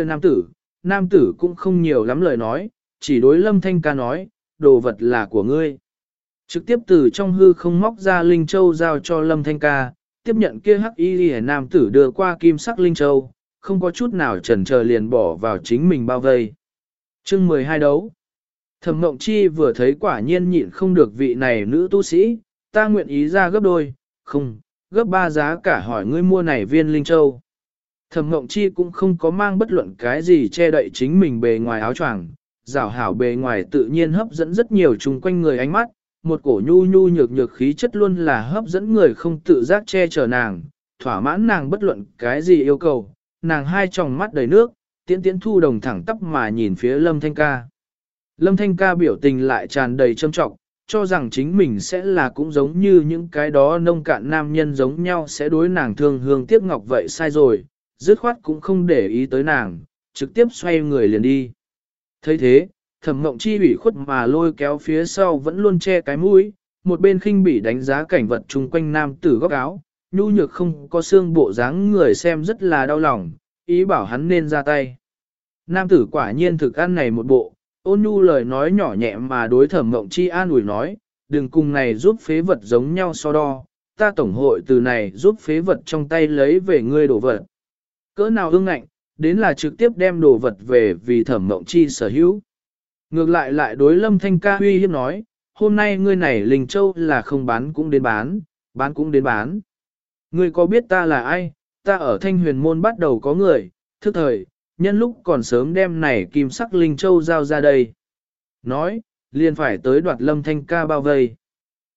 nam tử cũng không nhiều lắm lời nói, chỉ đối Lâm Thanh ca nói, đồ vật là của ngươi. Trực tiếp từ trong hư không móc ra Linh Châu giao cho Lâm Thanh ca, tiếp nhận kia Hắc Y Liễu nam tử đưa qua kim sắc Linh Châu, không có chút nào chần chờ liền bỏ vào chính mình bao vây. Chương 12 đấu. Thẩm Mộng Chi vừa thấy quả nhiên nhịn không được vị này nữ tu sĩ, ta nguyện ý ra gấp đôi, không, gấp 3 giá cả hỏi ngươi mua này viên Linh Châu. Thẩm Mộng Chi cũng không có mang bất luận cái gì che đậy chính mình bề ngoài áo choàng, rảo hảo bề ngoài tự nhiên hấp dẫn rất nhiều chung quanh người ánh mắt, một cổ nhu nhu nhược nhược khí chất luôn là hấp dẫn người không tự giác che chở nàng, thỏa mãn nàng bất luận cái gì yêu cầu, nàng hai tròng mắt đầy nước, tiễn tiễn thu đồng thẳng tắp mà nhìn phía Lâm Thanh ca. Lâm Thanh ca biểu tình lại tràn đầy trâm trọng, cho rằng chính mình sẽ là cũng giống như những cái đó nông cạn nam nhân giống nhau sẽ đối nàng thương hương tiếc ngọc vậy sai rồi, dứt khoát cũng không để ý tới nàng, trực tiếp xoay người liền đi. thấy thế, Thẩm Mộng Chi ủy khuất mà lôi kéo phía sau vẫn luôn che cái mũi, một bên khinh bỉ đánh giá cảnh vật chung quanh nam tử góc áo, nhu nhược không có xương bộ dáng người xem rất là đau lòng, ý bảo hắn nên ra tay. Nam tử quả nhiên thực ăn này một bộ, ôn nhu lời nói nhỏ nhẹ mà đối Thẩm Mộng Chi an ủi nói, đừng cùng này giúp phế vật giống nhau so đo, ta tổng hội từ này giúp phế vật trong tay lấy về ngươi đồ vật. Cỡ nào ương ngạnh, đến là trực tiếp đem đồ vật về vì Thẩm Mộng Chi sở hữu. Ngược lại đối Lâm Thanh ca uy hiếp nói, hôm nay ngươi này Linh Châu là không bán cũng đến bán, bán cũng đến bán. Ngươi có biết ta là ai, ta ở Thanh Huyền Môn bắt đầu có người, thức thời, nhân lúc còn sớm đem này kim sắc Linh Châu giao ra đây. Nói, liền phải tới đoạt Lâm Thanh ca bao vây.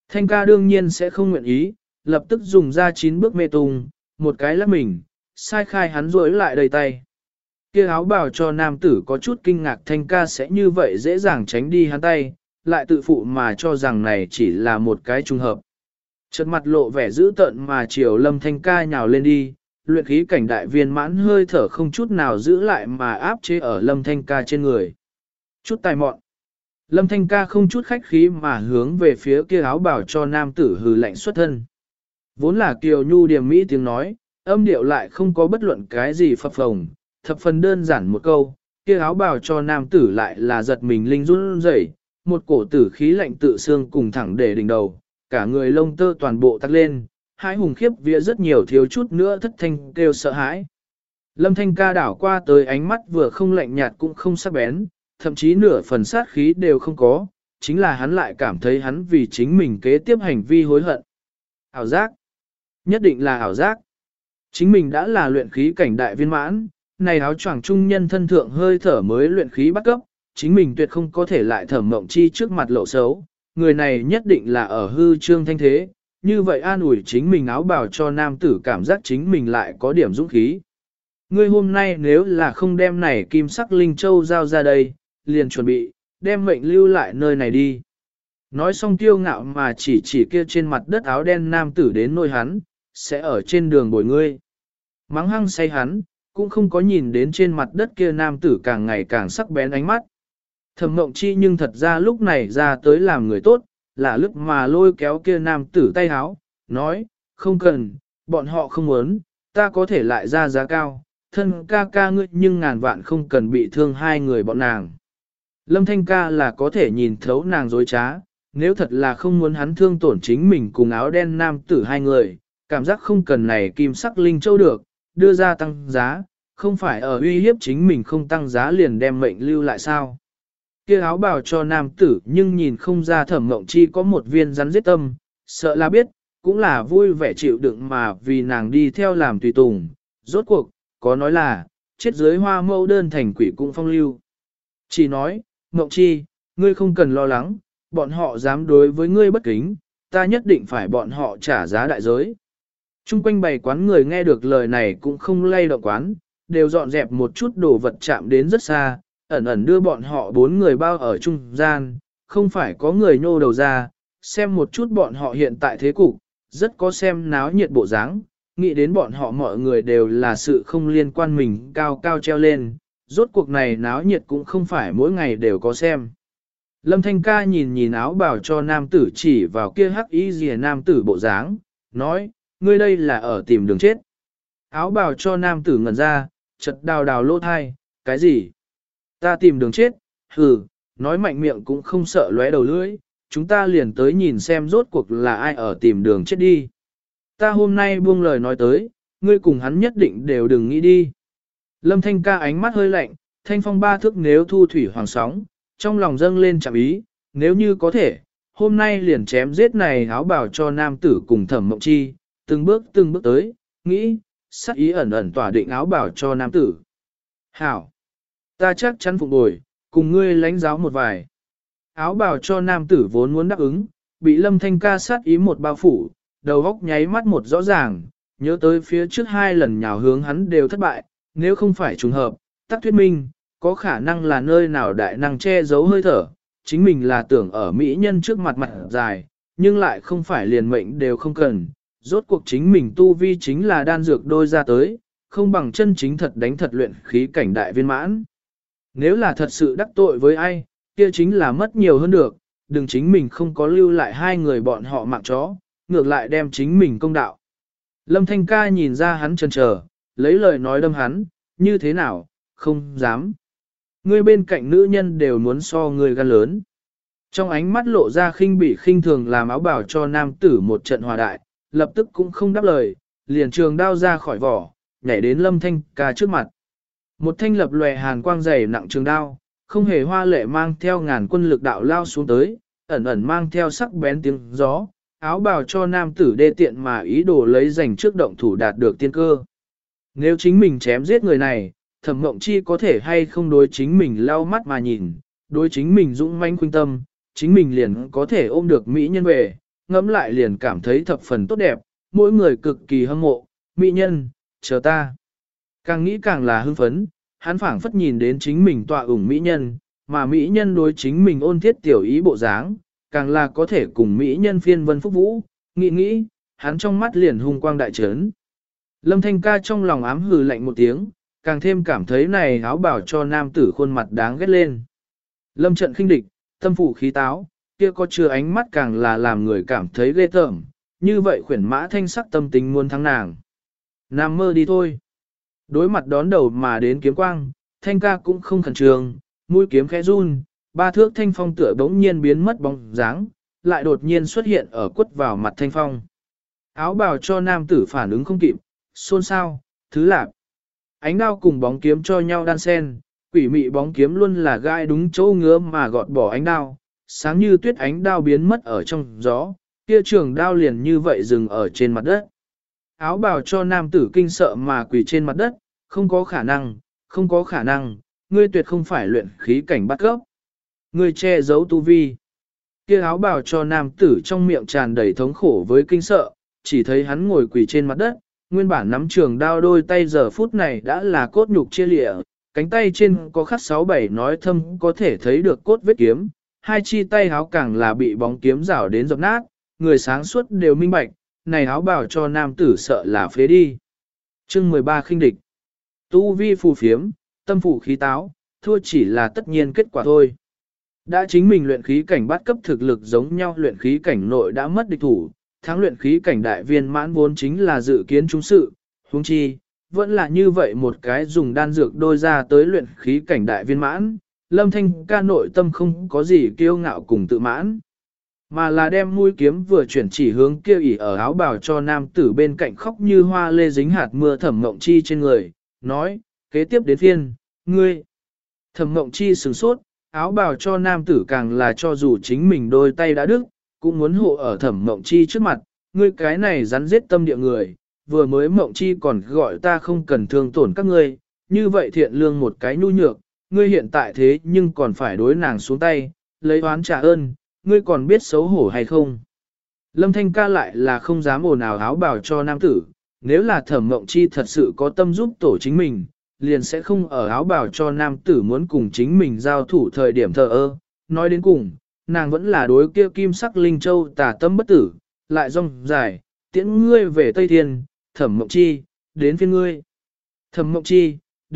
Thanh ca đương nhiên sẽ không nguyện ý, lập tức dùng ra 9 bước mê tung, một cái lắc mình, sai khai hắn rối lại đầy tay. Kia áo bào cho nam tử có chút kinh ngạc thanh ca sẽ như vậy dễ dàng tránh đi hắn tay, lại tự phụ mà cho rằng này chỉ là một cái trùng hợp. Chợt mặt lộ vẻ dữ tợn mà chiều lâm thanh ca nhào lên đi, luyện khí cảnh đại viên mãn hơi thở không chút nào giữ lại mà áp chế ở lâm thanh ca trên người. Chút tài mọn. Lâm thanh ca không chút khách khí mà hướng về phía kia áo bào cho nam tử hừ lạnh xuất thân. Vốn là kiều nhu điềm mỹ tiếng nói, âm điệu lại không có bất luận cái gì phập phồng, thập phần đơn giản một câu, kia áo bào cho nam tử lại là giật mình linh run rẩy, một cổ tử khí lạnh tự xương cùng thẳng để đỉnh đầu, cả người lông tơ toàn bộ tắc lên, hãi hùng khiếp vía rất nhiều thiếu chút nữa thất thanh kêu sợ hãi. Lâm thanh ca đảo qua tới ánh mắt vừa không lạnh nhạt cũng không sắc bén, thậm chí nửa phần sát khí đều không có, chính là hắn lại cảm thấy hắn vì chính mình kế tiếp hành vi hối hận. Ảo giác. Nhất định là ảo giác. Chính mình đã là luyện khí cảnh đại viên mãn, này áo choàng trung nhân thân thượng hơi thở mới luyện khí bắt cấp, chính mình tuyệt không có thể lại Thẩm Mộng Chi trước mặt lộ xấu, người này nhất định là ở hư trương thanh thế, như vậy an ủi chính mình áo bào cho nam tử cảm giác chính mình lại có điểm dũng khí. Ngươi hôm nay nếu là không đem này kim sắc linh châu giao ra đây, liền chuẩn bị, đem mệnh lưu lại nơi này đi. Nói xong kiêu ngạo mà chỉ kia trên mặt đất áo đen nam tử đến nôi hắn, sẽ ở trên đường bồi ngươi. Mắng hăng say hắn, cũng không có nhìn đến trên mặt đất kia nam tử càng ngày càng sắc bén ánh mắt. Thẩm Mộng Chi nhưng thật ra lúc này ra tới làm người tốt, là lúc mà lôi kéo kia nam tử tay háo, nói, không cần, bọn họ không muốn, ta có thể lại ra giá cao, thân ca ca ngươi nhưng ngàn vạn không cần bị thương hai người bọn nàng. Lâm Thanh ca là có thể nhìn thấu nàng dối trá, nếu thật là không muốn hắn thương tổn chính mình cùng áo đen nam tử hai người, cảm giác không cần này kim sắc linh châu được, đưa ra tăng giá, không phải ở uy hiếp chính mình không tăng giá liền đem mệnh lưu lại sao. Kia áo bào cho nam tử nhưng nhìn không ra Thẩm Mộng Chi có một viên rắn giết tâm, sợ là biết, cũng là vui vẻ chịu đựng mà vì nàng đi theo làm tùy tùng, rốt cuộc, có nói là, chết dưới hoa mẫu đơn thành quỷ cũng phong lưu. Chỉ nói, Mộng Chi, ngươi không cần lo lắng, bọn họ dám đối với ngươi bất kính, ta nhất định phải bọn họ trả giá đại giới. Trung quanh bày quán người nghe được lời này cũng không lay động quán, đều dọn dẹp một chút đồ vật chạm đến rất xa, ẩn ẩn đưa bọn họ 4 người bao ở trung gian, không phải có người nhô đầu ra, xem một chút bọn họ hiện tại thế cục, rất có xem náo nhiệt bộ dáng, nghĩ đến bọn họ mọi người đều là sự không liên quan mình cao cao treo lên, rốt cuộc này náo nhiệt cũng không phải mỗi ngày đều có xem. Lâm Thanh ca nhìn áo bào cho nam tử chỉ vào kia hắc y rìa nam tử bộ dáng, nói, ngươi đây là ở tìm đường chết. Áo bào cho nam tử ngẩn ra, chật đào lỗ thai, cái gì? Ta tìm đường chết, hừ, nói mạnh miệng cũng không sợ lóe đầu lưỡi, chúng ta liền tới nhìn xem rốt cuộc là ai ở tìm đường chết đi. Ta hôm nay buông lời nói tới, ngươi cùng hắn nhất định đều đừng nghĩ đi. Lâm Thanh ca ánh mắt hơi lạnh, thanh phong ba thước nếu thu thủy hoàng sóng, trong lòng dâng lên chạm ý, nếu như có thể, hôm nay liền chém giết này áo bào cho nam tử cùng Thẩm Mộng Chi, từng bước tới, nghĩ, sắc ý ẩn ẩn tỏa định áo bào cho nam tử. Hảo! Ta chắc chắn phục bồi, cùng ngươi lãnh giáo một vài. Áo bào cho nam tử vốn muốn đáp ứng, bị Lâm Thanh ca sát ý một bao phủ, đầu góc nháy mắt một rõ ràng, nhớ tới phía trước 2 lần nhào hướng hắn đều thất bại, nếu không phải trùng hợp, tắc thuyết minh, có khả năng là nơi nào đại năng che giấu hơi thở, chính mình là tưởng ở mỹ nhân trước mặt mặt dài, nhưng lại không phải liền mệnh đều không cần, rốt cuộc chính mình tu vi chính là đan dược đôi ra tới, không bằng chân chính thật đánh thật luyện khí cảnh đại viên mãn. Nếu là thật sự đắc tội với ai, kia chính là mất nhiều hơn được, đừng chính mình không có lưu lại 2 người bọn họ mạng chó, ngược lại đem chính mình công đạo. Lâm Thanh ca nhìn ra hắn chần chờ, lấy lời nói đâm hắn, như thế nào, không dám. Ngươi bên cạnh nữ nhân đều muốn so ngươi gan lớn. Trong ánh mắt lộ ra khinh bỉ khinh thường làm áo bảo cho nam tử một trận hòa đại, lập tức cũng không đáp lời, liền trường đao ra khỏi vỏ, nhảy đến Lâm Thanh ca trước mặt. Một thanh lập lòe hàn quang dày nặng trường đao, không hề hoa lệ mang theo ngàn quân lực đạo lao xuống tới, ẩn ẩn mang theo sắc bén tiếng gió, áo bào cho nam tử đê tiện mà ý đồ lấy giành trước động thủ đạt được tiên cơ. Nếu chính mình chém giết người này, Thẩm Mộng Chi có thể hay không đối chính mình lau mắt mà nhìn, đối chính mình dũng manh khuynh tâm, chính mình liền có thể ôm được mỹ nhân về, ngẫm lại liền cảm thấy thập phần tốt đẹp, mỗi người cực kỳ hâm mộ, mỹ nhân, chờ ta. Càng nghĩ càng là hưng phấn, hắn phảng phất nhìn đến chính mình tọa ủng mỹ nhân, mà mỹ nhân đối chính mình ôn thiết tiểu ý bộ dáng, càng là có thể cùng mỹ nhân phiên vân phúc vũ, nghĩ, hắn trong mắt liền hung quang đại trấn. Lâm Thanh Ca trong lòng ám hừ lạnh một tiếng, càng thêm cảm thấy này áo bảo cho nam tử khuôn mặt đáng ghét lên. Lâm trận khinh địch, tâm phủ khí táo, kia có chứa ánh mắt càng là làm người cảm thấy ghê tởm, như vậy khuyển mã thanh sắc tâm tính muốn thắng nàng. Nam mơ đi thôi. Đối mặt đón đầu mà đến kiếm quang, Thanh Ca cũng không khẩn trương, mũi kiếm khẽ run, ba thước thanh phong tựa bỗng nhiên biến mất bóng dáng, lại đột nhiên xuất hiện ở quất vào mặt thanh phong. Áo bào cho nam tử phản ứng không kịp, xôn xao, thứ lạp. Ánh đao cùng bóng kiếm cho nhau đan sen, quỷ mị bóng kiếm luôn là gai đúng chỗ ngứa mà gọt bỏ ánh đao, sáng như tuyết ánh đao biến mất ở trong gió, kia trường đao liền như vậy dừng ở trên mặt đất. Áo bào cho nam tử kinh sợ mà quỳ trên mặt đất, không có khả năng, ngươi tuyệt không phải luyện khí cảnh bắt gốc. Ngươi che giấu tu vi. Kia áo bào cho nam tử trong miệng tràn đầy thống khổ với kinh sợ, chỉ thấy hắn ngồi quỳ trên mặt đất, nguyên bản nắm trường đao đôi tay giờ phút này đã là cốt nhục chia lịa, cánh tay trên có khắc 6-7 nói thâm có thể thấy được cốt vết kiếm, hai chi tay áo càng là bị bóng kiếm rảo đến dập nát, người sáng suốt đều minh bạch, này áo bào cho nam tử sợ là phế đi. Chương 13 khinh địch. Tu vi phù phiếm, tâm phủ khí táo, thua chỉ là tất nhiên kết quả thôi. Đã chính mình luyện khí cảnh bắt cấp thực lực giống nhau luyện khí cảnh nội đã mất địch thủ, thắng luyện khí cảnh đại viên mãn vốn chính là dự kiến chúng sự, huống chi, vẫn là như vậy một cái dùng đan dược đôi ra tới luyện khí cảnh đại viên mãn, Lâm Thanh Ca nội tâm không có gì kiêu ngạo cùng tự mãn, mà là đem mũi kiếm vừa chuyển chỉ hướng kia ỉ ở áo bào cho nam tử bên cạnh khóc như hoa lê dính hạt mưa Thẩm Mộng Chi trên người, nói, kế tiếp đến phiên, ngươi. Thẩm Mộng Chi sửng sốt, áo bào cho nam tử càng là cho dù chính mình đôi tay đã đứt, cũng muốn hộ ở Thẩm Mộng Chi trước mặt, ngươi cái này rắn giết tâm địa người, vừa mới Mộng Chi còn gọi ta không cần thương tổn các ngươi, như vậy thiện lương một cái nhu nhược, ngươi hiện tại thế nhưng còn phải đối nàng xuống tay, lấy oán trả ơn, ngươi còn biết xấu hổ hay không? Lâm Thanh Ca lại là không dám ồn ào áo bào cho nam tử, nếu là Thẩm Mộng Chi thật sự có tâm giúp tổ chính mình, liền sẽ không ở áo bào cho nam tử muốn cùng chính mình giao thủ thời điểm thờ ơ. Nói đến cùng, nàng vẫn là đối kia kim sắc linh châu tà tâm bất tử, lại rong dài, tiễn ngươi về Tây Thiên, Thẩm Mộng Chi, đến phiên ngươi. Thẩm Mộng Chi,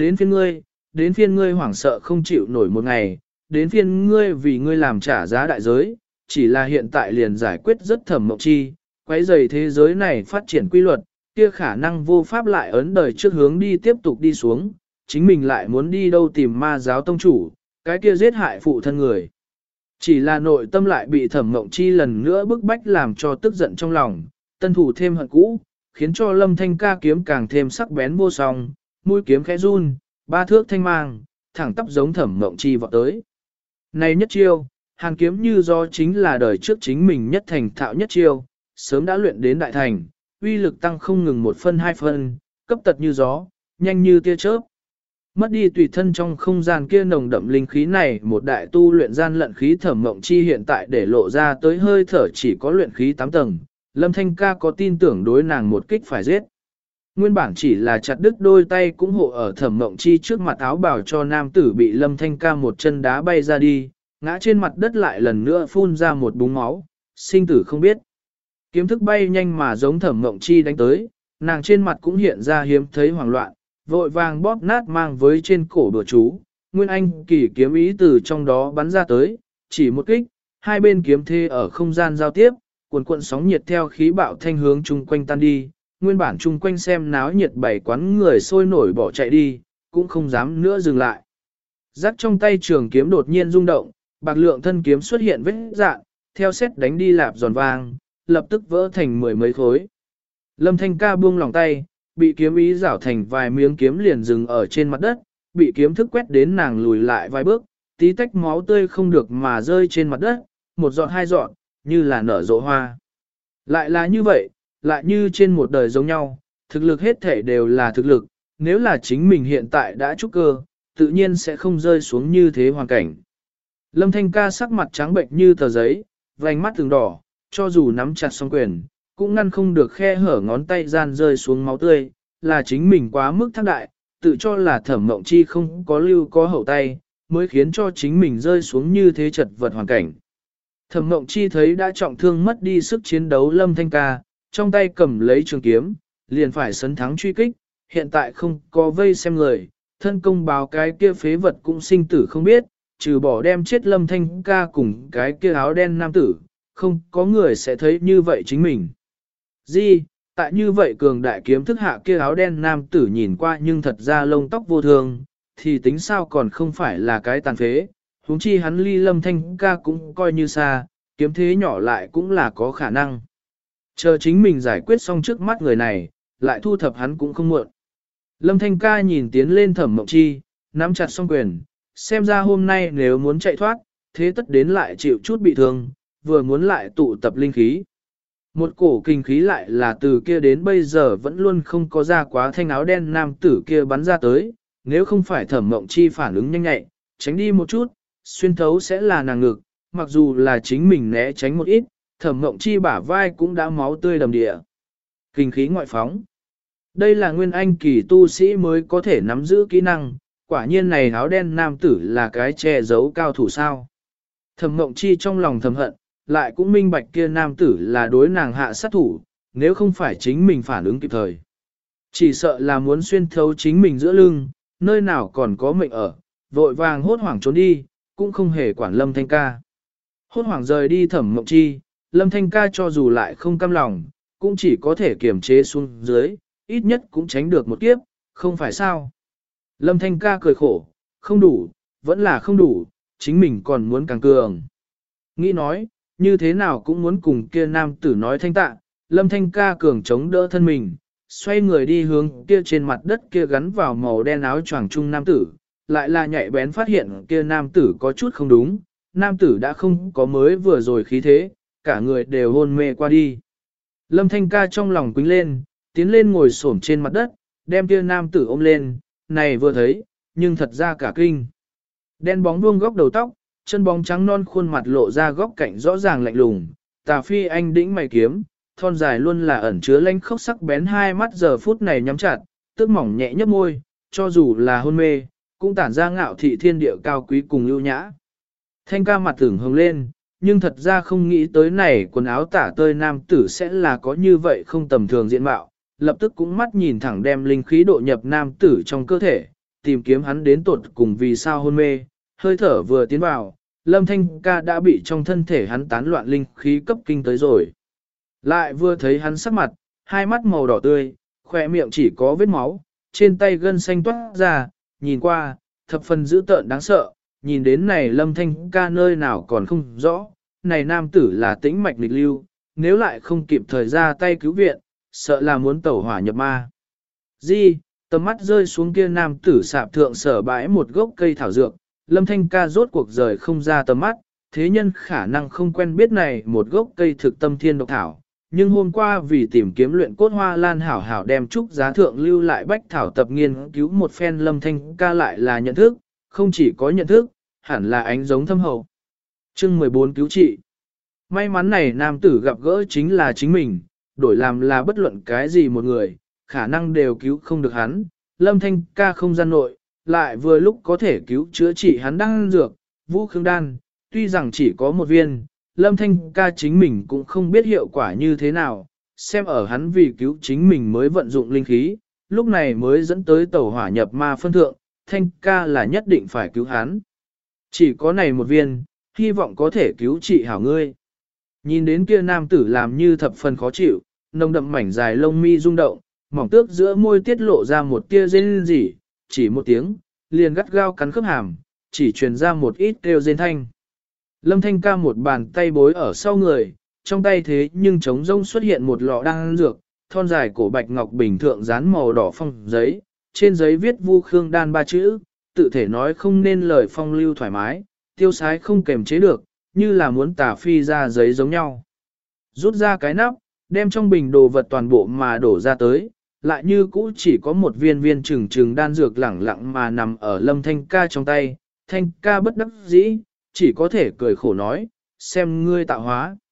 đến phiên ngươi hoảng sợ không chịu nổi một ngày, đến phiên ngươi vì ngươi làm trả giá đại giới, chỉ là hiện tại liền giải quyết rất Thẩm Mộng Chi, quấy rầy thế giới này phát triển quy luật, kia khả năng vô pháp lại ấn đời trước hướng đi tiếp tục đi xuống, chính mình lại muốn đi đâu tìm ma giáo tông chủ, cái kia giết hại phụ thân người. Chỉ là nội tâm lại bị Thẩm Mộng Chi lần nữa bức bách làm cho tức giận trong lòng, tân thủ thêm hận cũ, khiến cho Lâm Thanh Ca kiếm càng thêm sắc bén vô song, mũi kiếm khẽ run, ba thước thanh mang, thẳng tắp giống Thẩm Mộng Chi vọt tới. Này nhất chiêu, hàn kiếm như do chính là đời trước chính mình nhất thành thạo nhất chiêu, sớm đã luyện đến đại thành, uy lực tăng không ngừng 1 phân 2 phân, cấp tật như gió, nhanh như tia chớp. Mất đi tùy thân trong không gian kia nồng đậm linh khí này, một đại tu luyện gian lận khí Thẩm Mộng Chi hiện tại để lộ ra tới hơi thở chỉ có luyện khí 8 tầng, Lâm Thanh Ca có tin tưởng đối nàng một kích phải giết. Nguyên bản chỉ là chặt đứt đôi tay cũng hộ ở Thẩm Mộng Chi trước mặt áo bào cho nam tử bị Lâm Thanh Ca một chân đá bay ra đi, ngã trên mặt đất lại lần nữa phun ra một búng máu, sinh tử không biết. Kiếm thức bay nhanh mà giống Thẩm Mộng Chi đánh tới, nàng trên mặt cũng hiện ra hiếm thấy hoảng loạn, vội vàng bóp nát mang với trên cổ đùa chú, Nguyên Anh kỳ kiếm ý từ trong đó bắn ra tới, chỉ một kích, hai bên kiếm thê ở không gian giao tiếp, cuộn cuộn sóng nhiệt theo khí bạo thanh hướng chung quanh tan đi, nguyên bản chung quanh xem náo nhiệt bảy quán người sôi nổi bỏ chạy đi, cũng không dám nữa dừng lại. Rắc trong tay trường kiếm đột nhiên rung động, bạc lượng thân kiếm xuất hiện vết dạn, theo xét đánh đi lạp giòn vang, lập tức vỡ thành 10 mấy khối. Lâm Thanh Ca buông lòng tay, bị kiếm ý rảo thành vài miếng kiếm liền dừng ở trên mặt đất, bị kiếm thức quét đến nàng lùi lại vài bước, tí tách máu tươi không được mà rơi trên mặt đất, một giọt hai giọt, như là nở rộ hoa. Lại là như vậy, lại như trên một đời giống nhau, thực lực hết thể đều là thực lực, nếu là chính mình hiện tại đã trúc cơ, tự nhiên sẽ không rơi xuống như thế hoàn cảnh. Lâm Thanh Ca sắc mặt trắng bệnh như tờ giấy, vành mắt từng đỏ, cho dù nắm chặt song quyền, cũng ngăn không được khe hở ngón tay gian rơi xuống máu tươi, là chính mình quá mức thác đại, tự cho là Thẩm Mộng Chi không có lưu có hậu tay, mới khiến cho chính mình rơi xuống như thế chật vật hoàn cảnh. Thẩm Mộng Chi thấy đã trọng thương mất đi sức chiến đấu Lâm Thanh Ca, trong tay cầm lấy trường kiếm, liền phải sấn thắng truy kích, hiện tại không có vây xem người, thân công báo cái kia phế vật cũng sinh tử không biết, trừ bỏ đem chết Lâm Thanh Ca cùng cái kia áo đen nam tử, không có người sẽ thấy như vậy chính mình. Di, tại như vậy cường đại kiếm thức hạ kia áo đen nam tử nhìn qua nhưng thật ra lông tóc vô thường, thì tính sao còn không phải là cái tàn phế, huống chi hắn ly Lâm Thanh Ca cũng coi như xa, kiếm thế nhỏ lại cũng là có khả năng. Chờ chính mình giải quyết xong trước mắt người này, lại thu thập hắn cũng không muộn. Lâm Thanh Ca nhìn tiến lên Thẩm Mộng Chi, nắm chặt song quyền, xem ra hôm nay nếu muốn chạy thoát, thế tất đến lại chịu chút bị thương, vừa muốn lại tụ tập linh khí. Một cổ kinh khí lại là từ kia đến bây giờ vẫn luôn không có ra quá thanh áo đen nam tử kia bắn ra tới, nếu không phải Thẩm Mộng Chi phản ứng nhanh nhạy, tránh đi một chút, xuyên thấu sẽ là nàng ngực, mặc dù là chính mình né tránh một ít, Thẩm Mộng Chi bả vai cũng đã máu tươi đầm địa. Kinh khí ngoại phóng. Đây là nguyên anh kỳ tu sĩ mới có thể nắm giữ kỹ năng, quả nhiên này áo đen nam tử là cái che giấu cao thủ sao. Thẩm Mộng Chi trong lòng thầm hận, lại cũng minh bạch kia nam tử là đối nàng hạ sát thủ, nếu không phải chính mình phản ứng kịp thời. Chỉ sợ là muốn xuyên thấu chính mình giữa lưng, nơi nào còn có mệnh ở, vội vàng hốt hoảng trốn đi, cũng không hề quản Lâm Thanh Ca. Hốt hoảng rời đi Thẩm Mộng Chi, Lâm Thanh Ca cho dù lại không cam lòng, cũng chỉ có thể kiềm chế xuống dưới, ít nhất cũng tránh được một kiếp, không phải sao. Lâm Thanh Ca cười khổ, không đủ, vẫn là không đủ, chính mình còn muốn càng cường. Nghĩ nói, như thế nào cũng muốn cùng kia nam tử nói thanh tạ, Lâm Thanh Ca cường chống đỡ thân mình, xoay người đi hướng kia trên mặt đất kia gắn vào màu đen áo choàng trung nam tử, lại là nhạy bén phát hiện kia nam tử có chút không đúng, nam tử đã không có mới vừa rồi khí thế, cả người đều hôn mê qua đi. Lâm Thanh Ca trong lòng quính lên, tiến lên ngồi xổm trên mặt đất, đem kia nam tử ôm lên, này vừa thấy, nhưng thật ra cả kinh. Đen bóng vuông góc đầu tóc, chân bóng trắng non khuôn mặt lộ ra góc cạnh rõ ràng lạnh lùng, tà phi anh đĩnh mày kiếm, thon dài luôn là ẩn chứa lanh khốc sắc bén hai mắt giờ phút này nhắm chặt, tức mỏng nhẹ nhấp môi, cho dù là hôn mê, cũng tản ra ngạo thị thiên địa cao quý cùng ưu nhã. Thanh Ca mặt tưởng hồng lên, nhưng thật ra không nghĩ tới này quần áo tả tơi nam tử sẽ là có như vậy không tầm thường diện mạo, lập tức cũng mắt nhìn thẳng đem linh khí độ nhập nam tử trong cơ thể, tìm kiếm hắn đến tột cùng vì sao hôn mê, hơi thở vừa tiến vào, Lâm Thanh Ca đã bị trong thân thể hắn tán loạn linh khí cấp kinh tới rồi. Lại vừa thấy hắn sắc mặt, hai mắt màu đỏ tươi, khỏe miệng chỉ có vết máu, trên tay gân xanh toát ra, nhìn qua, thập phần dữ tợn đáng sợ, nhìn đến này Lâm Thanh Ca nơi nào còn không rõ, này nam tử là tĩnh mạch nghịch lưu, nếu lại không kịp thời ra tay cứu viện, sợ là muốn tẩu hỏa nhập ma. Di, tầm mắt rơi xuống kia nam tử sạp thượng sở bãi một gốc cây thảo dược, Lâm Thanh Ca rốt cuộc rời không ra tầm mắt, thế nhân khả năng không quen biết này một gốc cây thực tâm thiên độc thảo, nhưng hôm qua vì tìm kiếm luyện cốt hoa lan hảo hảo đem trúc giá thượng lưu lại bách thảo tập nghiên cứu một phen Lâm Thanh Ca lại là nhận thức, không chỉ có nhận thức, hẳn là ánh giống thâm hậu. Chương 14 cứu trị. May mắn này nam tử gặp gỡ chính là chính mình, đổi làm là bất luận cái gì một người, khả năng đều cứu không được hắn. Lâm Thanh Ca không gian nội, lại vừa lúc có thể cứu chữa trị hắn đang dược, vũ khương đan, tuy rằng chỉ có một viên, Lâm Thanh Ca chính mình cũng không biết hiệu quả như thế nào, xem ở hắn vì cứu chính mình mới vận dụng linh khí, lúc này mới dẫn tới tẩu hỏa nhập ma phân thượng, Thanh Ca là nhất định phải cứu hắn. Chỉ có này một viên, hy vọng có thể cứu trị hảo ngươi. Nhìn đến kia nam tử làm như thập phần khó chịu, nồng đậm mảnh dài lông mi rung động, mỏng tước giữa môi tiết lộ ra một tia rên rỉ, chỉ một tiếng, liền gắt gao cắn khớp hàm, chỉ truyền ra một ít kêu rên thanh. Lâm Thanh Ca một bàn tay bối ở sau người, trong tay thế nhưng trống rông xuất hiện một lọ đan dược, thon dài cổ bạch ngọc bình thượng dán màu đỏ phong giấy, trên giấy viết Vu Khương đan ba chữ, tự thể nói không nên lời phong lưu thoải mái, tiêu sái không kềm chế được, như là muốn tả phi ra giấy giống nhau. Rút ra cái nắp, đem trong bình đồ vật toàn bộ mà đổ ra tới, lại như cũ chỉ có một viên viên trừng đan dược lẳng lặng mà nằm ở Lâm Thanh Ca trong tay, Thanh Ca bất đắc dĩ, chỉ có thể cười khổ nói, xem ngươi tạo hóa.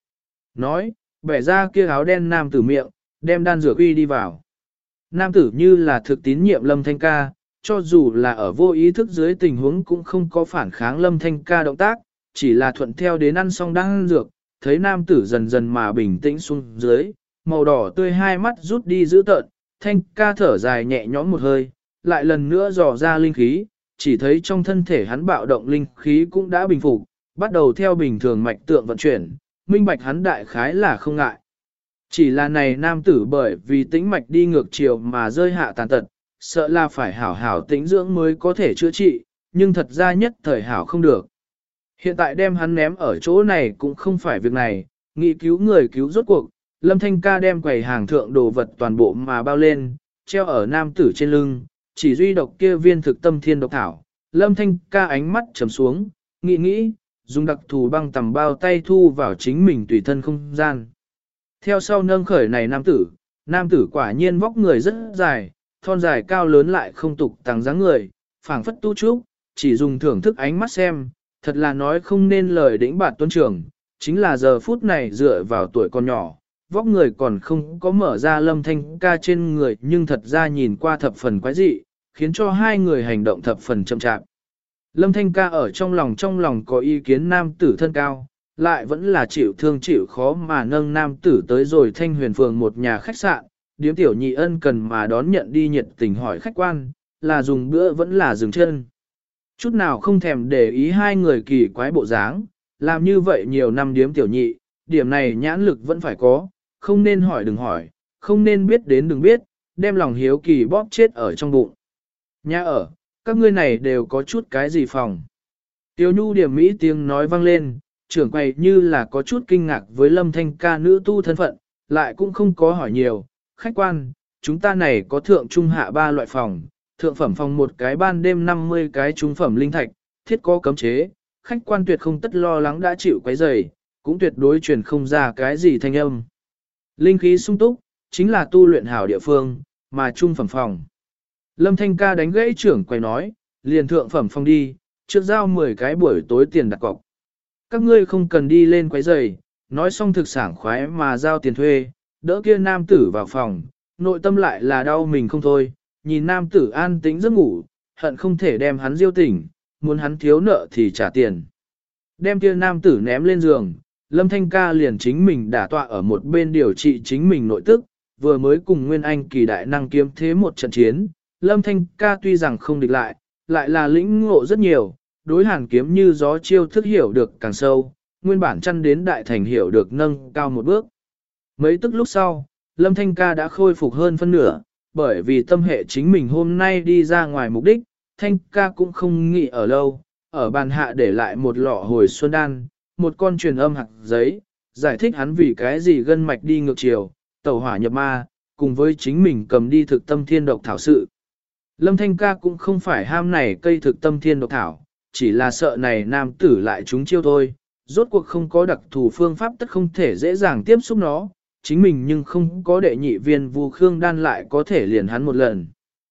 Nói, bẻ ra kia áo đen nam tử miệng, đem đan dược uy đi vào. Nam tử như là thực tín nhiệm Lâm Thanh ca, cho dù là ở vô ý thức dưới tình huống cũng không có phản kháng Lâm Thanh ca động tác, chỉ là thuận theo đến ăn xong đan dược, thấy nam tử dần dần mà bình tĩnh xuống dưới, màu đỏ tươi hai mắt rút đi dữ tợn, Thanh ca thở dài nhẹ nhõm một hơi, lại lần nữa dò ra linh khí, chỉ thấy trong thân thể hắn bạo động linh khí cũng đã bình phục, bắt đầu theo bình thường mạch tượng vận chuyển, minh bạch hắn đại khái là không ngại. Chỉ là này nam tử bởi vì tĩnh mạch đi ngược chiều mà rơi hạ tàn tật, sợ là phải hảo hảo tĩnh dưỡng mới có thể chữa trị, nhưng thật ra nhất thời hảo không được. Hiện tại đem hắn ném ở chỗ này cũng không phải việc này, nghĩ cứu người cứu rốt cuộc, Lâm Thanh ca đem quầy hàng thượng đồ vật toàn bộ mà bao lên, treo ở nam tử trên lưng, chỉ duy độc kia viên thực tâm thiên độc thảo. Lâm Thanh ca ánh mắt trầm xuống, nghĩ, dùng đặc thù băng tầm bao tay thu vào chính mình tùy thân không gian. Theo sau nâng khởi này nam tử quả nhiên vóc người rất dài, thon dài cao lớn lại không tục tăng dáng người, phảng phất tu trúc, chỉ dùng thưởng thức ánh mắt xem, thật là nói không nên lời đỉnh bạt tuấn trưởng, chính là giờ phút này dựa vào tuổi còn nhỏ, vóc người còn không có mở ra Lâm Thanh ca trên người nhưng thật ra nhìn qua thập phần quái dị, khiến cho hai người hành động thập phần chậm chạp. Lâm Thanh ca ở trong lòng có ý kiến nam tử thân cao, lại vẫn là chịu thương chịu khó mà nâng nam tử tới rồi Thanh Huyền Phường một nhà khách sạn, điếm tiểu nhị ân cần mà đón nhận đi nhiệt tình hỏi khách quan, là dùng bữa vẫn là dừng chân. Chút nào không thèm để ý hai người kỳ quái bộ dáng, làm như vậy nhiều năm điếm tiểu nhị, điểm này nhãn lực vẫn phải có, không nên hỏi đừng hỏi, không nên biết đến đừng biết, đem lòng hiếu kỳ bóp chết ở trong bụng. Nhà ở, các ngươi này đều có chút cái gì phòng. Tiểu Nhu điểm mỹ tiếng nói vang lên, trưởng quầy như là có chút kinh ngạc với Lâm Thanh ca nữ tu thân phận, lại cũng không có hỏi nhiều. Khách quan, chúng ta này có thượng trung hạ 3 loại phòng, thượng phẩm phòng một cái ban đêm 50 cái trung phẩm linh thạch, thiết có cấm chế, khách quan tuyệt không tất lo lắng đã chịu quấy rầy, cũng tuyệt đối truyền không ra cái gì thanh âm. Linh khí sung túc, chính là tu luyện hảo địa phương, mà trung phẩm phòng. Lâm Thanh ca đánh gãy trưởng quầy nói, liền thượng phẩm phòng đi, trước giao 10 cái buổi tối tiền đặt cọc. Các ngươi không cần đi lên quấy rầy, nói xong thực sảng khoái mà giao tiền thuê, đỡ kia nam tử vào phòng, nội tâm lại là đau mình không thôi, nhìn nam tử an tĩnh giấc ngủ, hận không thể đem hắn diêu tỉnh, muốn hắn thiếu nợ thì trả tiền. Đem kia nam tử ném lên giường, Lâm Thanh ca liền chính mình đả tọa ở một bên điều trị chính mình nội tức, vừa mới cùng Nguyên Anh kỳ đại năng kiếm thế một trận chiến, Lâm Thanh ca tuy rằng không địch lại là lĩnh ngộ rất nhiều, đối hàn kiếm như gió chiêu thức hiểu được càng sâu, nguyên bản chăn đến đại thành hiểu được nâng cao một bước. Mấy tức lúc sau, Lâm Thanh ca đã khôi phục hơn phân nửa, bởi vì tâm hệ chính mình hôm nay đi ra ngoài mục đích, Thanh ca cũng không nghĩ ở lâu, ở bàn hạ để lại một lọ hồi xuân đan, một con truyền âm hạt giấy, giải thích hắn vì cái gì gân mạch đi ngược chiều, tẩu hỏa nhập ma, cùng với chính mình cầm đi thực tâm thiên độc thảo sự. Lâm Thanh ca cũng không phải ham này cây thực tâm thiên độc thảo, chỉ là sợ này nam tử lại trúng chiêu thôi, rốt cuộc không có đặc thù phương pháp tất không thể dễ dàng tiếp xúc nó, chính mình nhưng không có đệ nhị viên vu khương đan lại có thể liền hắn một lần.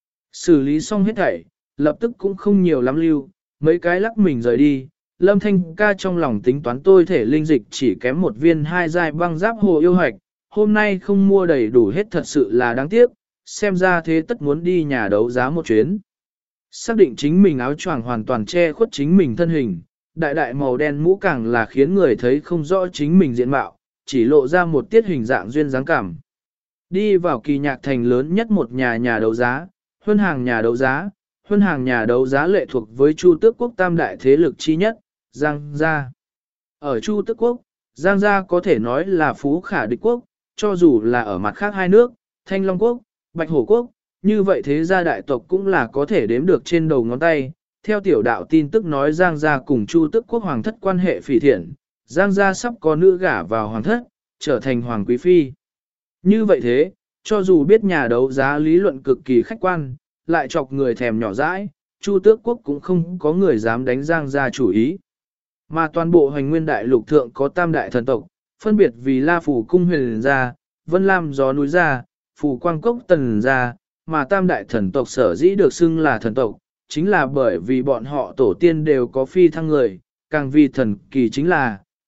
Xử lý xong hết thảy, lập tức cũng không nhiều lắm lưu, mấy cái lắc mình rời đi, Lâm Thanh ca trong lòng tính toán tôi thể linh dịch chỉ kém một viên 2 giai băng giáp hồ yêu hạch, hôm nay không mua đầy đủ hết thật sự là đáng tiếc, xem ra thế tất muốn đi nhà đấu giá một chuyến. Xác định chính mình áo choàng hoàn toàn che khuất chính mình thân hình, đại màu đen mũ càng là khiến người thấy không rõ chính mình diện mạo, chỉ lộ ra một tiết hình dạng duyên dáng cảm. Đi vào kỳ nhạc thành lớn nhất một nhà đấu giá, huân hàng nhà đấu giá lệ thuộc với Chu Tước Quốc tam đại thế lực chi nhất, Giang Gia. Ở Chu Tước Quốc, Giang Gia có thể nói là phú khả địch quốc, cho dù là ở mặt khác hai nước, Thanh Long Quốc, Bạch Hổ Quốc, như vậy thế gia đại tộc cũng là có thể đếm được trên đầu ngón tay. Theo tiểu đạo tin tức nói Giang Gia cùng Chu Tước Quốc hoàng thất quan hệ phỉ thiện, Giang Gia sắp có nữ gả vào hoàng thất, trở thành hoàng quý phi. Như vậy thế, cho dù biết nhà đấu giá lý luận cực kỳ khách quan, lại chọc người thèm nhỏ dãi, Chu Tước Quốc cũng không có người dám đánh Giang Gia chủ ý. Mà toàn bộ Hoành Nguyên đại lục thượng có tam đại thần tộc, phân biệt vì La Phủ Cung Huyền Gia, Vân Lam Gió Núi Gia, Phủ Quang Cốc Tần Gia, mà tam đại thần tộc sở dĩ được xưng là thần tộc, chính là bởi vì bọn họ tổ tiên đều có phi thăng người, càng vì thần kỳ chính là,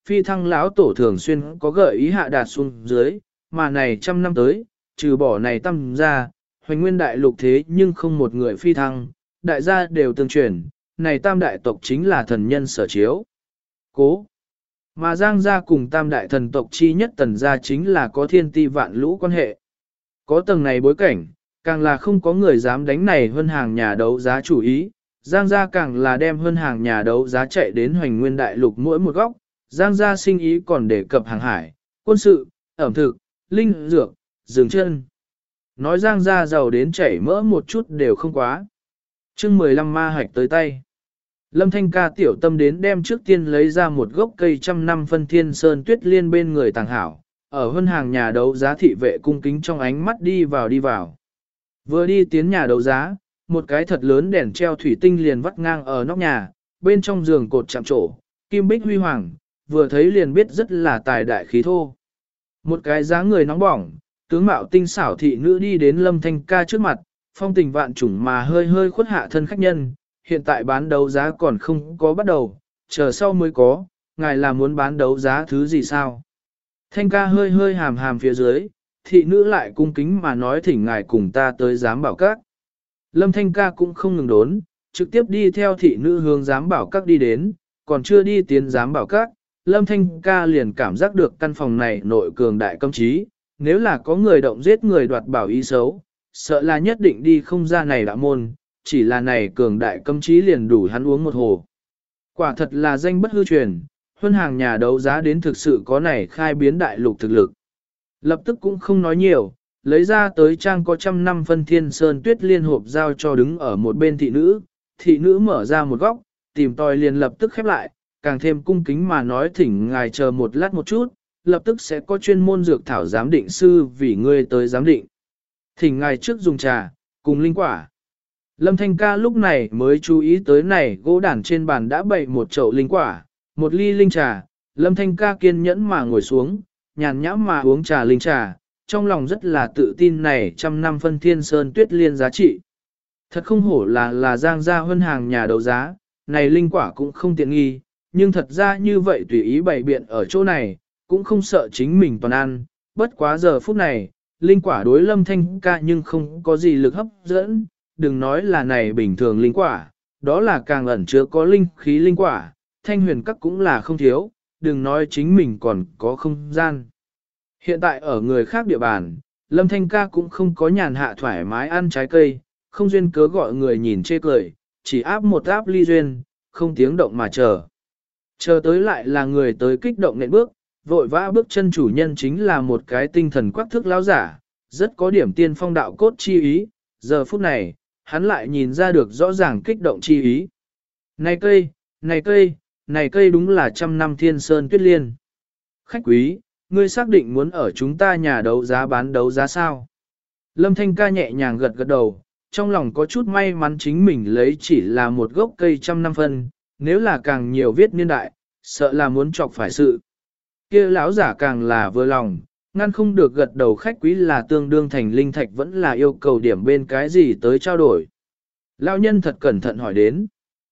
phi thăng lão tổ thường xuyên có gợi ý hạ đạt xuống dưới, mà này trăm năm tới, trừ bỏ này tâm ra, hoành nguyên đại lục thế nhưng không một người phi thăng, đại gia đều tương truyền, này tam đại tộc chính là thần nhân sở chiếu. Cố. Mà Giang gia cùng tam đại thần tộc chi nhất tần gia chính là có thiên ti vạn lũ quan hệ. Có tầng này bối cảnh, càng là không có người dám đánh này hơn hàng nhà đấu giá chủ ý, Giang gia càng là đem hơn hàng nhà đấu giá chạy đến hoành nguyên đại lục mỗi một góc, Giang gia sinh ý còn đề cập hàng hải, quân sự, ẩm thực, linh dược, dừng chân. Nói Giang gia giàu đến chảy mỡ một chút đều không quá. Chương 15 ma hạch tới tay. Lâm Thanh ca tiểu tâm đến đem trước tiên lấy ra một gốc cây trăm năm phân thiên sơn tuyết liên bên người tàng hảo, ở hơn hàng nhà đấu giá thị vệ cung kính trong ánh mắt đi vào. Vừa đi tiến nhà đấu giá, một cái thật lớn đèn treo thủy tinh liền vắt ngang ở nóc nhà, bên trong giường cột chạm trổ, kim bích huy hoàng, vừa thấy liền biết rất là tài đại khí thô. Một cái dáng người nóng bỏng, tướng mạo tinh xảo thị nữ đi đến Lâm Thanh ca trước mặt, phong tình vạn trùng mà hơi hơi khuất hạ thân khách nhân, hiện tại bán đấu giá còn không có bắt đầu, chờ sau mới có, ngài là muốn bán đấu giá thứ gì sao? Thanh ca hơi hơi hàm hàm phía dưới, thị nữ lại cung kính mà nói thỉnh ngài cùng ta tới giám bảo các. Lâm Thanh ca cũng không ngừng đốn, trực tiếp đi theo thị nữ hướng giám bảo các đi đến, còn chưa đi tiến giám bảo các, Lâm Thanh ca liền cảm giác được căn phòng này nội cường đại cấm chí, nếu là có người động giết người đoạt bảo ý xấu, sợ là nhất định đi không ra này đã môn, chỉ là này cường đại cấm chí liền đủ hắn uống một hồ. Quả thật là danh bất hư truyền, huân hàng nhà đấu giá đến thực sự có này khai biến đại lục thực lực. Lập tức cũng không nói nhiều, lấy ra tới trang có trăm năm phân thiên sơn tuyết liên hộp giao cho đứng ở một bên thị nữ mở ra một góc, tìm tòi liền lập tức khép lại, càng thêm cung kính mà nói thỉnh ngài chờ một lát một chút, lập tức sẽ có chuyên môn dược thảo giám định sư vì ngươi tới giám định. Thỉnh ngài trước dùng trà, cùng linh quả. Lâm Thanh ca lúc này mới chú ý tới này gỗ đàn trên bàn đã bày một chậu linh quả, một ly linh trà, Lâm Thanh ca kiên nhẫn mà ngồi xuống, nhàn nhãm mà uống trà linh trà, trong lòng rất là tự tin này trăm năm phân thiên sơn tuyết liên giá trị. Thật không hổ là Giang gia huân hàng nhà đấu giá, này linh quả cũng không tiện nghi, nhưng thật ra như vậy tùy ý bày biện ở chỗ này, cũng không sợ chính mình toàn ăn, bất quá giờ phút này, linh quả đối Lâm Thanh ca nhưng không có gì lực hấp dẫn, đừng nói là này bình thường linh quả, đó là càng ẩn chứa có linh khí linh quả, thanh huyền các cũng là không thiếu, đừng nói chính mình còn có không gian. Hiện tại ở người khác địa bàn, Lâm Thanh ca cũng không có nhàn hạ thoải mái ăn trái cây, không duyên cớ gọi người nhìn chê cười, chỉ áp một áp ly duyên, không tiếng động mà chờ. Chờ tới lại là người tới kích động nện bước, vội vã bước chân chủ nhân chính là một cái tinh thần quắc thước lão giả, rất có điểm tiên phong đạo cốt chi ý, giờ phút này, hắn lại nhìn ra được rõ ràng kích động chi ý. Này cây, này cây, này cây đúng là trăm năm thiên sơn tuyết liên. Khách quý, ngươi xác định muốn ở chúng ta nhà đấu giá bán đấu giá sao? Lâm Thanh ca nhẹ nhàng gật gật đầu, trong lòng có chút may mắn chính mình lấy chỉ là một gốc cây trăm năm phân, nếu là càng nhiều viết niên đại, sợ là muốn chọc phải sự. Kia lão giả càng là vừa lòng, ngăn không được gật đầu khách quý là tương đương thành linh thạch vẫn là yêu cầu điểm bên cái gì tới trao đổi. Lão nhân thật cẩn thận hỏi đến.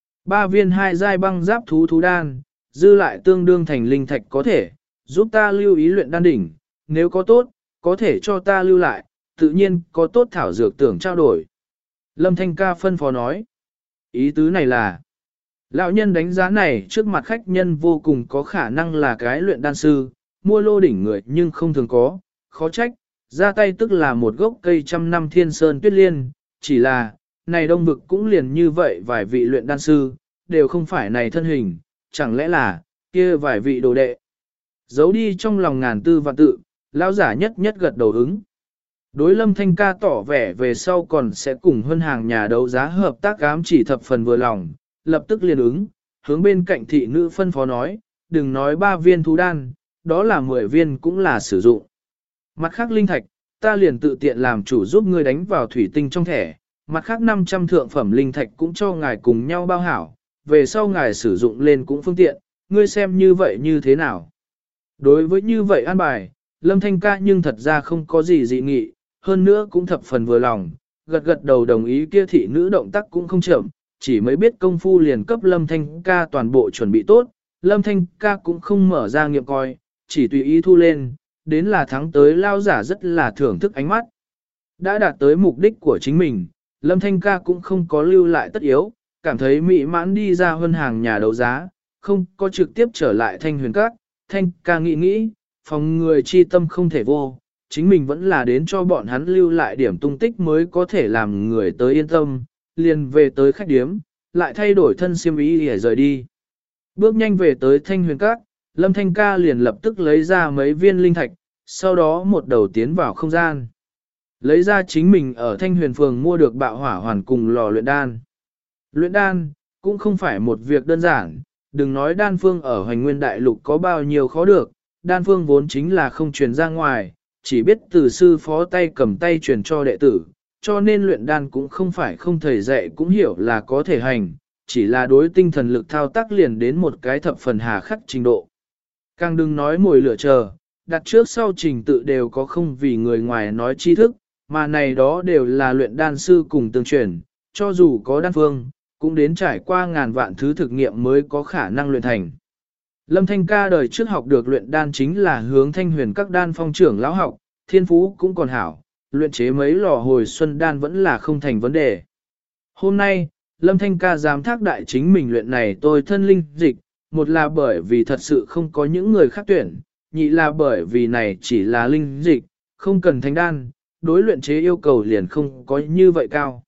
3 viên 2 giai băng giáp thú đan, dư lại tương đương thành linh thạch có thể, giúp ta lưu ý luyện đan đỉnh, nếu có tốt, có thể cho ta lưu lại, tự nhiên có tốt thảo dược tưởng trao đổi. Lâm Thanh ca phân phó nói. Ý tứ này là, lão nhân đánh giá này trước mặt khách nhân vô cùng có khả năng là cái luyện đan sư, mua lô đỉnh người nhưng không thường có, khó trách, ra tay tức là một gốc cây trăm năm thiên sơn tuyết liên, chỉ là, này đông vực cũng liền như vậy vài vị luyện đan sư, đều không phải này thân hình, chẳng lẽ là, kia vài vị đồ đệ. Giấu đi trong lòng ngàn tư vạn tự, lão giả nhất nhất gật đầu ứng. Đối Lâm Thanh ca tỏ vẻ về sau còn sẽ cùng hơn hàng nhà đấu giá hợp tác ám chỉ thập phần vừa lòng, lập tức liền ứng, hướng bên cạnh thị nữ phân phó nói, đừng nói 3 viên thú đan, đó là 10 viên cũng là sử dụng. Mặt khác linh thạch, ta liền tự tiện làm chủ giúp ngươi đánh vào thủy tinh trong thẻ, mặt khác 500 thượng phẩm linh thạch cũng cho ngài cùng nhau bao hảo, về sau ngài sử dụng lên cũng phương tiện, ngươi xem như vậy như thế nào. Đối với như vậy an bài, Lâm Thanh ca nhưng thật ra không có gì dị nghị, hơn nữa cũng thập phần vừa lòng, gật gật đầu đồng ý kia thị nữ động tác cũng không chậm, chỉ mới biết công phu liền cấp Lâm Thanh ca toàn bộ chuẩn bị tốt, Lâm Thanh ca cũng không mở ra nghiệm coi, chỉ tùy ý thu lên, đến là thắng tới lao giả rất là thưởng thức ánh mắt. Đã đạt tới mục đích của chính mình, Lâm Thanh ca cũng không có lưu lại tất yếu, cảm thấy mỹ mãn đi ra hơn hàng nhà đấu giá, không có trực tiếp trở lại Thanh Huyền Các. Thanh ca nghĩ, phòng người chi tâm không thể vô, chính mình vẫn là đến cho bọn hắn lưu lại điểm tung tích mới có thể làm người tới yên tâm, liền về tới khách điếm, lại thay đổi thân xiêm y để rời đi. Bước nhanh về tới Thanh Huyền Các, Lâm Thanh ca liền lập tức lấy ra mấy viên linh thạch, sau đó một đầu tiến vào không gian. Lấy ra chính mình ở Thanh Huyền Phường mua được bạo hỏa hoàn cùng lò luyện đan. Luyện đan, cũng không phải một việc đơn giản, đừng nói đan phương ở Hoành Nguyên Đại Lục có bao nhiêu khó được, đan phương vốn chính là không truyền ra ngoài, chỉ biết từ sư phó tay cầm tay truyền cho đệ tử, cho nên luyện đan cũng không phải không thầy dạy cũng hiểu là có thể hành, chỉ là đối tinh thần lực thao tác liền đến một cái thập phần hà khắc trình độ. Càng đừng nói mồi lửa chờ, đặt trước sau trình tự đều có không vì người ngoài nói tri thức, mà này đó đều là luyện đan sư cùng tương truyền, cho dù có đan phương, cũng đến trải qua ngàn vạn thứ thực nghiệm mới có khả năng luyện thành. Lâm Thanh ca đời trước học được luyện đan chính là hướng Thanh Huyền các đan phong trưởng lão học, thiên phú cũng còn hảo, luyện chế mấy lò hồi xuân đan vẫn là không thành vấn đề. Hôm nay, Lâm Thanh ca dám thác đại chính mình luyện này tôi thân linh dịch, một là bởi vì thật sự không có những người khác tuyển, nhị là bởi vì này chỉ là linh dịch, không cần thành đan, đối luyện chế yêu cầu liền không có như vậy cao.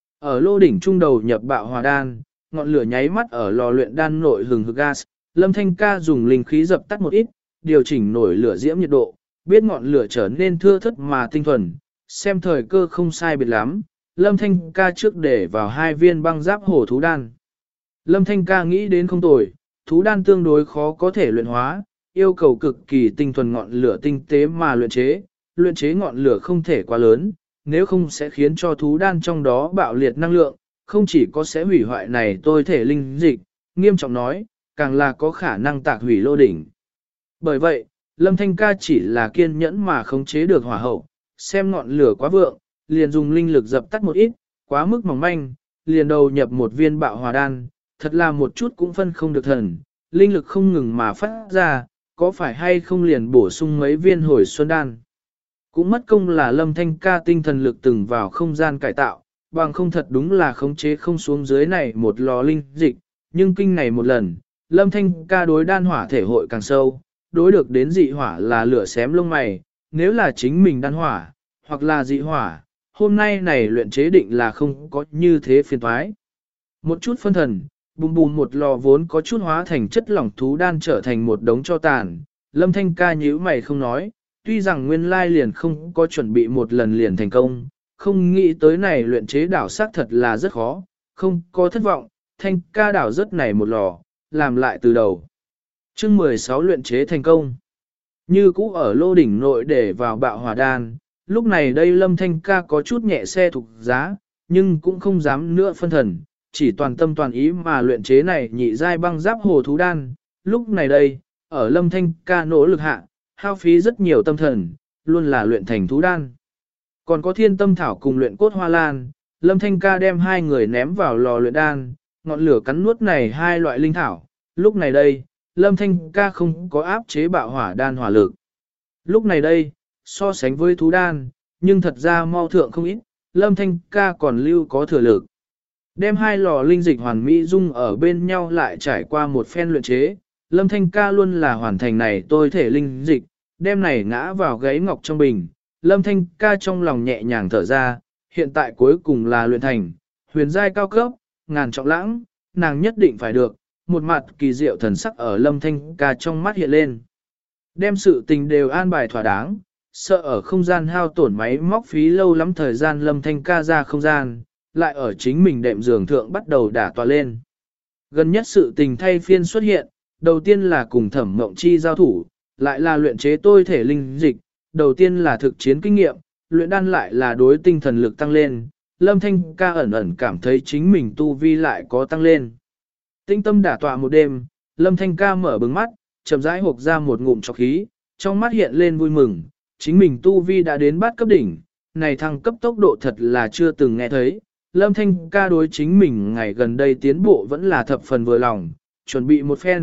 Ở lô đỉnh trung đầu nhập bạo hòa đan, ngọn lửa nháy mắt ở lò luyện đan nội hừng hực gas, Lâm Thanh ca dùng linh khí dập tắt một ít, điều chỉnh nổi lửa diễm nhiệt độ, biết ngọn lửa trở nên thưa thớt mà tinh thuần, xem thời cơ không sai biệt lắm, Lâm Thanh ca trước để vào 2 viên băng giáp hổ thú đan. Lâm Thanh ca nghĩ đến không tồi, thú đan tương đối khó có thể luyện hóa, yêu cầu cực kỳ tinh thuần ngọn lửa tinh tế mà luyện chế ngọn lửa không thể quá lớn, nếu không sẽ khiến cho thú đan trong đó bạo liệt năng lượng, không chỉ có sẽ hủy hoại này tôi thể linh dịch, nghiêm trọng nói, càng là có khả năng tạc hủy lô đỉnh. Bởi vậy, Lâm Thanh ca chỉ là kiên nhẫn mà khống chế được hỏa hậu, xem ngọn lửa quá vượng, liền dùng linh lực dập tắt một ít, quá mức mỏng manh, liền đầu nhập một viên bạo hỏa đan, thật là một chút cũng phân không được thần, linh lực không ngừng mà phát ra, có phải hay không liền bổ sung mấy viên hồi xuân đan. Cũng mất công là Lâm Thanh ca tinh thần lực từng vào không gian cải tạo, bằng không thật đúng là khống chế không xuống dưới này một lò linh dịch, nhưng kinh này một lần, Lâm Thanh ca đối đan hỏa thể hội càng sâu, đối được đến dị hỏa là lửa xém lông mày, nếu là chính mình đan hỏa, hoặc là dị hỏa, hôm nay này luyện chế định là không có như thế phiền toái. Một chút phân thần, bùm bùm một lò vốn có chút hóa thành chất lỏng thú đan trở thành một đống cho tàn, Lâm Thanh ca nhíu mày không nói, tuy rằng nguyên lai liền không có chuẩn bị một lần liền thành công, không nghĩ tới này luyện chế đảo xác thật là rất khó, không có thất vọng, Thanh ca đảo rất này một lò, làm lại từ đầu. Chương 16 luyện chế thành công. Như cũ ở lô đỉnh nội để vào bạo hỏa đan, lúc này đây Lâm Thanh ca có chút nhẹ xe thuộc giá, nhưng cũng không dám nữa phân thần, chỉ toàn tâm toàn ý mà luyện chế này nhị giai băng giáp hồ thú đan. Lúc này đây, ở Lâm Thanh ca nỗ lực hạ, hao phí rất nhiều tâm thần, luôn là luyện thành thú đan. Còn có thiên tâm thảo cùng luyện cốt hoa lan, Lâm Thanh ca đem 2 người ném vào lò luyện đan, ngọn lửa cắn nuốt này 2 loại linh thảo. Lúc này đây, Lâm Thanh ca không có áp chế bạo hỏa đan hỏa lực. Lúc này đây, so sánh với thú đan, nhưng thật ra mau thượng không ít, Lâm Thanh ca còn lưu có thừa lực. Đem 2 lò linh dịch hoàn mỹ dung ở bên nhau lại trải qua một phen luyện chế, Lâm Thanh ca luôn là hoàn thành này tôi thể linh dịch, đem này ngã vào gáy ngọc trong bình. Lâm Thanh ca trong lòng nhẹ nhàng thở ra, hiện tại cuối cùng là luyện thành, huyền giai cao cấp, ngàn trọng lãng, nàng nhất định phải được, một mặt kỳ diệu thần sắc ở Lâm Thanh ca trong mắt hiện lên. Đem sự tình đều an bài thỏa đáng, sợ ở không gian hao tổn máy móc phí lâu lắm thời gian Lâm Thanh ca ra không gian, lại ở chính mình đệm giường thượng bắt đầu đả tọa lên. Gần nhất sự tình thay phiên xuất hiện, đầu tiên là cùng Thẩm Mộng Chi giao thủ, lại là luyện chế tôi thể linh dịch, đầu tiên là thực chiến kinh nghiệm, luyện đan lại là đối tinh thần lực tăng lên, Lâm Thanh ca ẩn ẩn cảm thấy chính mình tu vi lại có tăng lên. Tinh tâm đả tọa một đêm, Lâm Thanh ca mở bừng mắt, chậm rãi hộc ra một ngụm trọc khí, trong mắt hiện lên vui mừng, chính mình tu vi đã đến bát cấp đỉnh, này thăng cấp tốc độ thật là chưa từng nghe thấy. Lâm Thanh ca đối chính mình ngày gần đây tiến bộ vẫn là thập phần vừa lòng, chuẩn bị một phen,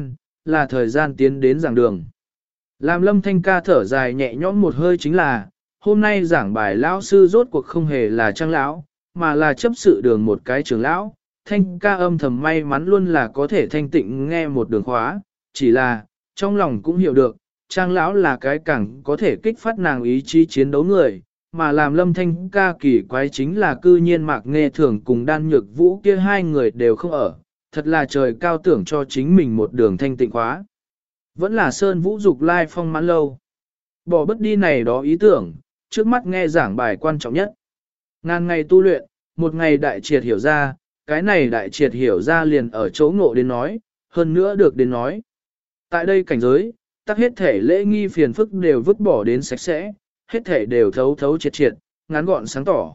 là thời gian tiến đến giảng đường. Làm Lâm Thanh ca thở dài nhẹ nhõm một hơi chính là, hôm nay giảng bài lão sư rốt cuộc không hề là Trang lão, mà là chấp sự đường một cái trường lão. Thanh ca âm thầm may mắn luôn là có thể thanh tịnh nghe một đường khóa, chỉ là, trong lòng cũng hiểu được, Trang lão là cái càng có thể kích phát nàng ý chí chiến đấu người, mà làm Lâm Thanh ca kỳ quái chính là cư nhiên Mạc Nghe Thường cùng Đan Nhược Vũ kia hai người đều không ở, thật là trời cao tưởng cho chính mình một đường thanh tịnh khóa. Vẫn là Sơn Vũ dục lai phong mãn lâu. Bỏ bất đi này đó ý tưởng, trước mắt nghe giảng bài quan trọng nhất. Ngàn ngày tu luyện, một ngày đại triệt hiểu ra, cái này đại triệt hiểu ra liền ở chỗ ngộ đến nói, hơn nữa được đến nói. Tại đây cảnh giới, tắc hết thể lễ nghi phiền phức đều vứt bỏ đến sạch sẽ, hết thể đều thấu thấu triệt triệt, ngắn gọn sáng tỏ.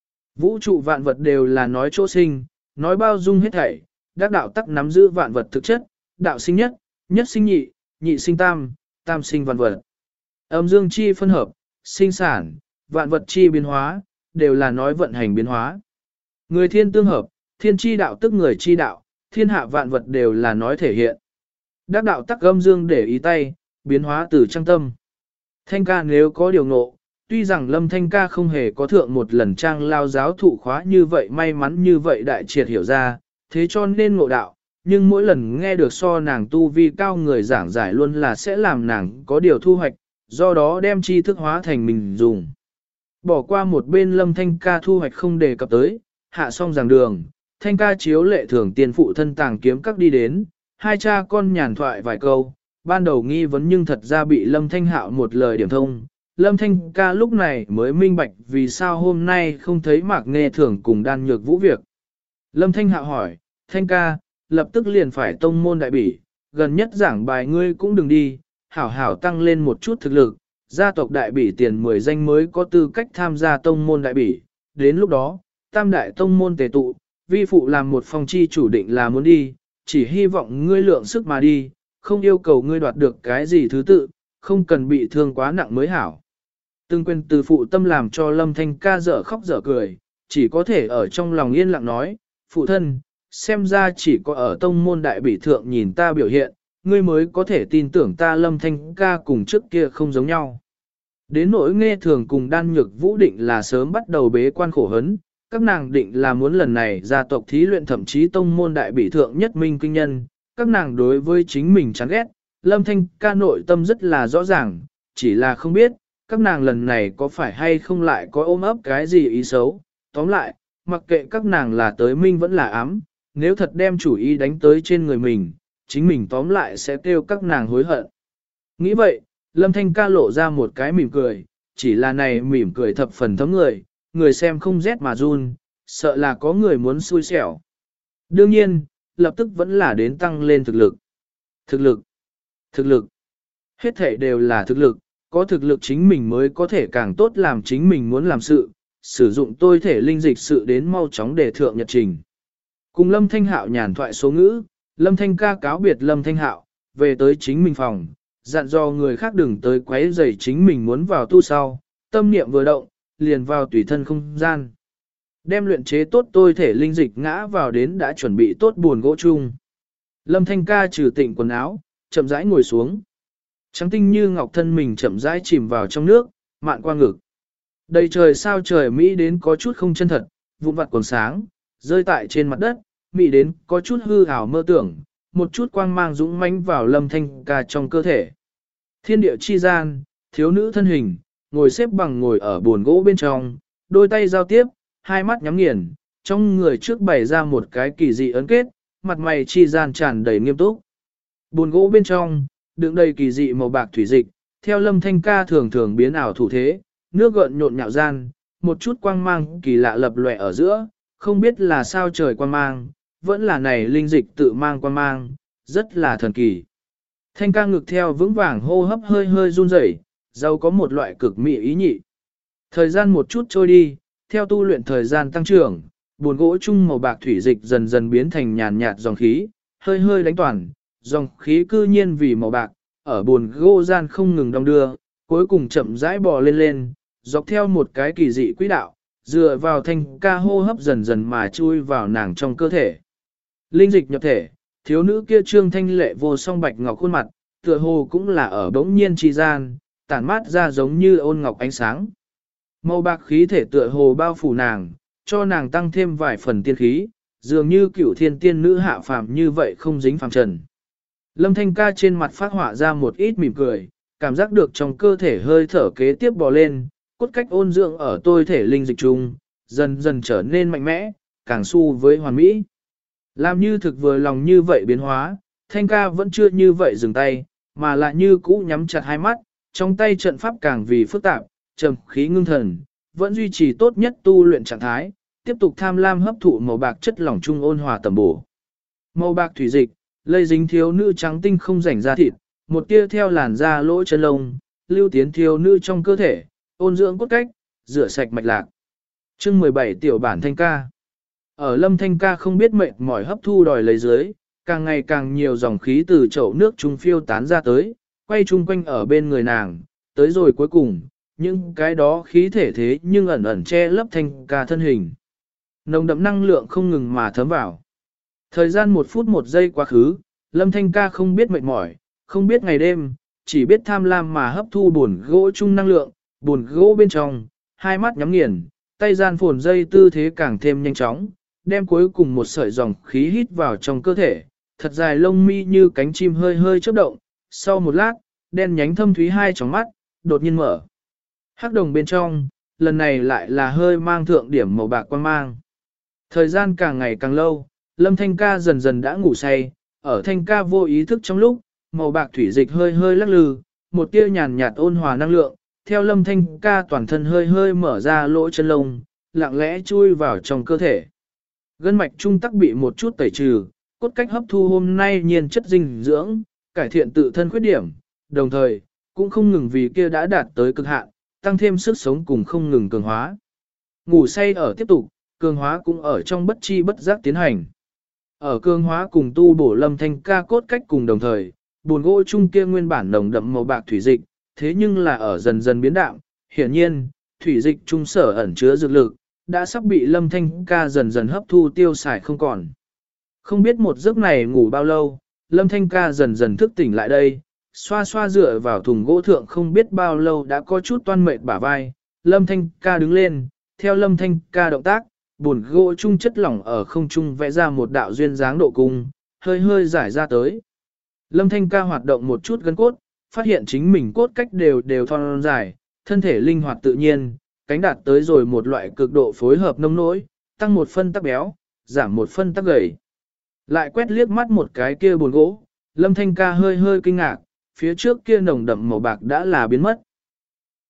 Vũ trụ vạn vật đều là nói chỗ sinh, nói bao dung hết thảy, đắc đạo tắc nắm giữ vạn vật thực chất, đạo sinh nhất, nhất sinh nhị, nhị sinh tam, tam sinh vạn vật. Âm dương chi phân hợp, sinh sản, vạn vật chi biến hóa, đều là nói vận hành biến hóa. Người thiên tương hợp, thiên chi đạo tức người chi đạo, thiên hạ vạn vật đều là nói thể hiện. Đắc đạo tắc âm dương để ý tay, biến hóa từ trang tâm. Thanh ca nếu có điều ngộ, tuy rằng Lâm Thanh ca không hề có thượng một lần trang lao giáo thụ khóa như vậy may mắn như vậy đại triệt hiểu ra, thế cho nên ngộ đạo, nhưng mỗi lần nghe được so nàng tu vi cao người giảng giải luôn là sẽ làm nàng có điều thu hoạch, do đó đem tri thức hóa thành mình dùng. Bỏ qua một bên Lâm Thanh ca thu hoạch không đề cập tới, hạ xong giảng đường, Thanh ca chiếu lệ thường tiền phụ thân tàng kiếm các đi đến, hai cha con nhàn thoại vài câu, ban đầu nghi vấn nhưng thật ra bị Lâm Thanh Hạo một lời điểm thông. Lâm Thanh ca lúc này mới minh bạch vì sao hôm nay không thấy Mạc Nghe Thường cùng Đan Nhược Vũ việc. Lâm Thanh Hạo hỏi, Thanh ca, lập tức liền phải tông môn đại bỉ, gần nhất giảng bài ngươi cũng đừng đi, hảo hảo tăng lên một chút thực lực, gia tộc đại bỉ tiền 10 danh mới có tư cách tham gia tông môn đại bỉ, đến lúc đó, tam đại tông môn tề tụ, vi phụ làm một phong chi chủ định là muốn đi, chỉ hy vọng ngươi lượng sức mà đi, không yêu cầu ngươi đoạt được cái gì thứ tự, không cần bị thương quá nặng mới hảo. Từng quên từ phụ tâm làm cho Lâm Thanh ca dở khóc dở cười, chỉ có thể ở trong lòng yên lặng nói, phụ thân, xem ra chỉ có ở tông môn đại bỉ thượng nhìn ta biểu hiện, ngươi mới có thể tin tưởng ta Lâm Thanh ca cùng trước kia không giống nhau. Đến nỗi Nghe Thường cùng Đan Nhược Vũ định là sớm bắt đầu bế quan khổ hấn, các nàng định là muốn lần này gia tộc thí luyện thậm chí tông môn đại bỉ thượng nhất minh kinh nhân, các nàng đối với chính mình chán ghét, Lâm Thanh ca nội tâm rất là rõ ràng, chỉ là không biết, các nàng lần này có phải hay không lại có ôm ấp cái gì ý xấu, tóm lại, mặc kệ các nàng là tới minh vẫn là ám, nếu thật đem chủ ý đánh tới trên người mình, chính mình tóm lại sẽ kêu các nàng hối hận. Nghĩ vậy, Lâm Thanh ca lộ ra một cái mỉm cười, chỉ là này mỉm cười thập phần thấm người, người xem không rét mà run, sợ là có người muốn xui xẻo. Đương nhiên, lập tức vẫn là đến tăng lên thực lực. Thực lực, thực lực, hết thể đều là thực lực, có thực lực chính mình mới có thể càng tốt làm chính mình muốn làm sự, sử dụng tôi thể linh dịch sự đến mau chóng để thượng nhật trình. Cùng Lâm Thanh Hạo nhàn thoại số ngữ, Lâm Thanh ca cáo biệt Lâm Thanh Hạo, về tới chính mình phòng, dặn dò người khác đừng tới quấy rầy chính mình muốn vào tu sau, tâm niệm vừa động, liền vào tùy thân không gian. Đem luyện chế tốt tôi thể linh dịch ngã vào đến đã chuẩn bị tốt buồn gỗ chung. Lâm Thanh ca trừ tịnh quần áo, chậm rãi ngồi xuống. Trắng tinh như ngọc thân mình chậm rãi chìm vào trong nước, mạn qua ngực. Đầy trời sao trời Mỹ đến có chút không chân thật, vụn vặt còn sáng, rơi tại trên mặt đất, Mỹ đến có chút hư ảo mơ tưởng, một chút quang mang dũng mãnh vào Lâm Thanh ca trong cơ thể. Thiên địa chi gian, thiếu nữ thân hình, ngồi xếp bằng ngồi ở buồn gỗ bên trong, đôi tay giao tiếp, hai mắt nhắm nghiền, trong người trước bày ra một cái kỳ dị ấn kết, mặt mày chi gian tràn đầy nghiêm túc. Buồn gỗ bên trong, đựng đầy kỳ dị màu bạc thủy dịch, theo Lâm Thanh ca thường thường biến ảo thủ thế, nước gợn nhộn nhạo gian, một chút quang mang kỳ lạ lập lòe ở giữa, không biết là sao trời quang mang, vẫn là này linh dịch tự mang quang mang, rất là thần kỳ. Thanh ca ngực theo vững vàng hô hấp hơi hơi run rẩy, giàu có một loại cực mỹ ý nhị. Thời gian một chút trôi đi, theo tu luyện thời gian tăng trưởng, buồn gỗ chung màu bạc thủy dịch dần dần biến thành nhàn nhạt dòng khí, hơi hơi đánh toàn, dòng khí cư nhiên vì màu bạc, ở buồn gỗ gian không ngừng đong đưa, cuối cùng chậm rãi bò lên lên, dọc theo một cái kỳ dị quỹ đạo, dựa vào thanh ca hô hấp dần dần mà chui vào nàng trong cơ thể. Linh dịch nhập thể, thiếu nữ kia trương thanh lệ vô song bạch ngọc khuôn mặt, tựa hồ cũng là ở bỗng nhiên chi gian, tản mát ra giống như ôn ngọc ánh sáng. Màu bạc khí thể tựa hồ bao phủ nàng, cho nàng tăng thêm vài phần tiên khí, dường như cửu thiên tiên nữ hạ phàm như vậy không dính phàm trần. Lâm Thanh Ca trên mặt phát họa ra một ít mỉm cười, cảm giác được trong cơ thể hơi thở kế tiếp bò lên, cốt cách ôn dưỡng ở tôi thể linh dịch chung, dần dần trở nên mạnh mẽ, càng su với hoàn mỹ. Làm như thực vừa lòng như vậy biến hóa, Thanh Ca vẫn chưa như vậy dừng tay, mà lại như cũ nhắm chặt hai mắt, trong tay trận pháp càng vì phức tạp, trầm khí ngưng thần, vẫn duy trì tốt nhất tu luyện trạng thái, tiếp tục tham lam hấp thụ màu bạc chất lỏng trung ôn hòa tầm bổ. Màu bạc thủy dịch, lây dính thiếu nữ trắng tinh không rảnh ra thịt, một tia theo làn da lỗ chân lông, lưu tiến thiếu nữ trong cơ thể, ôn dưỡng cốt cách, rửa sạch mạch lạc. Chương 17 tiểu bản Thanh Ca. Ở Lâm Thanh Ca không biết mệt mỏi hấp thu đòi lấy dưới, càng ngày càng nhiều dòng khí từ chậu nước trung phiêu tán ra tới, quay chung quanh ở bên người nàng, tới rồi cuối cùng, những cái đó khí thể thế nhưng ẩn ẩn che lấp Thanh Ca thân hình. Nồng đậm năng lượng không ngừng mà thấm vào. Thời gian 1 phút 1 giây quá khứ, Lâm Thanh Ca không biết mệt mỏi, không biết ngày đêm, chỉ biết tham lam mà hấp thu buồn gỗ chung năng lượng, buồn gỗ bên trong, hai mắt nhắm nghiền, tay gian phồn dây tư thế càng thêm nhanh chóng, đem cuối cùng một sợi dòng khí hít vào trong cơ thể, thật dài lông mi như cánh chim hơi hơi chớp động, sau một lát, đen nhánh thâm thúy hai tròng mắt, đột nhiên mở. Hắc đồng bên trong, lần này lại là hơi mang thượng điểm màu bạc quang mang. Thời gian càng ngày càng lâu, Lâm Thanh Ca dần dần đã ngủ say, ở Thanh Ca vô ý thức trong lúc, màu bạc thủy dịch hơi hơi lắc lư, một tia nhàn nhạt ôn hòa năng lượng, theo Lâm Thanh Ca toàn thân hơi hơi mở ra lỗ chân lông, lặng lẽ chui vào trong cơ thể. Gân mạch trung tắc bị một chút tẩy trừ, cốt cách hấp thu hôm nay nhiên chất dinh dưỡng, cải thiện tự thân khuyết điểm, đồng thời, cũng không ngừng vì kia đã đạt tới cực hạn, tăng thêm sức sống cùng không ngừng cường hóa. Ngủ say ở tiếp tục, cường hóa cũng ở trong bất chi bất giác tiến hành. Ở cường hóa cùng tu bổ Lâm Thanh Ca cốt cách cùng đồng thời, buồn gỗ chung kia nguyên bản nồng đậm màu bạc thủy dịch, thế nhưng là ở dần dần biến đạm, hiển nhiên, thủy dịch trung sở ẩn chứa dược lực, đã sắp bị Lâm Thanh Ca dần dần hấp thu tiêu xài không còn. Không biết một giấc này ngủ bao lâu, Lâm Thanh Ca dần dần thức tỉnh lại đây, xoa xoa dựa vào thùng gỗ thượng không biết bao lâu đã có chút toan mệt bả vai, Lâm Thanh Ca đứng lên, theo Lâm Thanh Ca động tác, buồn gỗ chung chất lỏng ở không trung vẽ ra một đạo duyên dáng độ cung, hơi hơi giải ra tới. Lâm Thanh Ca hoạt động một chút gân cốt, phát hiện chính mình cốt cách đều thon dài, thân thể linh hoạt tự nhiên, cánh đạt tới rồi một loại cực độ phối hợp nông nỗi, tăng 1 phân tắc béo, giảm 1 phân tắc gầy. Lại quét liếc mắt một cái kia buồn gỗ, Lâm Thanh Ca hơi hơi kinh ngạc, phía trước kia nồng đậm màu bạc đã là biến mất.